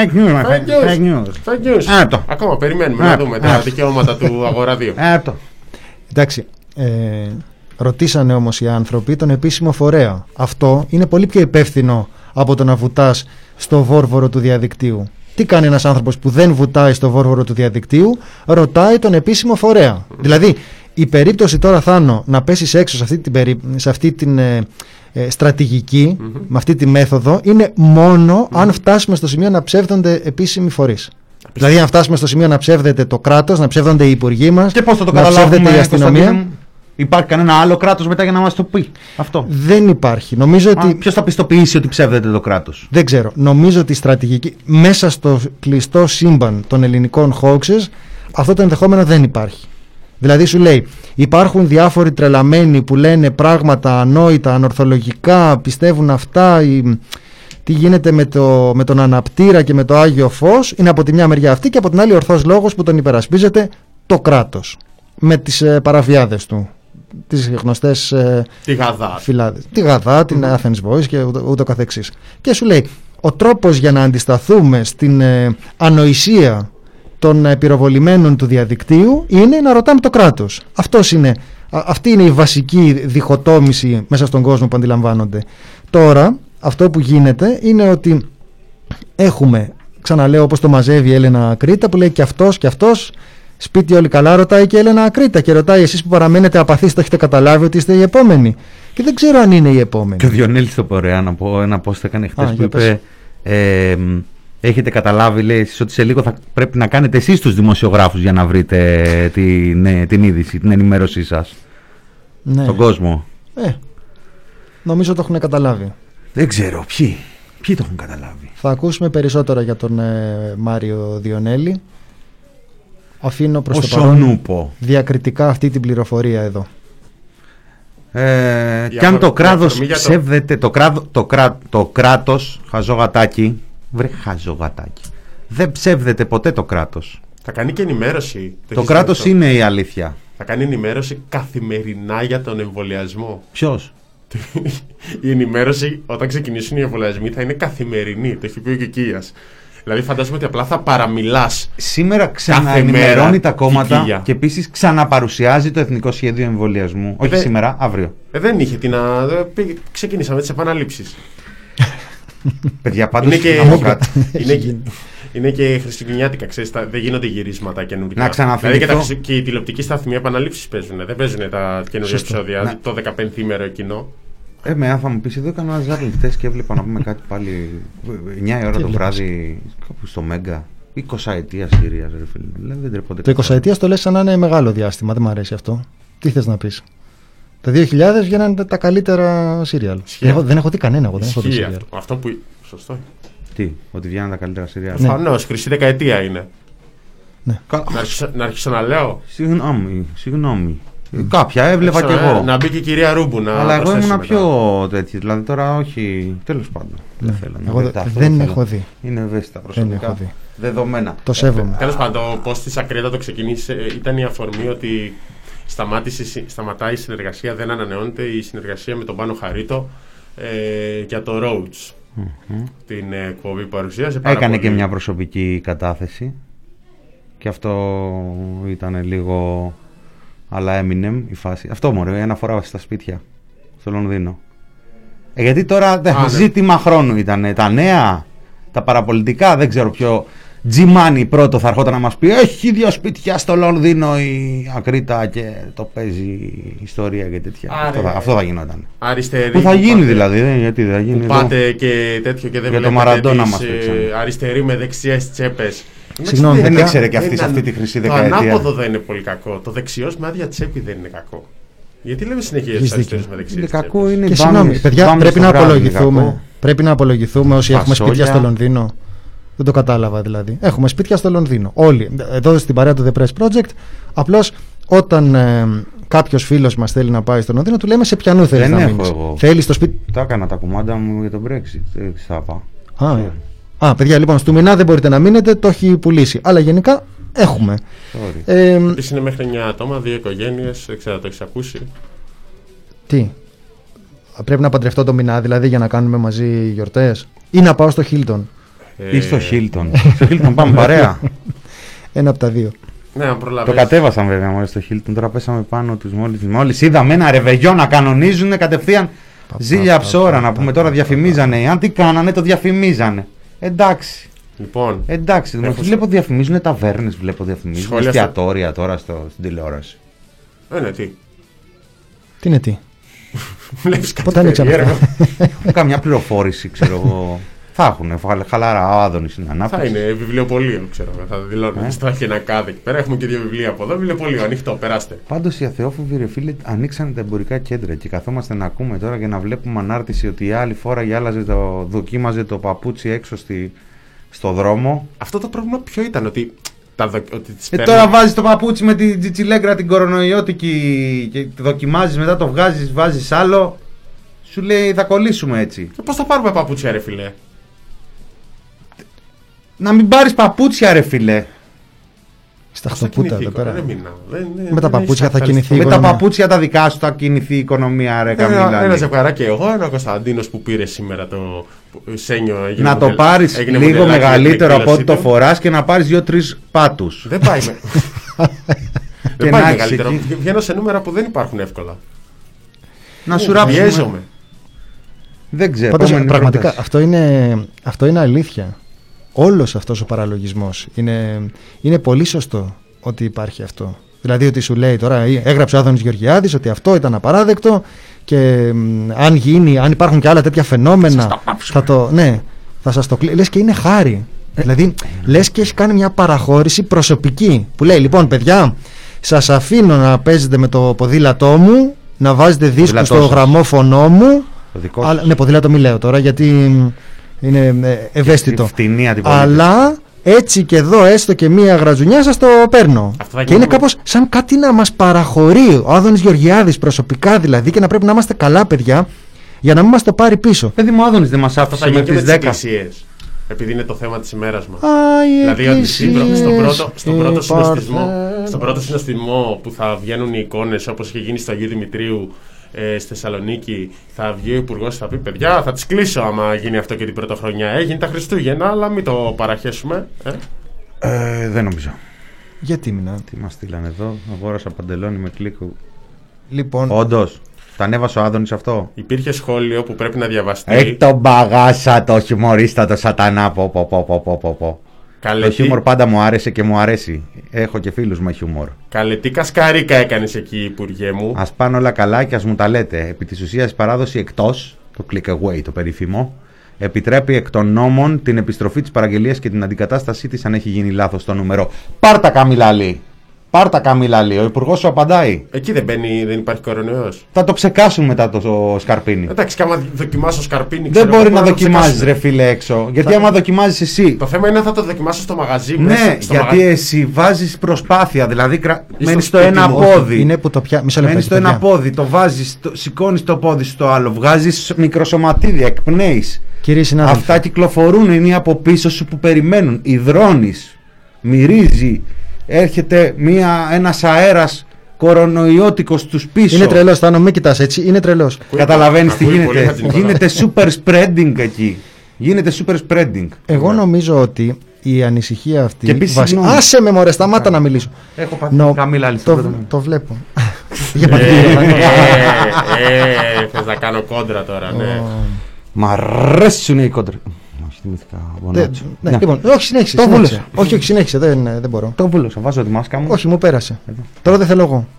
Fake news! Ακόμα περιμένουμε να δούμε τα δικαιώματα του Αγορά 2. Εντάξει, ρωτήσανε όμως οι άνθρωποι τον επίσημο φορέα. Αυτό είναι πολύ πιο υπεύθυνο από το να βουτάς στο βόρβορο του διαδικτύου. Τι κάνει ένας άνθρωπος που δεν βουτάει στο βόρβορο του διαδικτύου? Ρωτάει τον επίσημο φορέα. Δηλαδή, η περίπτωση τώρα, Θάνο, να πέσεις έξω σε αυτή την στρατηγική, με αυτή τη μέθοδο, είναι μόνο αν φτάσουμε στο σημείο να ψεύδονται επίσημοι φορείς. Δηλαδή, αν φτάσουμε στο σημείο να ψεύδεται το κράτος, να ψεύδονται οι υπουργοί μας, και πώς θα το να ψεύδεται η αστυνομία. Υπάρχει κανένα άλλο κράτος μετά για να μας το πει αυτό? Δεν υπάρχει. Νομίζω ότι... Ποιος θα πιστοποιήσει ότι ψεύδεται το κράτος? Δεν ξέρω. Νομίζω ότι η στρατηγική μέσα στο κλειστό σύμπαν των ελληνικών hoaxes αυτό το ενδεχόμενο δεν υπάρχει. Δηλαδή σου λέει, υπάρχουν διάφοροι τρελαμένοι που λένε πράγματα ανόητα, ανορθολογικά, πιστεύουν αυτά, τι γίνεται με τον αναπτήρα και με το Άγιο Φως, είναι από τη μια μεριά αυτή, και από την άλλη ορθός λόγος που τον υπερασπίζεται το κράτος με τις παραβιάδες του, τις γνωστές τη Γαδά, την Athens Voice και ούτω καθεξής. Και σου λέει, ο τρόπος για να αντισταθούμε στην ανοησία των πυροβολημένων του διαδικτύου είναι να ρωτάμε το κράτος. Αυτή είναι η βασική διχοτόμηση μέσα στον κόσμο που αντιλαμβάνονται. Τώρα αυτό που γίνεται είναι ότι έχουμε, ξαναλέω, όπως το μαζεύει η Έλενα Κρήτα, που λέει και αυτός σπίτι όλοι καλά, ρωτάει και η Έλενα Κρήτα και ρωτάει, εσείς που παραμένετε απαθείς, το έχετε καταλάβει ότι είστε οι επόμενοι? Και δεν ξέρω αν είναι οι επόμενοι. Και ο Διονέλης στο Πορεά, να πω ένα post έκανε χθες που είπε, έχετε καταλάβει, λέει, εσείς ότι σε λίγο θα πρέπει να κάνετε εσείς τους δημοσιογράφους για να βρείτε την είδηση, την ενημέρωσή σας στον κόσμο. Νομίζω το έχουν καταλάβει. Δεν ξέρω ποιοι το έχουν καταλάβει. Θα ακούσουμε περισσότερα για τον Μάριο Διονέλη. Αφήνω προς το παρόν διακριτικά αυτή την πληροφορία εδώ. Και αν το κράτος ψεύδεται, το κράτος, χαζογατάκι, χαζογατάκι, δεν ψεύδεται ποτέ το κράτος. Θα κάνει και ενημέρωση. Το κράτος είναι η αλήθεια. Θα κάνει ενημέρωση καθημερινά για τον εμβολιασμό. Ποιος? Η ενημέρωση όταν ξεκινήσουν οι εμβολιασμοί θα είναι καθημερινή. Το έχει πει ο Κικίας. Δηλαδή φαντάζομαι ότι απλά θα παραμιλάς. Σήμερα ξαναενημερώνει τα κόμματα και επίσης ξαναπαρουσιάζει το Εθνικό Σχέδιο Εμβολιασμού. Όχι σήμερα, αύριο. Δεν είχε την. Ξεκινήσαμε τις επαναλήψεις. Παιδιά, πάντως είναι και χριστουγεννιάτικα, ξέρεις, δεν γίνονται γυρίσματα καινούργια. Να ξαναφιληθώ. Δηλαδή και οι τηλεοπτικοί σταθμοί επαναλήψεις παίζουν. Δεν παίζουν τα καινούργια επεισόδια, το 15ήμερο κοινό. Αν θα μου πεις, εδώ έκανα ένα ζάπινγκ χτες και έβλεπα να πούμε κάτι πάλι 9 η ώρα το βράδυ κάπου στο Μέγκα. 20 ετία Συρίας, ρε φίλε. Δεν τρεπόνται. Το 20 ετία το λες σαν να είναι μεγάλο διάστημα, δεν μου αρέσει αυτό. Τι θες να πεις? Τα 2000 βγαίνανε τα καλύτερα σύριαλ. Δεν έχω δει κανένα εγώ, δεν έχω δει σύριαλ. Αυτό που. Σωστό. Τι, ότι βγαίνανε τα καλύτερα σύριαλ? Προφανώς, χρυσή δεκαετία είναι. Ναι. Να αρχίσω να λέω. Συγγνώμη. Κάποια έβλεπα κι εγώ. Να μπει και η κυρία Ρούμπου να. Αλλά εγώ ήμουν πιο τέτοιο. Δηλαδή τώρα όχι. Τέλος πάντων. Δεν θέλω να εγώ δεν έχω δει. Είναι ευαίσθητα προσωπικά. Δεδομένα. Το σέβομαι. Τέλος πάντων, το πώς της Ακρέτα το ξεκίνησε ήταν η αφορμή ότι σταματάει η συνεργασία, δεν ανανεώνεται η συνεργασία με τον Πάνο Χαρίτο για το Rhodes. Την εκπομπή παρουσίασε. Έκανε και μια προσωπική κατάθεση. Και αυτό ήταν λίγο. Αλλά έμεινε η φάση. Αυτό μωρέ, η αναφορά στα σπίτια στο Λονδίνο. Γιατί τώρα ζήτημα χρόνου ήταν. Τα νέα, τα παραπολιτικά, δεν ξέρω ποιο. Τζιμάνι πρώτο θα ερχόταν να μας πει: έχει 2 σπίτια στο Λονδίνο η Ακρίτα και το παίζει ιστορία και τέτοια. Αυτό θα γινόταν. Αριστερή. Που θα γίνει δηλαδή. Γιατί δεν θα γίνει. Πάτε και τέτοιο και δεν βλέπετε αριστερή με δεξιές τσέπες. Συγγνώμη, δεν ήξερε και αυτή σε αυτή τη χρυσή δεκαετία. Το ανάποδο δεν είναι πολύ κακό. Το δεξιός με άδεια τσέπη δεν είναι κακό. Γιατί λέμε συνεχεία τους αριστερούς με δεξιές τσέπες? Κακό είναι. Και συγγνώμη, παιδιά, πρέπει να απολογηθούμε όσοι έχουμε σπίτια στο Λονδίνο. Δεν το κατάλαβα δηλαδή. Έχουμε σπίτια στο Λονδίνο. Όλοι. Εδώ στην παρέα του The Press Project. Απλώς όταν κάποιος φίλος μας θέλει να πάει στο Λονδίνο, του λέμε σε ποιανού θέλεις να μείνεις. Θέλεις το σπίτι. Τα έκανα τα κουμάντα μου για τον Brexit. Θα πάω. Παιδιά, λοιπόν, στο Μινά δεν μπορείτε να μείνετε, το έχει πουλήσει. Αλλά γενικά έχουμε. Επίσης είναι μέχρι 9 άτομα, 2 οικογένειες, δεν ξέρω, το έχεις ακούσει. Τι, πρέπει να παντρευτώ το Μινά δηλαδή για να κάνουμε μαζί γιορτές, ή να πάω στο Χίλτον? Ή στο Χίλτον. Στο Χίλτον πάμε παρέα. Ένα από τα δύο. Ναι, το κατέβασαν βέβαια μόλις στο Χίλτον, τώρα πέσαμε πάνω τους μόλις είδαμε ένα ρεβεγιό να κανονίζουν κατευθείαν ζήλια ψώρα να πούμε. Τώρα διαφημίζανε, αν τι κάνανε το διαφημίζανε. Εντάξει. Λοιπόν, εντάξει, βλέπω διαφημίζουν ταβέρνες, βλέπω διαφημίζουν εστιατόρια τώρα στην τηλεόραση. Ναι, τι. Τι είναι τι? Βλέπεις κάτι περίεργο. Καμιά πληροφόρηση, ξέρω εγώ. Θα έχουν χαλαρά, ο Άδωνης είναι ανάπτυξη. Θα είναι βιβλιοπωλείο, ξέρω. Θα δηλώνουν στραχενακάδε εκεί πέρα. Έχουμε και 2 βιβλία από εδώ. Βιβλιοπωλείο, ανοιχτό, περάστε. Πάντως οι αθεόφοβοι, ρε φίλε, ανοίξανε τα εμπορικά κέντρα και καθόμαστε να ακούμε τώρα και να βλέπουμε ανάρτηση ότι η άλλη φορά δοκίμαζε το παπούτσι έξω στο δρόμο. Αυτό το πρόβλημα ποιο ήταν, ότι. Τώρα βάζεις το παπούτσι με την τζιτσιλέγκρα την κορονοϊώτικη και δοκιμάζεις, μετά το βγάζεις, βάζεις άλλο. Σου λέει θα κολλήσουμε έτσι. Και πώς θα πάρουμε παπούτσια, ρε φίλε? Να μην πάρεις παπούτσια, ρε φίλε. Στα χτωπούτα εδώ πέρα. Με τα παπούτσια θα κινηθεί η οικονομία. Με τα παπούτσια τα δικά σου θα κινηθεί η οικονομία, ρε Καμίλα. Ένα ζευγαράκι εγώ, ένα Κωνσταντίνος που πήρε σήμερα το Σένιο. Να το πάρεις λίγο μεγαλύτερο από ό,τι το φοράς και να πάρεις 2-3 πάτους. Δεν πάει δεν πάει μεγαλύτερο. Βγαίνω σε νούμερα που δεν υπάρχουν εύκολα. Να σου ράψουμε. Δεν ξέρω. Πραγματικά αυτό είναι αλήθεια. Όλος αυτός ο παραλογισμός είναι πολύ σωστό ότι υπάρχει αυτό. Δηλαδή ότι σου λέει τώρα, έγραψε ο Άδωνης Γεωργιάδης ότι αυτό ήταν απαράδεκτο και αν υπάρχουν και άλλα τέτοια φαινόμενα θα σας το κλείσει. Λες και είναι χάρη. Δηλαδή λες και έχει κάνει μια παραχώρηση προσωπική που λέει λοιπόν παιδιά, σας αφήνω να παίζετε με το ποδήλατό μου, να βάζετε δίσκους στο γραμμόφωνο μου. Ναι, ποδήλατο μη λέω τώρα γιατί είναι ευαίσθητο. Αλλά έτσι και εδώ έστω και μία γρατζουνιά σας το παίρνω. Και είναι κάπως σαν κάτι να μας παραχωρεί ο Άδωνης Γεωργιάδης προσωπικά δηλαδή, και να πρέπει να είμαστε καλά παιδιά για να μην μας το πάρει πίσω. Παιδί μου, Άδωνης δεν μας άφησε με τις 10. Επειδή είναι το θέμα της ημέρας μας. Δηλαδή ότι στον πρώτο συνοστισμό που θα βγαίνουν οι εικόνες, όπως είχε γίνει στο Αγίου Δημητρίου στη Θεσσαλονίκη, θα βγει ο Υπουργός, θα πει παιδιά, θα τις κλείσω άμα γίνει αυτό και την πρωτοχρονιά. Έγινε τα Χριστούγεννα, αλλά μην το παραχέσουμε. Δεν νομίζω. Γιατί μηνά. Τι μας στείλανε εδώ, αγόρασα παντελόνι με κλίκο. Λοιπόν. Όντως. Τα ανέβασε ο Άδωνης αυτό. Υπήρχε σχόλιο που πρέπει να διαβαστεί. Έχει τον μπαγάσα το χιουμορίστα το σατανά. Το χιούμορ πάντα μου άρεσε και μου αρέσει. Έχω και φίλους με χιούμορ. Καλέ, τι κασκαρίκα έκανες εκεί, Υπουργέ μου. Ας πάνε όλα καλά και ας μου τα λέτε. Επί της ουσίας η παράδοση εκτός, το click away το περίφημο, επιτρέπει εκ των νόμων την επιστροφή της παραγγελίας και την αντικατάστασή της αν έχει γίνει λάθος το νούμερο. Πάρτα Καμιλάλη. Πάρτα Καμιλάλη, ο υπουργός σου απαντάει. Εκεί δεν υπάρχει κορονοϊός. Θα το ψεκάσουν μετά το σκαρπίνι. Εντάξει, και άμα δοκιμάσω σκαρπίνι. Δεν μπορεί να δοκιμάζεις ρε φίλε έξω. Γιατί άμα δοκιμάζεις εσύ. Το θέμα είναι αν θα το δοκιμάσω στο μαγαζί μου. Ναι, γιατί εσύ βάζεις προσπάθεια. Δηλαδή μένεις στο ένα πόδι. Είναι που το μένεις στο ένα πόδι, το βάζεις, σηκώνεις το πόδι στο άλλο, βγάζεις μικροσωματίδια, εκπνέεις. Αυτά κυκλοφορούν, είναι από πίσω σου που περιμένουν. Υδρώνεις, μυρίζει. Έρχεται ένας αέρας κορονοϊώτικος τους πίσω. Είναι τρελός, Θάνο, μην κοιτάς έτσι, είναι τρελός. Καταλαβαίνεις τι γίνεται. Γίνεται super spreading εκεί. Γίνεται super spreading. Εγώ νομίζω ότι η ανησυχία αυτή. Άσε με μωρέ, σταμάτα να μιλήσω. Έχω πάθει Καμίλα, το βλέπω. Θες να κάνω κόντρα τώρα, ναι. Μ' αρέσουν οι κόντρες. Λοιπόν, όχι, συνέχισε. Όχι, συνέχισε, δεν μπορώ. Το βούλωσα, βάζω τη μάσκα μου. Όχι, μου πέρασε. Τώρα δεν θέλω εγώ.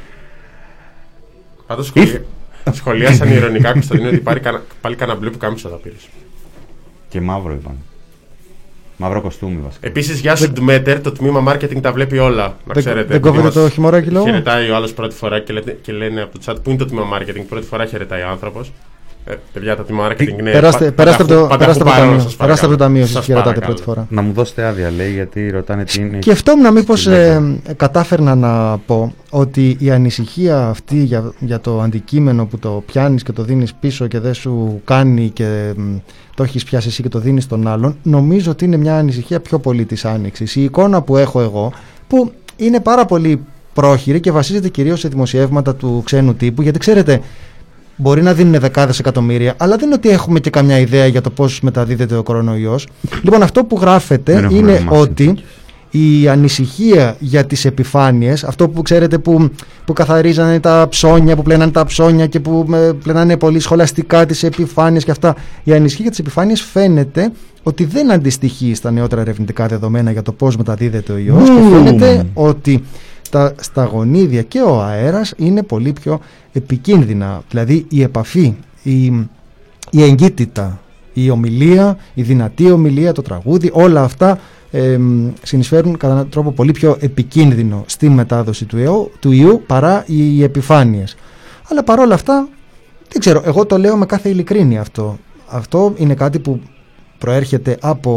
Πάντως σχολίασαν ειρωνικά, Κωνσταντίνο, ότι πάλι κανένα μπλε που κάμισα θα πήρες. Και μαύρο είπαν. Μαύρο κοστούμι βασικά. Επίσης, γεια σου Ντμέτερ, το τμήμα marketing τα βλέπει όλα. Να ξέρετε. Δεν κόβεται το χειμωράκι λόγω. Χαιρετάει ο άλλος πρώτη φορά και λένε από το chat που είναι το τμήμα marketing. Πρώτη φορά χαιρετάει ο άνθρωπος. Παιδιά, το τμήμα marketing είναι. Περάστε από το ταμείο σας, χαιρετάτε πρώτη φορά. Να μου δώσετε άδεια, λέει, γιατί ρωτάνε τι είναι. Σκεφτόμουν μήπως κατάφερνα να πω ότι η ανησυχία αυτή για το αντικείμενο που το πιάνεις και το δίνεις πίσω και δεν σου κάνει και το έχεις πιάσει εσύ και το δίνεις στον άλλον, νομίζω ότι είναι μια ανησυχία πιο πολύ της άνοιξης. Η εικόνα που έχω εγώ, που είναι πάρα πολύ πρόχειρη και βασίζεται κυρίως σε δημοσιεύματα του ξένου τύπου, γιατί ξέρετε. Μπορεί να δίνουν δεκάδες εκατομμύρια, αλλά δεν είναι ότι έχουμε και καμιά ιδέα για το πώς μεταδίδεται ο κορονοϊός. Λοιπόν, αυτό που γράφεται είναι ότι η ανησυχία για τις επιφάνειες, αυτό που ξέρετε που καθαρίζανε τα ψώνια, που πλένανε τα ψώνια και που πλένανε πολύ σχολαστικά τις επιφάνειες και αυτά, η ανησυχία για τις επιφάνειες φαίνεται ότι δεν αντιστοιχεί στα νεότερα ερευνητικά δεδομένα για το πώς μεταδίδεται ο ιός και φαίνεται ότι στα γονίδια και ο αέρας είναι πολύ πιο επικίνδυνα. Δηλαδή η επαφή, η εγκύτητα, η ομιλία, η δυνατή ομιλία, το τραγούδι, όλα αυτά συνεισφέρουν κατά έναν τρόπο πολύ πιο επικίνδυνο στη μετάδοση του ιού παρά οι επιφάνειες. Αλλά παρόλα αυτά, δεν ξέρω, εγώ το λέω με κάθε ειλικρίνεια αυτό. Αυτό είναι κάτι που προέρχεται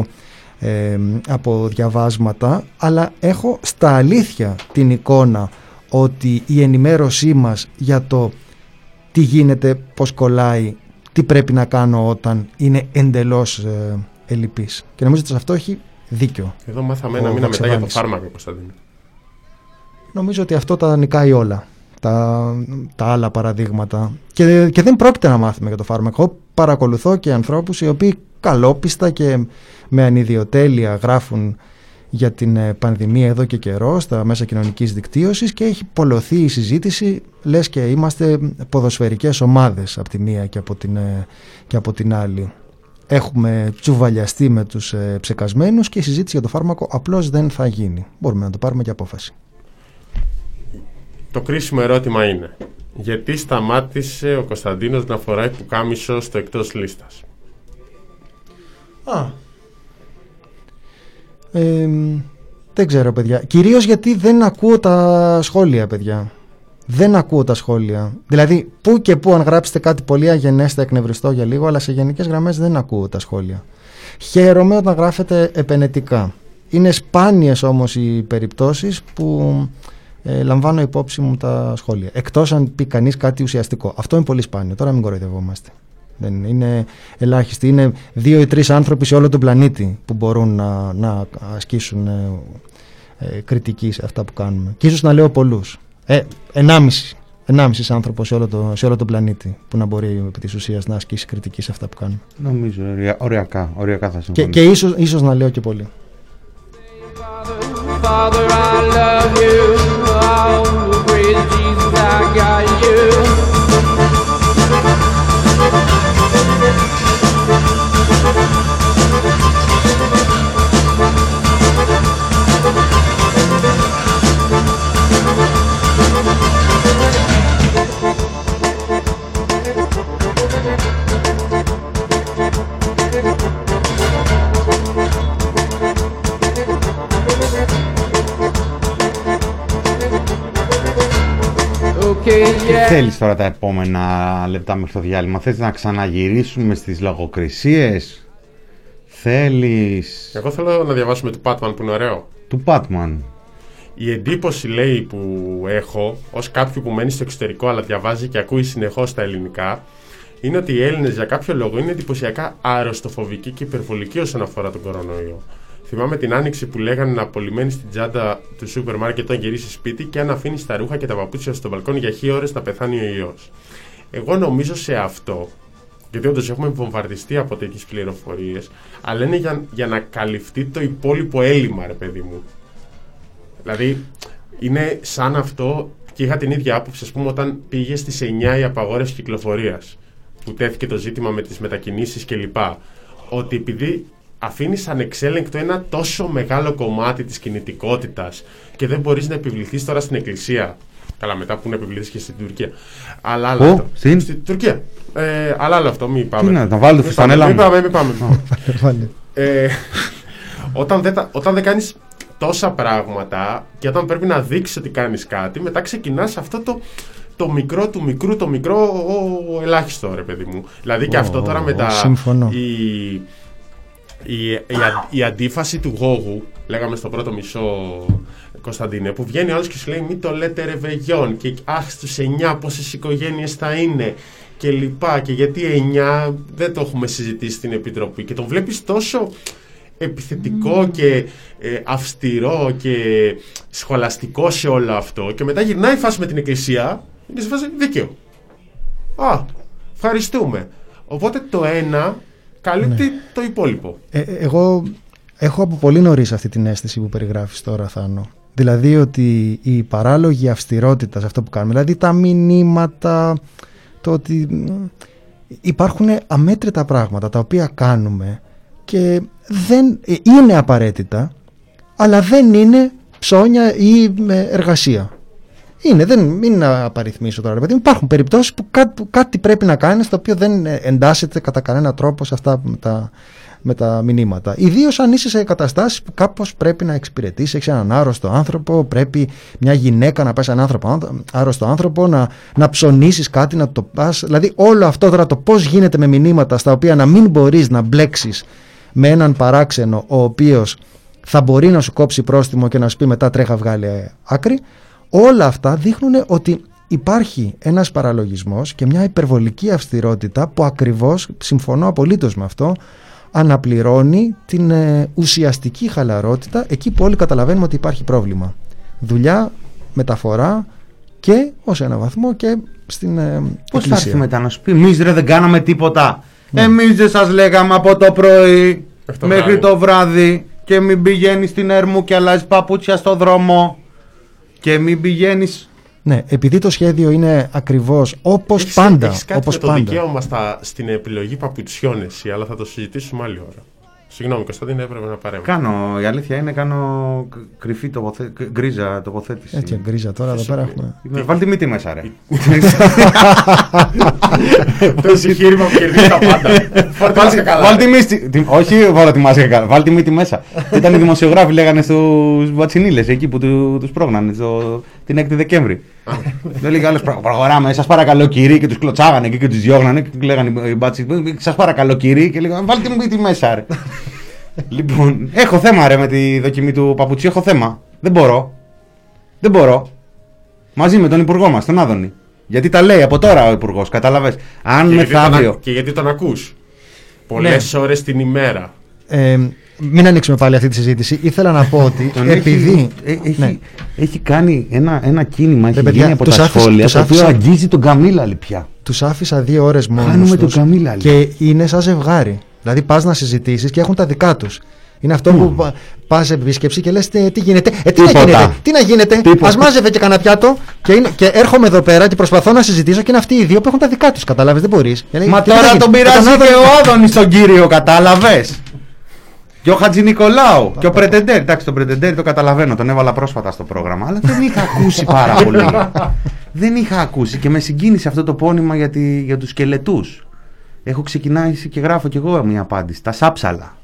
από διαβάσματα, αλλά έχω στα αλήθεια την εικόνα ότι η ενημέρωσή μας για το τι γίνεται, πώς κολλάει, τι πρέπει να κάνω όταν είναι εντελώς ελλειπής. Και νομίζω ότι σε αυτό έχει δίκιο. Εδώ μάθαμε ένα μήνα μετά για το φάρμακο, Κωνσταντίνο. νομίζω ότι αυτό τα νικάει όλα τα άλλα παραδείγματα και δεν πρόκειται να μάθουμε για το φάρμακο. Εγώ παρακολουθώ και ανθρώπους οι οποίοι καλόπιστα και με ανιδιοτέλεια γράφουν για την πανδημία εδώ και καιρό στα μέσα κοινωνικής δικτύωσης και έχει πολλωθεί η συζήτηση, λες και είμαστε ποδοσφαιρικές ομάδες από τη μία και από την άλλη. Έχουμε τσουβαλιαστεί με τους ψεκασμένους και η συζήτηση για το φάρμακο απλώς δεν θα γίνει. Μπορούμε να το πάρουμε και απόφαση. Το κρίσιμο ερώτημα είναι, γιατί σταμάτησε ο Κωνσταντίνος να φοράει πουκάμισο στο εκτός λίστας? Δεν ξέρω, παιδιά. Κυρίως γιατί δεν ακούω τα σχόλια, παιδιά. Δεν ακούω τα σχόλια. Δηλαδή, πού και πού αν γράψετε κάτι πολύ αγενές θα εκνευριστώ για λίγο, αλλά σε γενικές γραμμές δεν ακούω τα σχόλια. Χαίρομαι όταν γράφετε επενετικά. Είναι σπάνιες όμως οι περιπτώσεις που λαμβάνω υπόψη μου τα σχόλια. Εκτός αν πει κανείς κάτι ουσιαστικό. Αυτό είναι πολύ σπάνιο. Τώρα μην κοροϊδευόμαστε. Δεν είναι ελάχιστοι. Είναι 2 ή 3 άνθρωποι σε όλο τον πλανήτη που μπορούν να ασκήσουν κριτική σε αυτά που κάνουμε. Και ίσως να λέω πολλούς. 1,5 άνθρωπο σε όλο τον πλανήτη που να μπορεί επί της ουσίας να ασκήσει κριτική σε αυτά που κάνουμε. Νομίζω οριακά θα συμφωνήσω. Και ίσως να λέω και πολύ. Father, I love you. Oh, praise Jesus, I got you. Τι θέλεις τώρα τα επόμενα λεπτά μέχρι το διάλειμμα? Θες να ξαναγυρίσουμε στις λογοκρισίες? Θέλεις... Εγώ θέλω να διαβάσουμε του Πάτμαν που είναι ωραίο. Του Πάτμαν. Η εντύπωση, λέει, που έχω ως κάποιου που μένει στο εξωτερικό αλλά διαβάζει και ακούει συνεχώς τα ελληνικά, είναι ότι οι Έλληνες για κάποιο λόγο είναι εντυπωσιακά άρρωστοφοβικοί και υπερβολικοί όσον αφορά τον κορονοϊό. Θυμάμαι την άνοιξη που λέγανε να απολυμμένεις στην τσάντα του σούπερ μάρκετ όταν γυρίσεις σπίτι και αν αφήνεις τα ρούχα και τα παπούτσια στο μπαλκόνι για χι ώρες να πεθάνει ο ιός. Εγώ νομίζω σε αυτό, γιατί όντως έχουμε βομβαρδιστεί από τέτοιες πληροφορίες, αλλά είναι για να καλυφθεί το υπόλοιπο έλλειμμα, ρε παιδί μου. Δηλαδή, είναι σαν αυτό, και είχα την ίδια άποψη, ας πούμε, όταν πήγε στις 9 η απαγόρευση κυκλοφορίας, που τέθηκε το ζήτημα με τις μετακινήσεις κλπ. Ότι επειδή αφήνεις ανεξέλεγκτο ένα τόσο μεγάλο κομμάτι της κινητικότητας και δεν μπορείς να επιβληθείς τώρα στην εκκλησία. Καλά, μετά που να επιβληθείς και στην Τουρκία. Αλλά άλλο αυτό. Στην Τουρκία. Αλλά άλλο αυτό, μην πάμε. Τι να βάλω το φανέλα μου. Μην πάμε. Όταν δεν κάνεις τόσα πράγματα και όταν πρέπει να δείξεις ότι κάνεις κάτι, μετά ξεκινάς αυτό το μικρό του μικρού, το μικρό ελάχιστο, ρε παιδί μου. Δηλαδή και αυτό τώρα μετά η αντίφαση του Γόγου, λέγαμε στο πρώτο μισό, Κωνσταντίνε, που βγαίνει ο άλλος και σου λέει μην το λέτε ρεβεγιόν και αχ στους 9 πόσες οικογένειες θα είναι και λοιπά και γιατί 9 δεν το έχουμε συζητήσει στην Επιτροπή και τον βλέπεις τόσο επιθετικό και αυστηρό και σχολαστικό σε όλο αυτό και μετά γυρνάει η φάση με την Εκκλησία, είναι σε φάση δίκαιο. Ευχαριστούμε. Οπότε το ένα καλύπτει το υπόλοιπο. Εγώ έχω από πολύ νωρίς αυτή την αίσθηση που περιγράφεις τώρα, Θάνο. Δηλαδή ότι η παράλογη αυστηρότητα σε αυτό που κάνουμε, δηλαδή τα μηνύματα, το ότι υπάρχουν αμέτρητα πράγματα τα οποία κάνουμε και δεν είναι απαραίτητα, αλλά δεν είναι ψώνια ή εργασία. Δεν είναι να απαριθμίσω τώρα, παιδί. Υπάρχουν περιπτώσεις που κάτι πρέπει να κάνεις το οποίο δεν εντάσσεται κατά κανένα τρόπο σε αυτά με τα μηνύματα. Ιδίως αν είσαι σε καταστάσεις που κάπως πρέπει να εξυπηρετήσεις, έχεις έναν άρρωστο άνθρωπο, πρέπει μια γυναίκα να πάει σε έναν άρρωστο άνθρωπο, να ψωνίσεις κάτι, να το πας. Δηλαδή όλο αυτό τώρα το πώς γίνεται με μηνύματα στα οποία να μην μπορείς να μπλέξεις με έναν παράξενο ο οποίος θα μπορεί να σου κόψει πρόστιμο και να σου πει μετά τρέχα βγάλει άκρη. Όλα αυτά δείχνουν ότι υπάρχει ένας παραλογισμός και μια υπερβολική αυστηρότητα που ακριβώς, συμφωνώ απολύτως με αυτό, αναπληρώνει την ουσιαστική χαλαρότητα εκεί που όλοι καταλαβαίνουμε ότι υπάρχει πρόβλημα. Δουλειά μεταφορά και ως ένα βαθμό και στην Πώς θα έρθει μετά να σου πει, εμείς ρε δεν κάναμε τίποτα. Εμείς δεν σας λέγαμε από το πρωί μέχρι το βράδυ και μην πηγαίνεις στην Ερμού και αλλάζεις παπούτσια στο δρόμο και μην πηγαίνεις. Ναι, επειδή το σχέδιο είναι ακριβώς όπως πάντα. Έχεις κάτι με το δικαίωμα στην επιλογή παπουτσιών εσύ, αλλά θα το συζητήσουμε άλλη ώρα. Συγγνώμη, Κωνσταντίνε, έπρεπε να παρέμβω. Η αλήθεια είναι, κάνω κρυφή γκρίζα τοποθέτηση. Έτσι, γκρίζα τώρα εδώ πέρα έχουμε. Βάλ τη μύτη μέσα, ρε. Το εγχείρημα που κερδίζει τα πάντα. Βάλ τη μύτη. Όχι, βάλω τη μάσκα καλά. Βάλ τη μύτη μέσα. Ήταν οι δημοσιογράφοι, λέγανε στους Βατσινίλες εκεί που τους πρόγνανε την 6η Δεκέμβρη. Δεν λέγανε άλλος, προχωράμε. Σας παρακαλώ κύριοι, και τους κλωτσάγανε εκεί και τους διώγνανε. Και λέγανε οι μπάτσι, σας παρακαλώ κύριοι, και λέγανε βάλ τη μύτη μέσα, ρε. Λοιπόν, έχω θέμα ρε με τη δοκιμή του παπουτσιού, έχω θέμα. Δεν μπορώ. Μαζί με τον υπουργό μας, τον Άδωνη. Γιατί τα λέει από τώρα ο υπουργός, κατάλαβες. Αν μεθαύριο. Και γιατί τον ακούς πολλές ώρες την ημέρα. Μην ανοίξουμε πάλι αυτή τη συζήτηση. Ήθελα να πω ότι επειδή. Έχει κάνει ένα κίνημα, έχει γίνει από τα σχόλια, το οποίο αγγίζει τον Καμίλαλη πια. Τους άφησα 2 ώρες μόνος τους και είναι σαν ζευγάρι. Δηλαδή πας να συζητήσεις και έχουν τα δικά τους. Είναι αυτό που πας σε επίσκεψη και λες τι γίνεται. Τι να γίνεται. Ας μάζευε και κανένα πιάτο και έρχομαι εδώ πέρα και προσπαθώ να συζητήσω και είναι αυτοί οι δύο που έχουν τα δικά τους. Καταλάβες, δεν μπορείς. Μα τώρα τον πειράζει και ο Άδωνης τον κύριο, κατάλαβες. Και ο Χατζηνικολάου και ο Πρετεντέρ. Εντάξει, τον Πρετεντέρ το καταλαβαίνω, τον έβαλα πρόσφατα στο πρόγραμμα, αλλά δεν είχα ακούσει πάρα πολύ. Δεν είχα ακούσει και με συγκίνησε αυτό το πόνημα για τους σκελετούς. Έχω ξεκινήσει και γράφω κι εγώ μια απάντηση. Τα σάψαλα.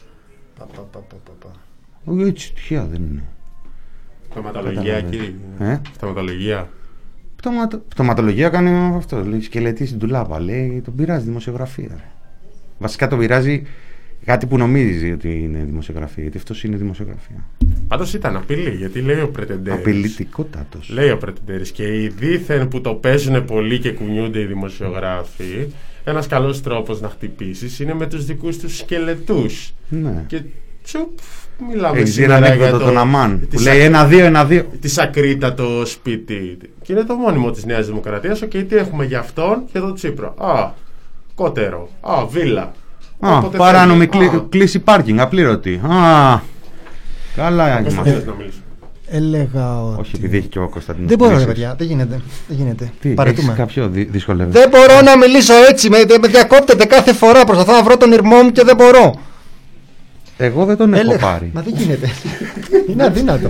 Έτσι τυχαία δεν είναι. Πτωματολογία, κύριε. Πτωματολογία. Πτωματολογία κάνει αυτό. Λέει σκελετή στην τουλάπα. Λέει τον πειράζει δημοσιογραφία. Βασικά τον πειράζει κάτι που νομίζει ότι είναι δημοσιογραφία. Γιατί αυτό είναι δημοσιογραφία. Πάντως ήταν απειλή, γιατί λέει ο Πρετεντέρης. Απειλητικότατος. Λέει ο Πρετεντέρης και οι δήθεν που το παίζουν πολύ και κουνιούνται οι δημοσιογράφοι. Ένας καλός τρόπος να χτυπήσεις είναι με τους δικούς τους σκελετούς. Ναι. Και τσουπ, μιλάμε σήμερα για τον Αμάν που λέει 1-2. Τη Ακρίτα το σπίτι. Και είναι το μόνιμο της Νέας Δημοκρατίας. Και τι έχουμε για αυτόν και τον Τσίπρα. Κότερο. Βίλα. Παράνομη κλίση πάρκινγκ, απλήρωτη. Καλά, έλεγα ότι. Όχι, επειδή έχει και ο Κωνσταντίνος. Δεν μπορώ, παιδιά, δεν γίνεται. Έχεις κάποιο δυσκολεύει. Δεν μπορώ να μιλήσω έτσι. Με διακόπτεται κάθε φορά. Προσπαθώ να βρω τον ηρμό μου και δεν μπορώ. Εγώ δεν τον έχω πάρει. Μα δεν γίνεται. Είναι αδύνατο.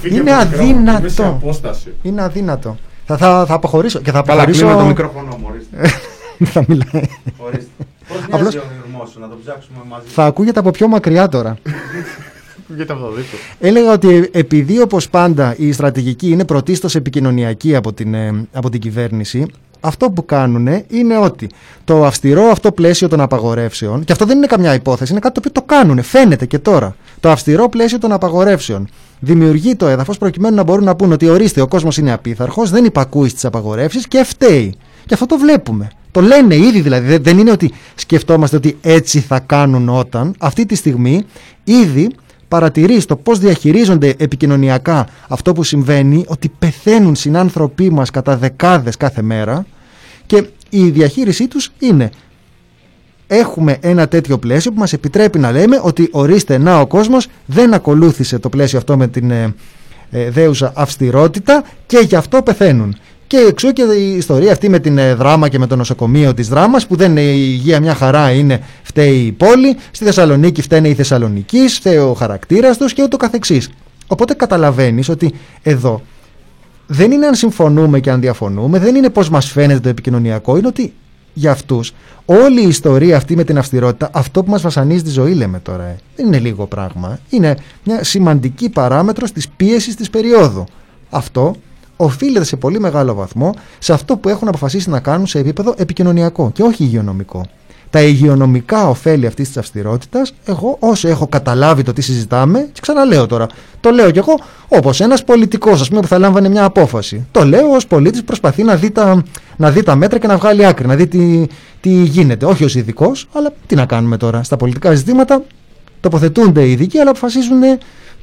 Είναι αδύνατο. Θα αποχωρήσω. Και θα αποχωρήσω. Καλά, το μικρόφωνο μου, ορίστε. Θα μιλάει. Πώς μοιάζει ο ηρμός σου, να το ψάξουμε μαζί. Θα ακούγεται από πιο μακριά τώρα. Ακούγεται από το δίπλο. Έλεγα ότι επειδή όπως πάντα η στρατηγική είναι πρωτίστως επικοινωνιακή από την κυβέρνηση, αυτό που κάνουν είναι ότι το αυστηρό αυτό πλαίσιο των απαγορεύσεων, και αυτό δεν είναι καμιά υπόθεση, είναι κάτι το οποίο το κάνουν, φαίνεται και τώρα. Το αυστηρό πλαίσιο των απαγορεύσεων δημιουργεί το έδαφος προκειμένου να μπορούν να πούν ότι ορίστε, ο κόσμος είναι απίθαρχος, δεν υπακούει στις απαγορεύσεις και φταίει. Και αυτό το βλέπουμε. Το λένε ήδη δηλαδή. Δεν είναι ότι σκεφτόμαστε ότι έτσι θα κάνουν όταν. Αυτή τη στιγμή ήδη παρατηρείς το πώς διαχειρίζονται επικοινωνιακά αυτό που συμβαίνει, ότι πεθαίνουν συνάνθρωποι μας κατά δεκάδες κάθε μέρα και η διαχείρισή τους είναι έχουμε ένα τέτοιο πλαίσιο που μας επιτρέπει να λέμε ότι ορίστε να ο κόσμος δεν ακολούθησε το πλαίσιο αυτό με την δέουσα αυστηρότητα και γι' αυτό πεθαίνουν. Και εξού και η ιστορία αυτή με την Δράμα και με το νοσοκομείο της Δράμας που δεν είναι η υγεία μια χαρά, είναι φταίει η πόλη, στη Θεσσαλονίκη φταίνε οι Θεσσαλονικείς, φταίει ο χαρακτήρας τους και ούτω καθεξής. Οπότε καταλαβαίνεις ότι εδώ δεν είναι αν συμφωνούμε και αν διαφωνούμε, δεν είναι πώς μας φαίνεται το επικοινωνιακό, είναι ότι για αυτούς όλη η ιστορία αυτή με την αυστηρότητα, αυτό που μας βασανίζει τη ζωή λέμε τώρα, δεν είναι λίγο πράγμα, είναι μια σημαντική παράμετρος της πίεσης της περίοδου. Αυτό οφείλεται σε πολύ μεγάλο βαθμό σε αυτό που έχουν αποφασίσει να κάνουν σε επίπεδο επικοινωνιακό και όχι υγειονομικό. Τα υγειονομικά ωφέλη αυτής της αυστηρότητας, εγώ όσο έχω καταλάβει το τι συζητάμε, και ξαναλέω τώρα, το λέω κι εγώ όπως ένας πολιτικός, ας πούμε, που θα λάμβανε μια απόφαση. Το λέω ως πολίτης που προσπαθεί να δει τα μέτρα και να βγάλει άκρη, να δει τι γίνεται. Όχι ως ειδικός, αλλά τι να κάνουμε τώρα. Στα πολιτικά ζητήματα τοποθετούνται οι ειδικοί, αλλά αποφασίζουν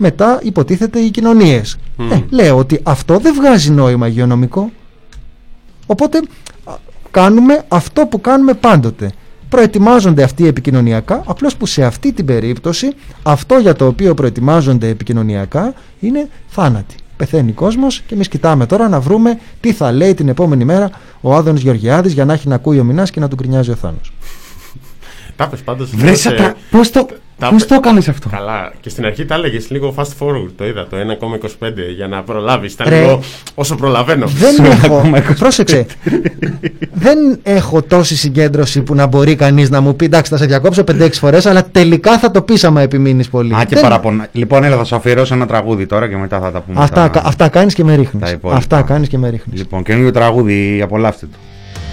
μετά υποτίθεται οι κοινωνίες. Λέω ότι αυτό δεν βγάζει νόημα υγειονομικό. Οπότε κάνουμε αυτό που κάνουμε πάντοτε. Προετοιμάζονται αυτοί επικοινωνιακά, απλώς που σε αυτή την περίπτωση αυτό για το οποίο προετοιμάζονται επικοινωνιακά είναι θάνατοι. Πεθαίνει κόσμος και εμείς κοιτάμε τώρα να βρούμε τι θα λέει την επόμενη μέρα ο Άδωνης Γεωργιάδης για να έχει να ακούει ο Μινάς και να του γκρινιάζει ο Θάνος. Τα πες πάντως. Πώς το έκανες αυτό? Καλά, και στην αρχή τα έλεγες λίγο fast forward, το είδα, το 1,25 για να προλάβεις. Ήταν λίγο όσο προλαβαίνω. Δεν έχω, πρόσεξε, δεν έχω τόση συγκέντρωση που να μπορεί κανείς να μου πει εντάξει θα σε διακόψω 5-6 φορές, αλλά τελικά θα το πεις άμα επιμείνεις πολύ. Και παραπονά. Λοιπόν, έλα, θα σου αφιερώσω ένα τραγούδι τώρα και μετά θα τα πούμε. Αυτά κάνεις και με ρίχνεις. Αυτά κάνεις και με ρίχνεις. Λοιπόν, καινούριο τραγούδι, απολαύστε το.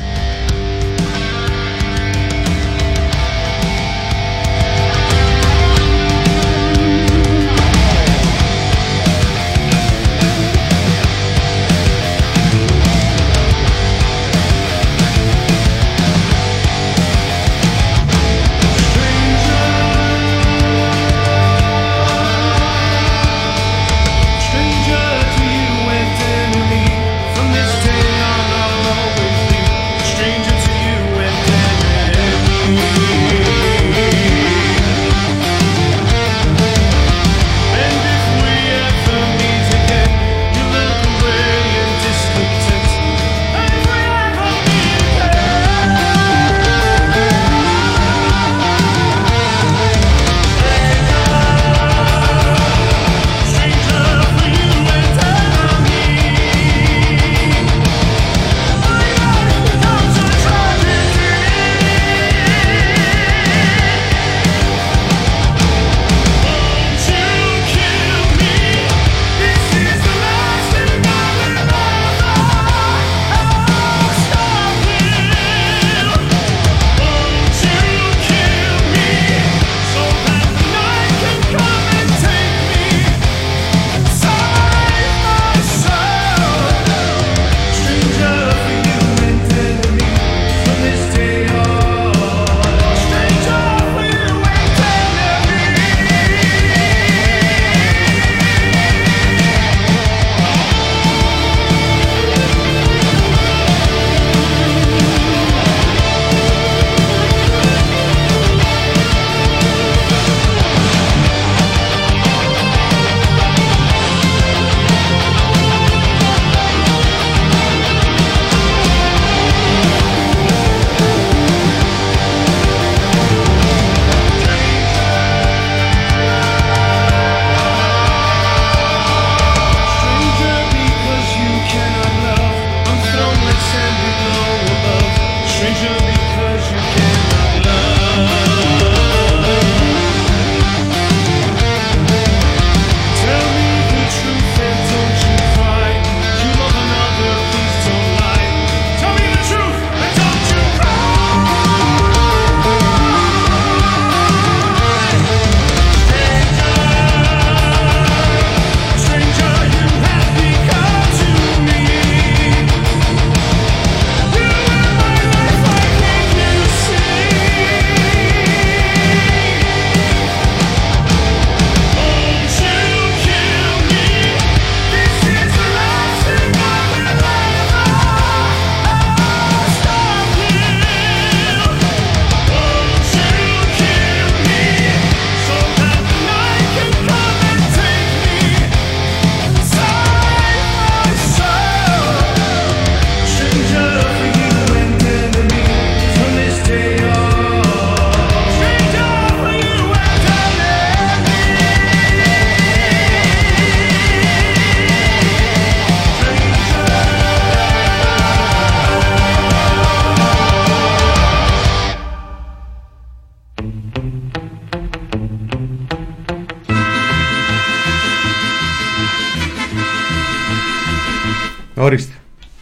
Ορίστε.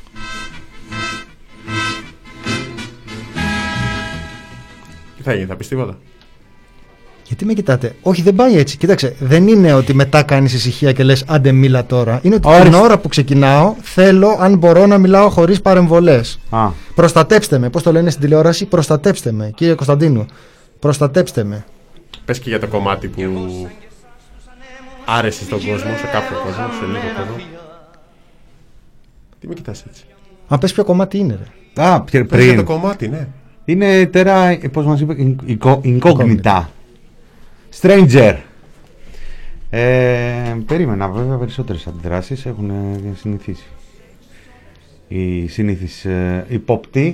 Τι θα γίνει, θα πεις τίποτα? Γιατί με κοιτάτε? Όχι, δεν πάει έτσι. Κοίταξε, δεν είναι ότι μετά κάνεις ησυχία και λες άντε μίλα τώρα. Είναι ότι την ώρα που ξεκινάω θέλω, αν μπορώ, να μιλάω χωρίς παρεμβολές. Προστατέψτε με. Πώς το λένε στην τηλεόραση? Προστατέψτε με. Κύριε Κωνσταντίνου, προστατέψτε με. Πες και για το κομμάτι που άρεσε στον κόσμο, σε κάποιο κόσμο, σε λίγο κόσμο. Τι με κοιτάς έτσι? Αν πες ποιο κομμάτι είναι, ρε. Α, πριν. Το κομμάτι, ναι. Είναι τώρα, πώς μας είπε, Incognita. Stranger. Περίμενα βέβαια περισσότερες αντιδράσεις. Έχουν συνηθίσει οι συνήθεις υπόπτοι.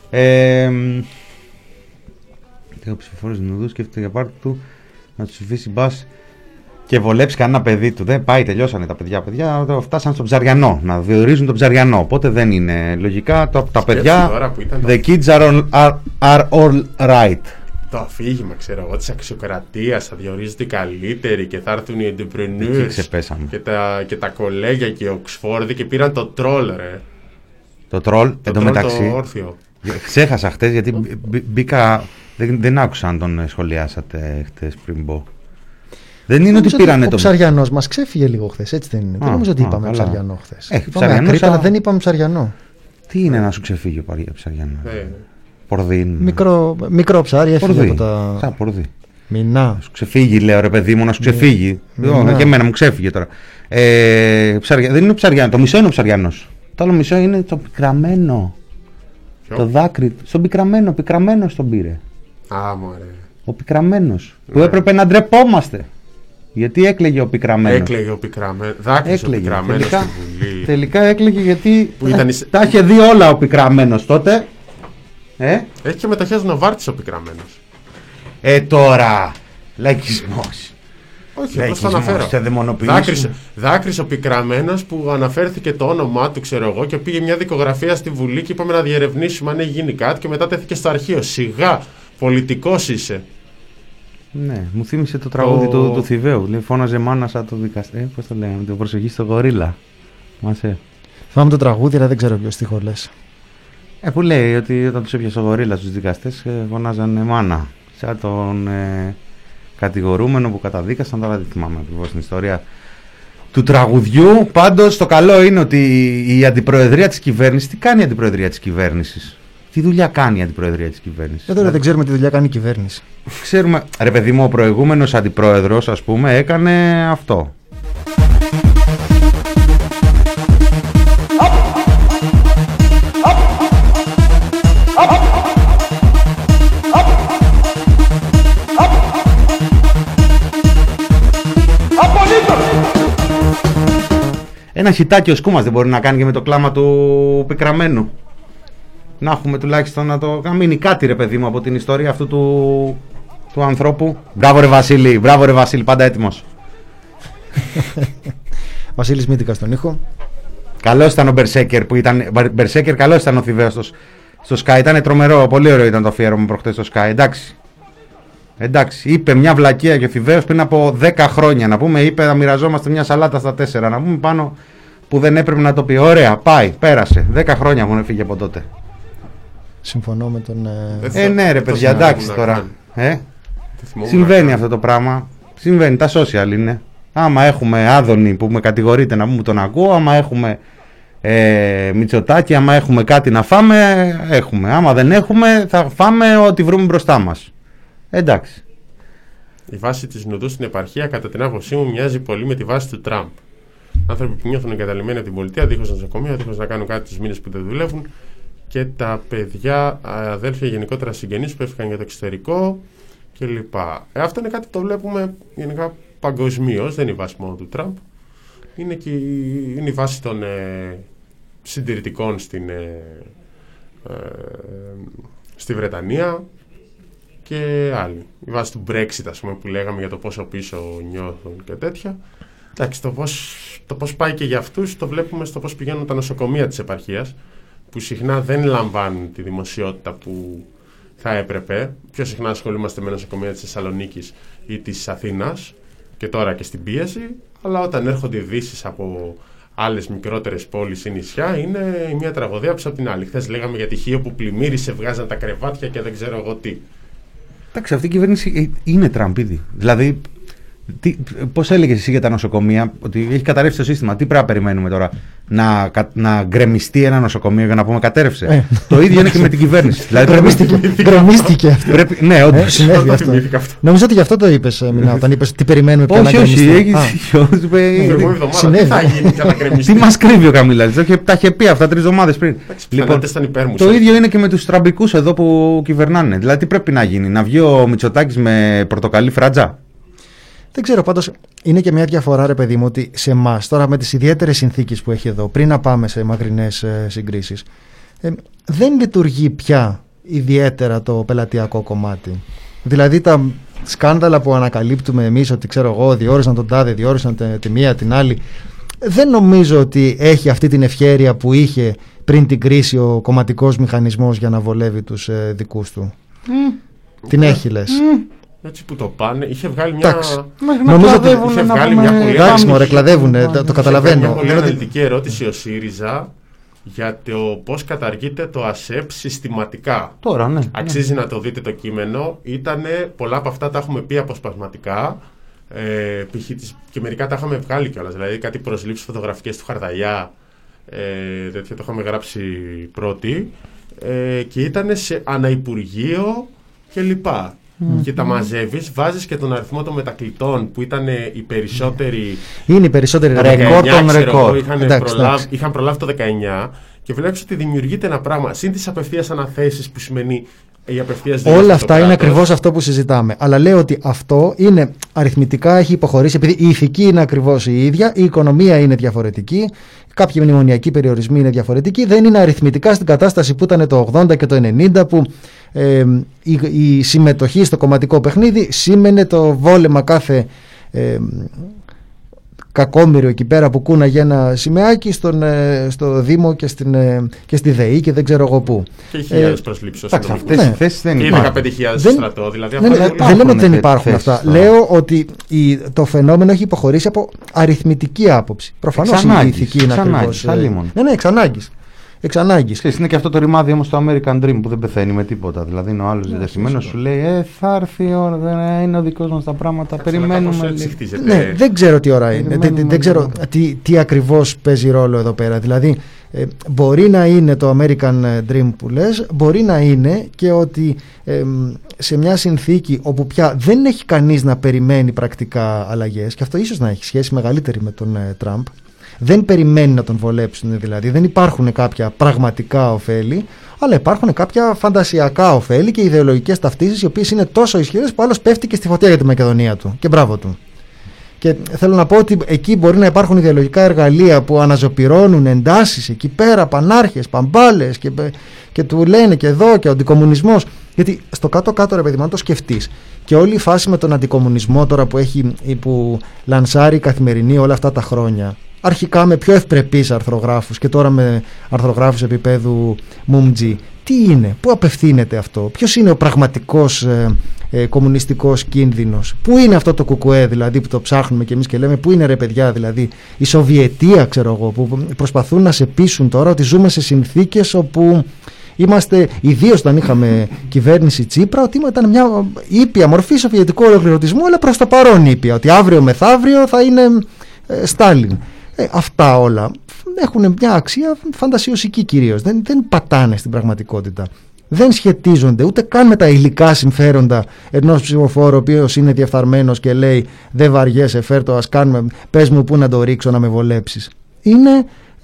Ο ψηφοφόρος Νουδού σκέφτεται για πάρτι του να του ψηφίσει μπας και βολέψει κανένα παιδί του. Δεν πάει, τελειώσανε τα παιδιά. Φτάσαν στο ψαριανό, να διορίζουν τον ψαριανό. Οπότε δεν είναι λογικά τα παιδιά. The kids are all right. Το αφήγημα, ξέρω εγώ, της αξιοκρατίας θα διορίζονται οι καλύτεροι και θα έρθουν οι entrepreneurs και τα κολέγια και οι Οξφόρδοι και πήραν το τρόλ, ρε. Το τρόλ, εντωμεταξύ. Το όρθιο. Ξέχασα χτες γιατί μπήκα. Δεν άκουσα αν τον σχολιάσατε χτες πριν μπω. Δεν είναι ότι πήρανε το. Ο Ψαριανός μας ξέφυγε λίγο χθες, έτσι δεν είναι? Δεν νομίζω ότι είπαμε Ψαριανό χθες. Είπαμε Ακρίτα, αλλά δεν είπαμε Ψαριανό. Τι είναι να σου ξεφύγει ο Ψαριανός? Πορδί. Μικρό ψάρι, έφυγε από τα. Σαν πορδί. Μινά. Σου ξεφύγει, λέω, ρε παιδί μου, να σου ξεφύγει. Και εμένα μου ξέφυγε τώρα. Δεν είναι ο Ψαριανός. Το μισό είναι ο Ψαριανός. Το άλλο μισό είναι το πικραμένο. Το δάκρυ. Στον πικραμένος τον πήρε. Α, μωρέ. Ο πικραμένος. Που έπρεπε να ντρεπόμαστε. Γιατί έκλαιγε ο πικραμένος. Έκλαιγε ο πικραμένος. Δάκρυσε ο πικραμένος στη Βουλή. Τελικά έκλαιγε γιατί τα είχε δει όλα ο πικραμένος τότε. Έχει και μεταχειάζει Νοβάρτης ο πικραμένος. Τώρα. Λαϊκισμός. Όχι, απλώς το αναφέρω. Δάκρυσε ο πικραμένος που αναφέρθηκε το όνομά του, ξέρω εγώ, και πήγε μια δικογραφία στη Βουλή και είπαμε να διερευνήσουμε αν έχει γίνει κάτι και μετά τέθηκε στο αρχείο. Σιγά, πολιτικός είσαι. Ναι, μου θύμισε το τραγούδι του Θηβαίου. Λέει, φώναζε μάνα σαν το δικαστή. Πώς το λέγαμε, το προσοχή στο γορίλα. Θυμάμαι το τραγούδι, αλλά δεν ξέρω ποιο στίχο λες. Που λέει ότι όταν τους έπιασε ο γορίλα στους δικαστές, φωνάζανε μάνα. Σαν τον κατηγορούμενο που καταδίκασαν, τώρα δεν θυμάμαι ακριβώς την ιστορία του τραγουδιού. Πάντως το καλό είναι ότι η αντιπροεδρία της κυβέρνησης, τι κάνει η αντιπροεδρία της κυβέρνησης? Τι δουλειά κάνει η αντιπροεδρία της κυβέρνησης? Τώρα δεν ξέρουμε τι δουλειά κάνει η κυβέρνηση. Ξέρουμε, ρε παιδί μου, ο προηγούμενος αντιπρόεδρος, ας πούμε, έκανε αυτό. Ένα χιτάκι ο Σκούμας δεν μπορεί να κάνει και με το κλάμα του πικραμένου? Να έχουμε τουλάχιστον να μείνει κάτι, ρε παιδί μου, από την ιστορία αυτού του ανθρώπου. Μπράβο ρε Βασίλη, πάντα έτοιμος. Βασίλης Μύτικας στον ήχο. Καλός ήταν ο Μπερσέκερ που ήταν. Μπερσέκερ, καλός ήταν ο Θηβαίος στο Sky. Ήταν τρομερό, πολύ ωραίο ήταν το αφιέρωμα προχτές στο Sky. Εντάξει, είπε μια βλακεία και ο Θηβαίος πριν από 10 χρόνια. Να πούμε, είπε να μοιραζόμαστε μια σαλάτα στα 4. Να πούμε πάνω που δεν έπρεπε να το πει. Ωραία, πάει, πέρασε. 10 χρόνια έχουν φύγει από τότε. Συμφωνώ με τον. Ναι, ρε παιδιά, εντάξει τώρα. Συμβαίνει αυτό το πράγμα. Συμβαίνει, τα social είναι. Άμα έχουμε Άδωνη που με κατηγορείτε να πούμε τον ακούω, άμα έχουμε Μητσοτάκη, άμα έχουμε κάτι να φάμε, έχουμε. Άμα δεν έχουμε, θα φάμε ό,τι βρούμε μπροστά μας. Εντάξει. Η βάση της Νουδού στην επαρχία, κατά την άποψή μου, μοιάζει πολύ με τη βάση του Τραμπ. Άνθρωποι που νιώθουν εγκαταλειμμένοι από την πολιτεία, δίχως νοσοκομεία, δίχως να κάνουν κάτι τους μήνες που δεν δουλεύουν, και τα παιδιά, αδέλφια, γενικότερα συγγενείς που έφυγαν για το εξωτερικό κλπ. Αυτό είναι κάτι που το βλέπουμε γενικά παγκοσμίως, δεν είναι η βάση μόνο του Τραμπ. Είναι η βάση των συντηρητικών στη Βρετανία και άλλοι. Η βάση του Brexit, ας πούμε, που λέγαμε για το πόσο πίσω νιώθουν και τέτοια. Εντάξει, το πώς πάει και για αυτούς το βλέπουμε στο πώς πηγαίνουν τα νοσοκομεία της επαρχίας, που συχνά δεν λαμβάνουν τη δημοσιότητα που θα έπρεπε. Πιο συχνά ασχολούμαστε με νοσοκομεία της Θεσσαλονίκης ή της Αθήνας και τώρα και στην πίεση, αλλά όταν έρχονται ειδήσεις από άλλες μικρότερες πόλεις ή νησιά, είναι μια τραγωδία πίσω από την άλλη. Χθες λέγαμε για τη Χίο που πλημμύρισε, βγάζαν τα κρεβάτια και δεν ξέρω εγώ τι. Εντάξει, αυτή η κυβέρνηση είναι Τραμπ ήδη. Δηλαδή Πώς έλεγες εσύ για τα νοσοκομεία, ότι έχει καταρρεύσει το σύστημα. Τι πρέπει να περιμένουμε τώρα, να γκρεμιστεί ένα νοσοκομείο για να πούμε κατέρευσε? Το ίδιο είναι και με την κυβέρνηση. Γκρεμίστηκε αυτό. Ναι, όντως. Συνέβη αυτό. Νομίζω ότι γι' αυτό το είπες, Μινά, όταν είπες τι περιμένουμε πια να γκρεμιστεί. Τι μας κρύβει ο Καμίλας? Τα είχε πει αυτά 3 εβδομάδες πριν. Λοιπόν, το ίδιο είναι και με τους τραμπικούς εδώ που κυβερνάνε. Δηλαδή τι πρέπει να γίνει, να βγει ο Μητσοτάκης με πορτοκαλί φράτζα? Δεν ξέρω, πάντως είναι και μια διαφορά, ρε παιδί μου, ότι σε εμάς τώρα με τις ιδιαίτερες συνθήκες που έχει εδώ, πριν να πάμε σε μακρινές συγκρίσεις, δεν λειτουργεί πια ιδιαίτερα το πελατειακό κομμάτι. Δηλαδή τα σκάνδαλα που ανακαλύπτουμε εμείς, ότι ξέρω εγώ, διόρισαν τον τάδε, διόρισαν τη μία, την άλλη, δεν νομίζω ότι έχει αυτή την ευχέρεια που είχε πριν την κρίση ο κομματικός μηχανισμός για να βολεύει τους δικούς του. Την έχει, λες? Έτσι που το πάνε, είχε βγάλει μια. Νομίζω ότι είχε βγάλει μια πολύ. Εντάξει, μωρέ, κλαδεύουν, το καταλαβαίνω. Μια πολύ αναλυτική ερώτηση ο ΣΥΡΙΖΑ για το πώς καταργείται το ΑΣΕΠ συστηματικά. Τώρα, ναι. Αξίζει να το δείτε το κείμενο. Ήτανε, πολλά από αυτά τα έχουμε πει αποσπασματικά. Και μερικά τα είχαμε βγάλει κιόλας. Δηλαδή κάτι προσλήψεις φωτογραφικές του Χαρδαλιά. Τέτοιο το είχαμε γράψει πρώτοι. Και ήταν σε αναυπουργείο κλπ. Και τα μαζεύεις, βάζεις και τον αριθμό των μετακλητών που ήταν οι περισσότεροι. Είναι οι περισσότεροι ρεκόρ των ρεκόρ. Είχαν προλάβει το 19 και βλέπεις ότι δημιουργείται ένα πράγμα. Συν τις απευθείας αναθέσεις που σημαίνει η απευθείας δήλωση. Όλα αυτά είναι ακριβώς αυτό που συζητάμε. Αλλά λέω ότι αυτό είναι αριθμητικά, έχει υποχωρήσει, επειδή η ηθική είναι ακριβώς η ίδια, η οικονομία είναι διαφορετική, κάποιοι μνημονιακοί περιορισμοί είναι διαφορετικοί, δεν είναι αριθμητικά στην κατάσταση που ήταν το 80 και το 90 που η συμμετοχή στο κομματικό παιχνίδι σήμαινε το βόλεμα κάθε κακόμοιρο εκεί πέρα που κούναγε ένα σημαίακι στο Δήμο και στη ΔΕΗ και δεν ξέρω εγώ πού. Και οι χιλιάδες προσλήψεις. Αυτές οι θέσεις δεν υπάρχουν. Και 15.000 στο στρατό. Δηλαδή δεν λέμε ότι δεν υπάρχουν αυτά. Λέω ότι το φαινόμενο έχει υποχωρήσει από αριθμητική άποψη. Προφανώς η ηθική είναι ακριβώς. Ναι, εξ ανάγκης. Είναι και αυτό το ρημάδι όμως το American Dream που δεν πεθαίνει με τίποτα. Δηλαδή είναι ο άλλος δεδεθειμένος, σου λέει θα έρθει η ώρα, δεν είναι ο δικός μας τα πράγματα. Περιμένουμε. Ναι, δεν ξέρω τι ώρα είναι. Δεν ξέρω τι ακριβώς παίζει ρόλο εδώ πέρα. Δηλαδή μπορεί να είναι το American Dream που λες, μπορεί να είναι και ότι σε μια συνθήκη όπου πια δεν έχει κανείς να περιμένει πρακτικά αλλαγές, και αυτό ίσως να έχει σχέση μεγαλύτερη με τον Τραμπ. Δεν περιμένει να τον βολέψουν, δηλαδή δεν υπάρχουν κάποια πραγματικά ωφέλη, αλλά υπάρχουν κάποια φαντασιακά ωφέλη και ιδεολογικές ταυτίσεις οι οποίες είναι τόσο ισχυρές που άλλος πέφτει και στη φωτιά για τη Μακεδονία του. Και μπράβο του. Και θέλω να πω ότι εκεί μπορεί να υπάρχουν ιδεολογικά εργαλεία που αναζωπυρώνουν εντάσεις εκεί πέρα, πανάρχες, παμπάλες και του λένε και εδώ και ο αντικομουνισμός. Γιατί στο κάτω-κάτω, ρε παιδί μου, αν το σκεφτείς, και όλη η φάση με τον αντικομουνισμό τώρα που λανσάρει η Καθημερινή όλα αυτά τα χρόνια, αρχικά με πιο ευπρεπείς αρθρογράφους και τώρα με αρθρογράφους επίπεδου Μουμτζή, τι είναι, πού απευθύνεται αυτό, ποιος είναι ο πραγματικός κομμουνιστικός κίνδυνος, πού είναι αυτό το κουκουέ δηλαδή που το ψάχνουμε και εμείς και λέμε πού είναι ρε παιδιά, δηλαδή η Σοβιετία ξέρω εγώ που προσπαθούν να σε πείσουν τώρα ότι ζούμε σε συνθήκες όπου είμαστε, ιδίως όταν είχαμε κυβέρνηση Τσίπρα, ότι ήταν μια ήπια μορφή σοβιετικού ολοκληρωτισμού, αλλά προς το παρόν ήπια, ότι αύριο μεθαύριο θα είναι Στάλιν. Αυτά όλα έχουν μια αξία φαντασιωσική κυρίως, δεν πατάνε στην πραγματικότητα. Δεν σχετίζονται ούτε καν με τα υλικά συμφέροντα ενός ψηφοφόρου ο οποίος είναι διαφθαρμένος και λέει δεν βαριέσαι, φέρτο, ας κάνουμε, πες μου πού να το ρίξω να με βολέψεις. Είναι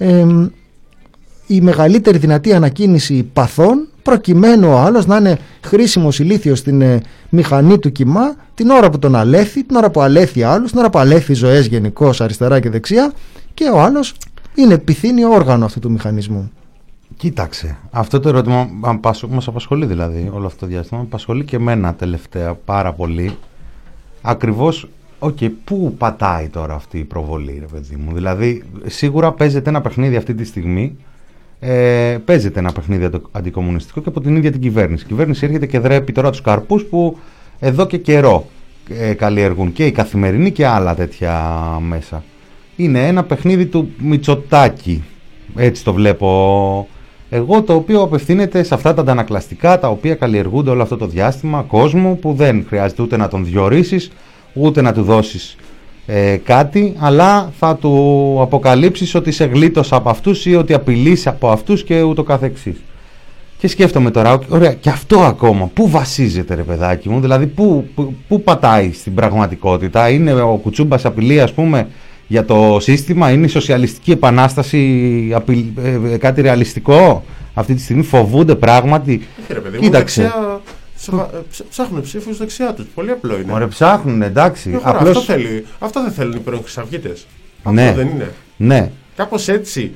η μεγαλύτερη δυνατή ανακίνηση παθών προκειμένου ο άλλος να είναι χρήσιμος ηλίθιος στην μηχανή του κοιμά την ώρα που τον αλέθει, την ώρα που αλέθει άλλους, την ώρα που αλέθει ζωές γενικώς αριστερά και δεξιά και ο άλλος είναι επιθύνιο όργανο αυτού του μηχανισμού. Κοίταξε, αυτό το ερώτημα μας απασχολεί δηλαδή όλο αυτό το διάστημα, με απασχολεί και εμένα τελευταία πάρα πολύ. Ακριβώς, πού πατάει τώρα αυτή η προβολή ρε παιδί μου, δηλαδή σίγουρα παίζεται ένα παιχνίδι αυτή τη στιγμή. Παίζεται ένα παιχνίδι αντικομμουνιστικό και από την ίδια την κυβέρνηση. Η κυβέρνηση έρχεται και δρέπει τώρα τους καρπούς που εδώ και καιρό καλλιεργούν και η Καθημερινή και άλλα τέτοια μέσα. Είναι ένα παιχνίδι του Μητσοτάκη, έτσι το βλέπω εγώ, το οποίο απευθύνεται σε αυτά τα αντανακλαστικά τα οποία καλλιεργούνται όλο αυτό το διάστημα, κόσμο που δεν χρειάζεται ούτε να τον διορίσεις ούτε να του δώσεις κάτι, αλλά θα του αποκαλύψεις ότι σε γλίτωσα από αυτούς ή ότι απειλείς από αυτούς και ούτω καθεξής. Και σκέφτομαι τώρα, ωραία, και αυτό ακόμα, πού βασίζεται ρε παιδάκι μου, δηλαδή πού πατάει στην πραγματικότητα, είναι ο Κουτσούμπας απειλή ας πούμε για το σύστημα, είναι η σοσιαλιστική επανάσταση κάτι ρεαλιστικό, αυτή τη στιγμή φοβούνται πράγματι. Κοίταξε. Ψάχνουν ψήφους δεξιά τους. Πολύ απλό είναι. Ωραία, ψάχνουν, εντάξει. Απλώς... Αυτό δεν θέλουν οι πρώην χρυσαυγίτες. Ναι. Αυτό δεν είναι. Ναι. Κάπως έτσι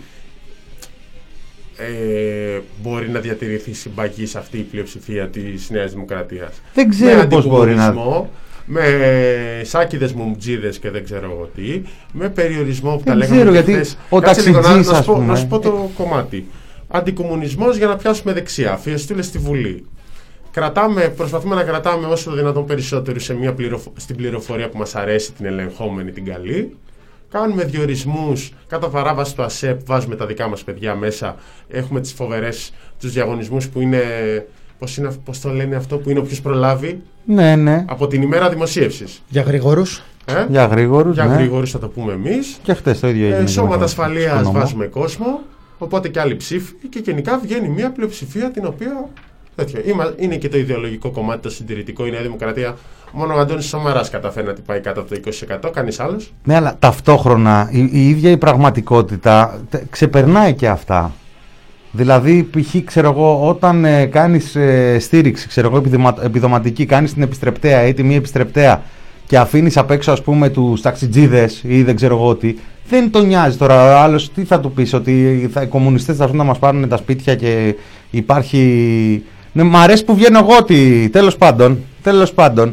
μπορεί να διατηρηθεί συμπαγής αυτή η πλειοψηφία της Νέας Δημοκρατίας. Δεν ξέρω πώς μπορεί να... Με σάκηδες μουμτζίδες και δεν ξέρω εγώ τι, με περιορισμό που δεν τα λέγαμε χθες. Να σου πω το κομμάτι. Αντικομουνισμός για να πιάσουμε δεξιά. Φιεστούλες στη Βουλή. Προσπαθούμε να κρατάμε όσο το δυνατόν περισσότερο στην πληροφορία που μας αρέσει, την ελεγχόμενη, την καλή. Κάνουμε διορισμούς κατά παράβαση του ΑΣΕΠ, βάζουμε τα δικά μας παιδιά μέσα. Έχουμε τους διαγωνισμούς που είναι, πώς το λένε αυτό, που είναι όποιος προλάβει. Ναι. Από την ημέρα δημοσίευσης. Για γρήγορους. Για γρήγορους θα το πούμε εμείς. Και χτες το ίδιο έγινε. Σώματα ασφαλείας βάζουμε κόσμο. Οπότε και άλλοι ψήφοι. Και γενικά βγαίνει μια πλειοψηφία την οποία. Είναι και το ιδεολογικό κομμάτι, το συντηρητικό, η Νέα Δημοκρατία. Μόνο ο Αντώνης Σαμαράς καταφέρει να την πάει κάτω από το 20%, κανείς άλλος. Ναι, αλλά ταυτόχρονα η ίδια η πραγματικότητα ξεπερνάει και αυτά. Δηλαδή, π.χ. ξέρω εγώ, όταν κάνεις στήριξη, ξέρω εγώ, επιδοματική, κάνεις την επιστρεπτέα ή τη μη επιστρεπτέα και αφήνεις απ' έξω, ας πούμε, τους ταξιτζίδες ή δεν ξέρω εγώ τι, δεν τον νοιάζει τώρα. Ο άλλος τι θα του πεις, ότι οι κομμουνιστές θα έρθουν να μας πάρουν τα σπίτια και υπάρχει. Ναι, μ' αρέσει που βγαίνω εγώ ότι τέλος πάντων.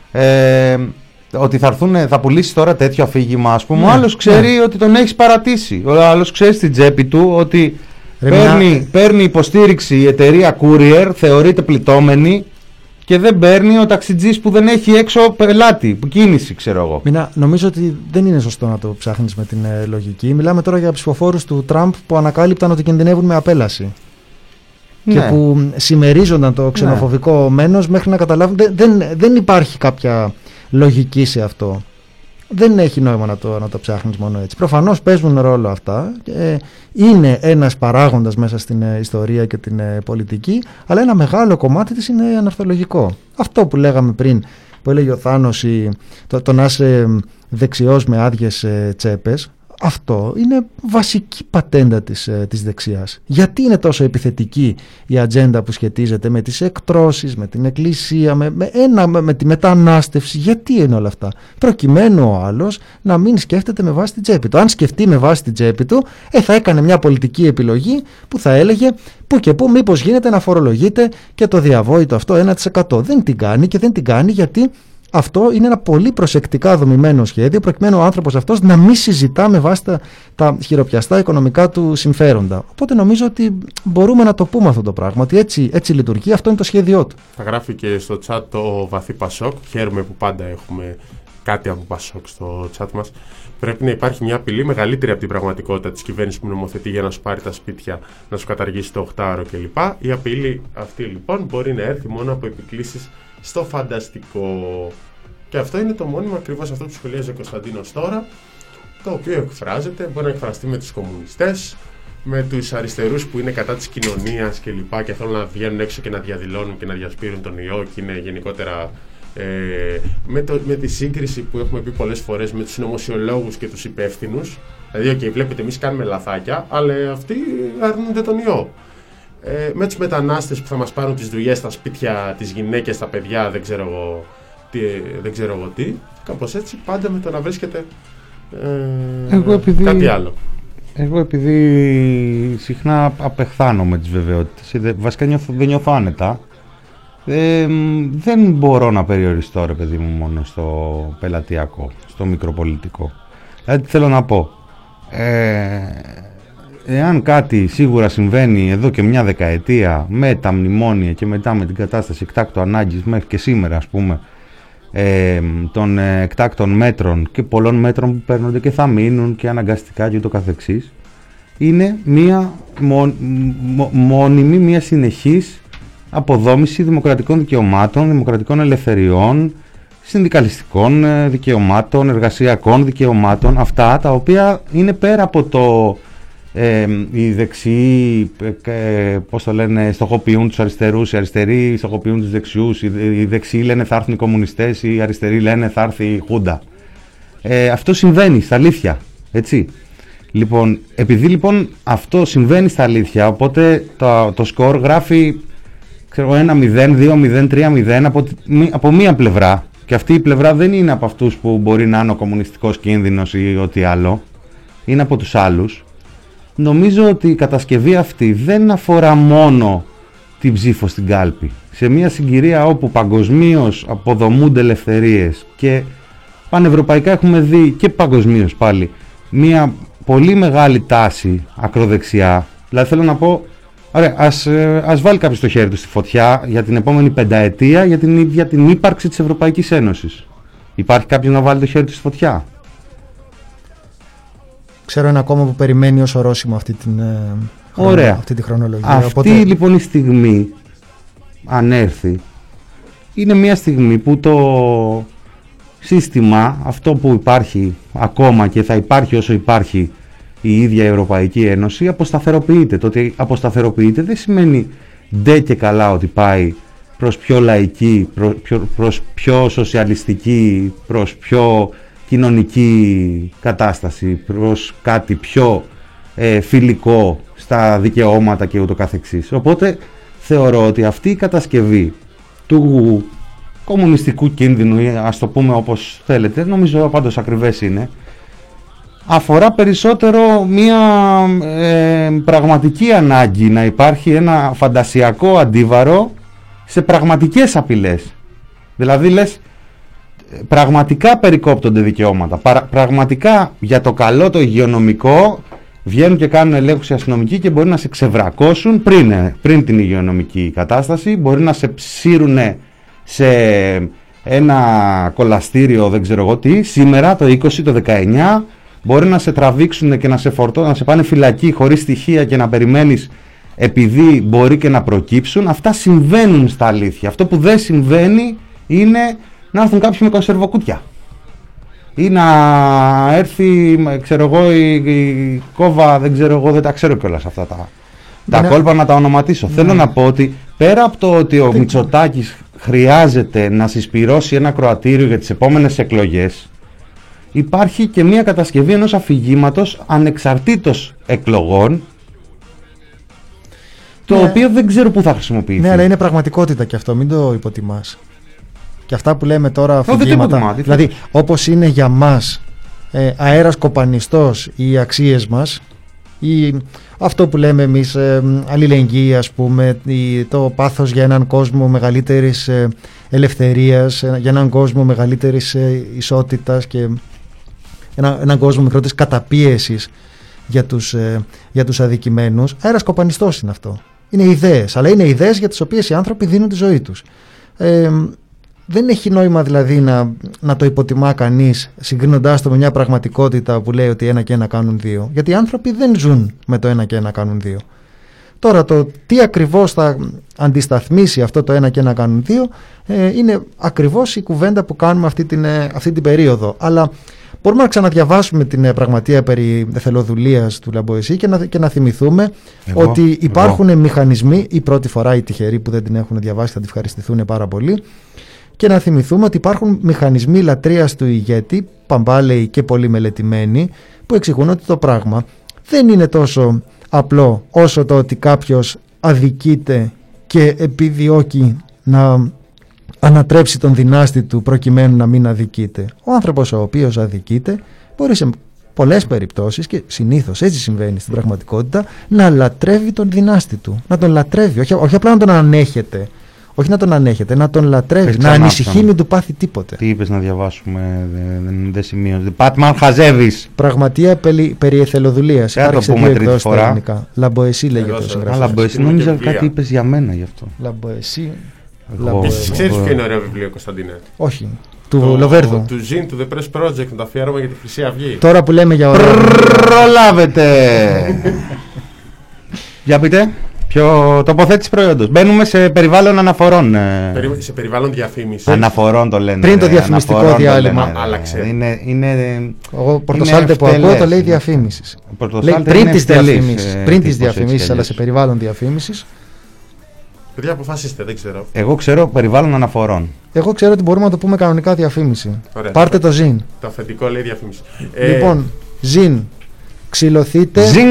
Ότι θα πουλήσει τώρα τέτοιο αφήγημα, ας πούμε. Ο άλλος ξέρει ότι τον έχεις παρατήσει. Ο άλλος ξέρει στην τσέπη του ότι παίρνει υποστήριξη η εταιρεία Courier, θεωρείται πληττόμενη, και δεν παίρνει ο ταξιτζής που δεν έχει έξω πελάτη, που κίνηση, ξέρω εγώ. Νομίζω ότι δεν είναι σωστό να το ψάχνεις με την λογική. Μιλάμε τώρα για ψηφοφόρους του Τραμπ που ανακάλυπταν ότι κινδυνεύουν με απέλαση. Ναι. Και που συμμερίζονταν το ξενοφοβικό μένος μέχρι να καταλάβουν. Δεν υπάρχει κάποια λογική σε αυτό. Δεν έχει νόημα να το ψάχνεις μόνο έτσι. Προφανώς παίζουν ρόλο αυτά. Είναι ένας παράγοντας μέσα στην ιστορία και την πολιτική, αλλά ένα μεγάλο κομμάτι της είναι αναρθολογικό. Αυτό που λέγαμε πριν, που έλεγε ο Θάνος, το να είσαι δεξιός με άδειες τσέπες, αυτό είναι βασική πατέντα της δεξιάς. Γιατί είναι τόσο επιθετική η ατζέντα που σχετίζεται με τις εκτρώσεις, με την εκκλησία, με τη μετανάστευση? Γιατί είναι όλα αυτά? Προκειμένου ο άλλος να μην σκέφτεται με βάση την τσέπη του. Αν σκεφτεί με βάση την τσέπη του, θα έκανε μια πολιτική επιλογή που θα έλεγε που και που μήπως γίνεται να φορολογείται και το διαβόητο αυτό 1%. Δεν την κάνει, και δεν την κάνει γιατί αυτό είναι ένα πολύ προσεκτικά δομημένο σχέδιο, προκειμένου ο άνθρωπος αυτός να μην συζητά με βάση τα χειροπιαστά οικονομικά του συμφέροντα. Οπότε νομίζω ότι μπορούμε να το πούμε αυτό το πράγμα, ότι έτσι λειτουργεί, αυτό είναι το σχέδιό του. Θα γράφει και στο chat το βαθύ Πασόκ. Χαίρομαι που πάντα έχουμε κάτι από Πασόκ στο chat μας. Πρέπει να υπάρχει μια απειλή μεγαλύτερη από την πραγματικότητα της κυβέρνησης που νομοθετεί για να σου πάρει τα σπίτια, να σου καταργήσει το 8ωρο κλπ. Η απειλή αυτή λοιπόν μπορεί να έρθει μόνο από επικλήσεις στο φανταστικό. Και αυτό είναι το μόνιμο ακριβώς αυτό που σχολίαζε ο Κωνσταντίνος τώρα, το οποίο εκφράζεται, μπορεί να εκφραστεί με τους κομμουνιστές, με τους αριστερούς που είναι κατά της κοινωνίας κλπ. Και θέλουν να βγαίνουν έξω και να διαδηλώνουν και να διασπείρουν τον ιό, και είναι γενικότερα με τη σύγκριση που έχουμε πει πολλές φορές με τους συνωμοσιολόγους και τους υπεύθυνους. Δηλαδή, βλέπετε, εμείς κάνουμε λαθάκια, αλλά αυτοί αρνούνται τον ιό. Με τους μετανάστες που θα μας πάρουν τις δουλειές, τα σπίτια, τις γυναίκες, τα παιδιά, δεν ξέρω εγώ τι. Κάπως έτσι, πάντα με το να βρίσκεται κάτι άλλο. Εγώ επειδή συχνά απεχθάνω με τις βεβαιότητες, βασικά δεν νιώθω άνετα, δεν μπορώ να περιοριστώ, ρε παιδί μου, μόνο στο πελατειακό, στο μικροπολιτικό. Δηλαδή θέλω να πω, εάν κάτι σίγουρα συμβαίνει εδώ και μια δεκαετία με τα μνημόνια και μετά με την κατάσταση εκτάκτου ανάγκης μέχρι και σήμερα, ας πούμε, των εκτάκτων μέτρων και πολλών μέτρων που παίρνονται και θα μείνουν και αναγκαστικά και ούτω καθεξής, είναι μια μόνιμη, μια συνεχής αποδόμηση δημοκρατικών δικαιωμάτων, δημοκρατικών ελευθεριών, συνδικαλιστικών δικαιωμάτων, εργασιακών δικαιωμάτων, αυτά τα οποία είναι πέρα από το οι δεξιοί, πώς το λένε, στοχοποιούν τους αριστερούς, οι αριστεροί στοχοποιούν τους δεξιούς, οι δεξιοί λένε θα έρθουν οι κομμουνιστές, οι αριστεροί λένε θα έρθει η Χούντα. Αυτό συμβαίνει στα αλήθεια, έτσι. Λοιπόν, επειδή λοιπόν αυτό συμβαίνει στα αλήθεια, οπότε το σκορ γράφει 1-0, 2-0, 3-0 από μία πλευρά, και αυτή η πλευρά δεν είναι από αυτούς που μπορεί να είναι ο κομμουνιστικός κίνδυνος ή ό,τι άλλο, είναι από τους άλλους. Νομίζω ότι η κατασκευή αυτή δεν αφορά μόνο την ψήφο στην κάλπη. Σε μια συγκυρία όπου παγκοσμίως αποδομούνται ελευθερίες και πανευρωπαϊκά έχουμε δει και παγκοσμίως πάλι μια πολύ μεγάλη τάση ακροδεξιά. Δηλαδή θέλω να πω, ωραία, ας βάλει κάποιος το χέρι του στη φωτιά για την επόμενη πενταετία για την ίδια την ύπαρξη της Ευρωπαϊκής Ένωσης. Υπάρχει κάποιος να βάλει το χέρι του στη φωτιά? Ξέρω ένα κόμμα που περιμένει ως ορόσημο αυτή τη χρονολογία. Αυτή οπότε... λοιπόν η στιγμή, αν έρθει, είναι μια στιγμή που το σύστημα, αυτό που υπάρχει ακόμα και θα υπάρχει όσο υπάρχει η ίδια η Ευρωπαϊκή Ένωση, αποσταθεροποιείται. Το ότι αποσταθεροποιείται δεν σημαίνει ντε και καλά ότι πάει προς πιο λαϊκή, προς πιο σοσιαλιστική, προς πιο κοινωνική κατάσταση, προς κάτι πιο φιλικό στα δικαιώματα και ούτω καθεξής. Οπότε θεωρώ ότι αυτή η κατασκευή του κομμουνιστικού κίνδυνου, ή ας το πούμε όπως θέλετε, νομίζω πάντως ακριβές είναι, αφορά περισσότερο μια πραγματική ανάγκη να υπάρχει ένα φαντασιακό αντίβαρο σε πραγματικές απειλές. Δηλαδή λες, πραγματικά περικόπτονται δικαιώματα, πραγματικά για το καλό το υγειονομικό βγαίνουν και κάνουν ελέγχους οι αστυνομικοί και μπορεί να σε ξεβρακώσουν πριν την υγειονομική κατάσταση, μπορεί να σε ψήρουν σε ένα κολαστήριο, δεν ξέρω εγώ τι, σήμερα το 20, το 19, μπορεί να σε τραβήξουν και να σε φορτώσουν, να σε πάνε φυλακή χωρίς στοιχεία και να περιμένεις επειδή μπορεί και να προκύψουν. Αυτά συμβαίνουν στα αλήθεια. Αυτό που δεν συμβαίνει είναι να έρθουν κάποιοι με κονσερβοκούτια ή να έρθει, ξέρω εγώ, η κόβα, δεν ξέρω εγώ, δεν τα ξέρω κιόλας αυτά τα κόλπα να τα ονοματίσω. Θέλω να πω ότι πέρα από το ότι ο Μητσοτάκης χρειάζεται να συσπυρώσει ένα κροατήριο για τις επόμενες εκλογές, υπάρχει και μια κατασκευή ενός αφηγήματος ανεξαρτήτως εκλογών, το οποίο δεν ξέρω πού θα χρησιμοποιηθεί. Ναι, αλλά είναι πραγματικότητα και αυτό, μην το υποτιμάς. Και αυτά που λέμε τώρα αφηγήματα, δηλαδή όπως είναι για μας αέρας κοπανιστός οι αξίες μας, ή αυτό που λέμε εμείς αλληλεγγύη, ας πούμε, το πάθος για έναν κόσμο μεγαλύτερης ελευθερίας, για έναν κόσμο μεγαλύτερης ισότητας και έναν κόσμο μικρότερης καταπίεσης για τους αδικημένους, αέρας κοπανιστός είναι αυτό. Είναι ιδέες, αλλά είναι ιδέες για τις οποίες οι άνθρωποι δίνουν τη ζωή τους. Δεν έχει νόημα δηλαδή να το υποτιμά κανείς συγκρίνοντάς το με μια πραγματικότητα που λέει ότι 1 και 1 κάνουν 2. Γιατί οι άνθρωποι δεν ζουν με το 1 και 1 κάνουν 2. Τώρα το τι ακριβώς θα αντισταθμίσει αυτό το 1 και 1 κάνουν 2 είναι ακριβώς η κουβέντα που κάνουμε αυτή την περίοδο. Αλλά μπορούμε να ξαναδιαβάσουμε την πραγματεία περί εθελοδουλείας του Λαμποεσί και να θυμηθούμε ότι υπάρχουν μηχανισμοί, η πρώτη φορά οι τυχεροί που δεν την έχουν διαβάσει θα τη ευχαριστηθούν πάρα πολύ, και να θυμηθούμε ότι υπάρχουν μηχανισμοί λατρείας του ηγέτη, παμπάλαιοι και πολύ μελετημένοι, που εξηγούν ότι το πράγμα δεν είναι τόσο απλό όσο το ότι κάποιος αδικείται και επιδιώκει να ανατρέψει τον δυνάστη του προκειμένου να μην αδικείται. Ο άνθρωπος ο οποίος αδικείται μπορεί σε πολλές περιπτώσεις, και συνήθως έτσι συμβαίνει στην πραγματικότητα, να λατρεύει τον δυνάστη του. Να τον λατρεύει, όχι απλά να τον ανέχεται. Όχι να τον ανέχεται, να τον λατρεύει, να ανησυχεί, μην του πάθει τίποτε. Τι είπες να διαβάσουμε, δεν σημείωσε. Πάτμαν, χαζεύεις. Πραγματεία περί εθελοδουλείας. Υπάρχει σε 2 εκδόσεις στα ελληνικά. Λαμποεσί λέγεται ο συγγραφέας. Λαμποεσί, νόμιζα κάτι είπες για μένα γι' αυτό. Λαμποεσί. Ξέρεις ποιο είναι ωραίο βιβλίο, Κωνσταντίνε? Όχι. Του Λοβέρδου. Του Ζήν, του The Press Project, το αφιέρωμα για τη Χρυσή Αυγή. Τώρα που λέμε για ωραία. Προλάβετε! Για πείτε. Πιο τοποθέτηση προϊόντος. Μπαίνουμε σε περιβάλλον αναφορών. Σε περιβάλλον διαφήμισης. Αναφορών το λένε. Πριν το διαφημιστικό διάλειμμα. Άλλαξε. Ο Πορτοσάλτε που ακούω το λέει διαφήμισης. Πριν τις διαφημίσεις, αλλά σε περιβάλλον διαφήμισης. Παιδιά, αποφασίστε, δεν ξέρω. Εγώ ξέρω περιβάλλον αναφορών. Εγώ ξέρω ότι μπορούμε να το πούμε κανονικά διαφήμιση. Ωραία. Πάρτε το ζιν. Το αφεντικό λέει διαφήμιση. Λοιπόν, ζιν. Ξυλωθείτε. Ζιν!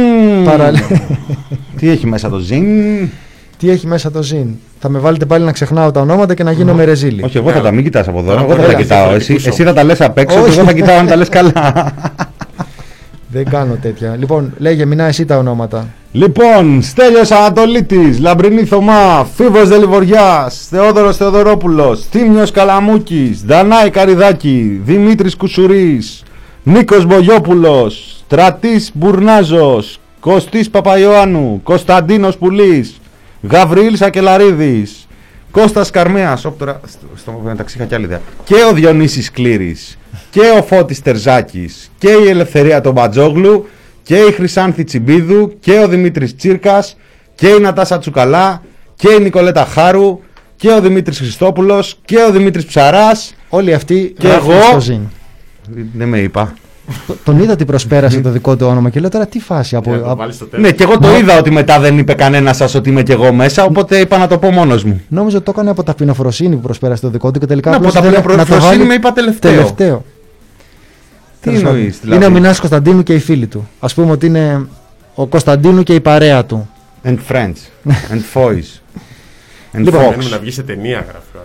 Τι έχει μέσα το ζιν? Τι έχει μέσα το ζιν? Θα με βάλετε πάλι να ξεχνάω τα ονόματα και να γίνω με ρεζίλι. Όχι, εγώ θα τα μην κοιτάς από εδώ. Εγώ θα τα κοιτάω. Εσύ θα τα λες απ' έξω και εγώ θα κοιτάω αν τα λες καλά. Δεν κάνω τέτοια. Λοιπόν, λέγε Μινά εσύ τα ονόματα. Λοιπόν, Στέλιος Ανατολίτης, Λαμπρινή Θωμά, Φίβος Δελιβοριάς, Θεόδωρος Θεοδωρόπουλος, Θήμιος Καλαμούκης, Δανάη Καριδάκη, Δημήτρης Κουσουρής, Νίκος Μπογιόπουλος, Στρατής Μπουρνάζος, Κωστής Παπαϊωάννου, Κωνσταντίνος Πουλής, Γαβριήλ Σακελαρίδης, Κώστας Καρμέας, τώρα στο μεταξύ είχα κι άλλη ιδέα, και ο Διονύσης Κλήρης, και ο Φώτης Τερζάκης, και η Ελευθερία τον Μπατζόγλου, και η Χρυσάνθη Τσιμπίδου, και ο Δημήτρης Τσίρκας, και η Νατάσα Τσουκαλά, και η Νικολέτα Χάρου, και ο Δημήτρης Χριστόπουλος, και ο Δημήτρης Ψαράς. Όλοι αυτοί και εγώ. Στο ζήν. Δεν με είπα. Τον είδα ότι προσπέρασε το δικό του όνομα και λέω τώρα τι φάση από... Ναι, και εγώ το είδα ότι μετά δεν είπε κανένα σας ότι είμαι και εγώ μέσα, οπότε είπα να το πω μόνος μου. Νόμιζα ότι το έκανε από ταπεινοφροσύνη που προσπέρασε το δικό του και τελικά από ταπεινοφροσύνη με είπα τελευταίο. Τι εννοείς, δηλαδή? Είναι ο Μινάς Κωνσταντίνου και οι φίλοι του. Ας πούμε ότι είναι ο Κωνσταντίνου και η παρέα του. And friends. And boys. And λοιπόν, fox. Να βγει σε ταινία, γράφει.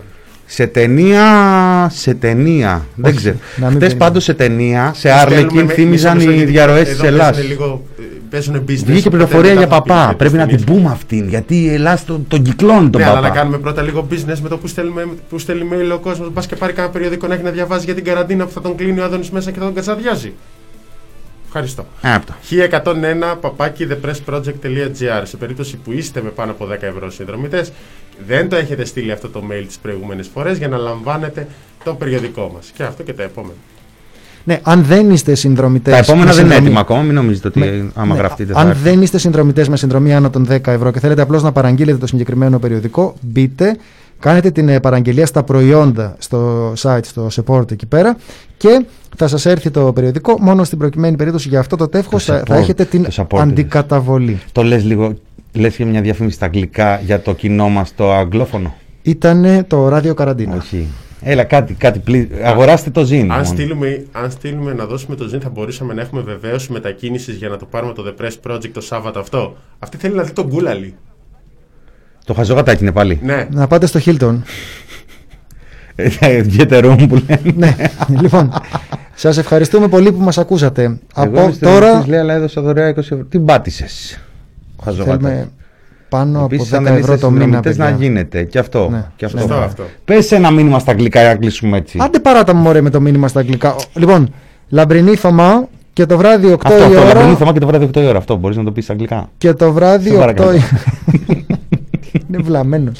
Σε ταινία. Δεν ξέρω. Χτες πάντως σε ταινία, σε Άρλεκιν θύμιζαν οι διαρροές της Ελλάς. Βγήκε πληροφορία για παπά. Πρέπει να την πούμε αυτήν, γιατί η Ελλάς τον κυκλώνει τον παπά. Αλλά να κάνουμε πρώτα λίγο business με το που στέλνει mail ο κόσμος. Πας και πάρει κάνα περιοδικό να έχει να διαβάζει για την καραντίνα που θα τον κλείνει ο Άδωνης μέσα και θα τον κατσαδιάζει. Ευχαριστώ. 1101 παπάκι thepressproject.gr. Σε περίπτωση που είστε με πάνω από 10 ευρώ συνδρομητές, δεν το έχετε στείλει αυτό το mail τις προηγούμενες φορές για να λαμβάνετε το περιοδικό μας. Και αυτό και τα επόμενα. Ναι, αν δεν είστε συνδρομητές. Τα επόμενα δεν είναι έτοιμα ακόμα, μην νομίζετε ότι άμα γραφτείτε θα αν έρθει. δεν είστε συνδρομητές με συνδρομή άνω των 10 ευρώ και θέλετε απλώς να παραγγείλετε το συγκεκριμένο περιοδικό, μπείτε. Κάνετε την παραγγελία στα προϊόντα στο site, στο support εκεί πέρα και θα σας έρθει το περιοδικό. Μόνο στην προκειμένη περίπτωση για αυτό το τεύχος θα έχετε την αντικαταβολή. Το λες λίγο, λες και μια διαφήμιση στα αγγλικά για το κοινό μας το αγγλόφωνο. Ήτανε το ράδιο καραντίνα. Όχι. Έλα κάτι αγοράστε το ζήν. Αν στείλουμε να δώσουμε το ζήν θα μπορούσαμε να έχουμε βεβαίωση μετακίνησης για να το πάρουμε το The Press Project το Σάββατο αυτό. Αυτή θέλει να δει τον Γκούλαλη. Το χαζόγατάκι είναι πάλι. Ναι. Να πάτε στο Hilton. Get a room που λένε. Ναι. Λοιπόν, σας ευχαριστούμε πολύ που μας ακούσατε. Από τώρα. Λέει, αλλά έδωσα δωρεά 20 ευρώ. Τι πάτησες? Θέλουμε πάνω από 10 ευρώ το μήνα. Να γίνεται. Και αυτό. Ναι. Και αυτό. Πες ένα μήνυμα στα αγγλικά για να κλείσουμε έτσι. Άντε παράτα μου μωρέ με το μήνυμα στα αγγλικά. Λοιπόν, Λαμπρινή Θωμά. Και το βράδυ 8 η ώρα. Λαμπρινή Θωμά και το βράδυ 8 η ώρα. Αυτό μπορείς να το πεις στα αγγλικά. Και το βράδυ 8 η ώρα. Είναι βλαμμένος.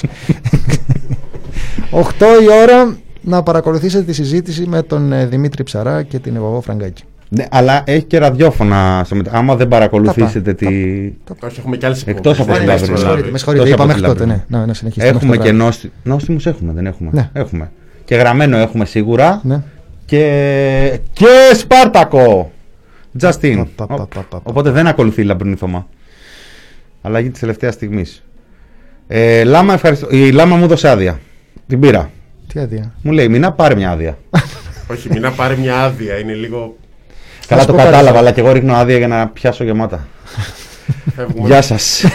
8 η ώρα να παρακολουθήσετε τη συζήτηση με τον Δημήτρη Ψαρά και την Ευαγό Φραγκάκη. Ναι, αλλά έχει και ραδιόφωνα. Άμα δεν παρακολουθήσετε τη. Όχι, έχουμε και άλλες εκτός από την Λαμπρινή. Με συγχωρείτε, είπα μέχρι τότε. Ναι, να συνεχίσουμε. Έχουμε και νόστιμους, έχουμε, δεν έχουμε. Ναι. Έχουμε. Και γραμμένο έχουμε σίγουρα. Ναι. Και Σπάρτακο. Justin. Οπότε δεν ακολουθεί η Λαμπρινή Θωμά. Αλλαγή της τελευταίας στιγμής. Λάμα, ευχαριστώ. Η Λάμα μου έδωσε άδεια. Την πήρα. Τι άδεια? Μου λέει Μινά πάρε μια άδεια. Όχι, Μινά πάρε μια άδεια. Είναι λίγο. Καλά το κατάλαβα, αλλά και εγώ ρίχνω άδεια για να πιάσω γεμάτα. Γεια σας.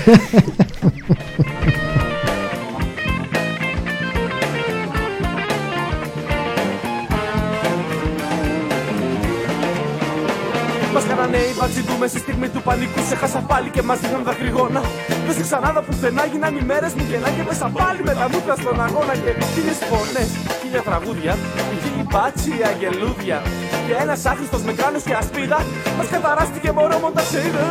Μας κάνανε οι μπάτσοι του μες στη στιγμή του πανικού. Σε χάσα πάλι και μας δείχναν δακρυγόνα. Δεν σε ξανάδα πουθενά γίναν οι μέρες μου γελά. Και μέσα πάλι με τα μούτρα στον αγώνα. Και χίλιες φωνές, χίλια τραγούδια. Χίλιοι μπάτσοι αγγελούδια. Και ένας άχρηστος με κράνος και ασπίδα. Μας καταράστηκε μωρό μόντα σε είδε.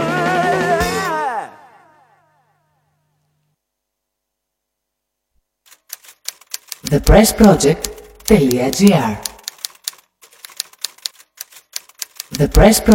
thepressproject.gr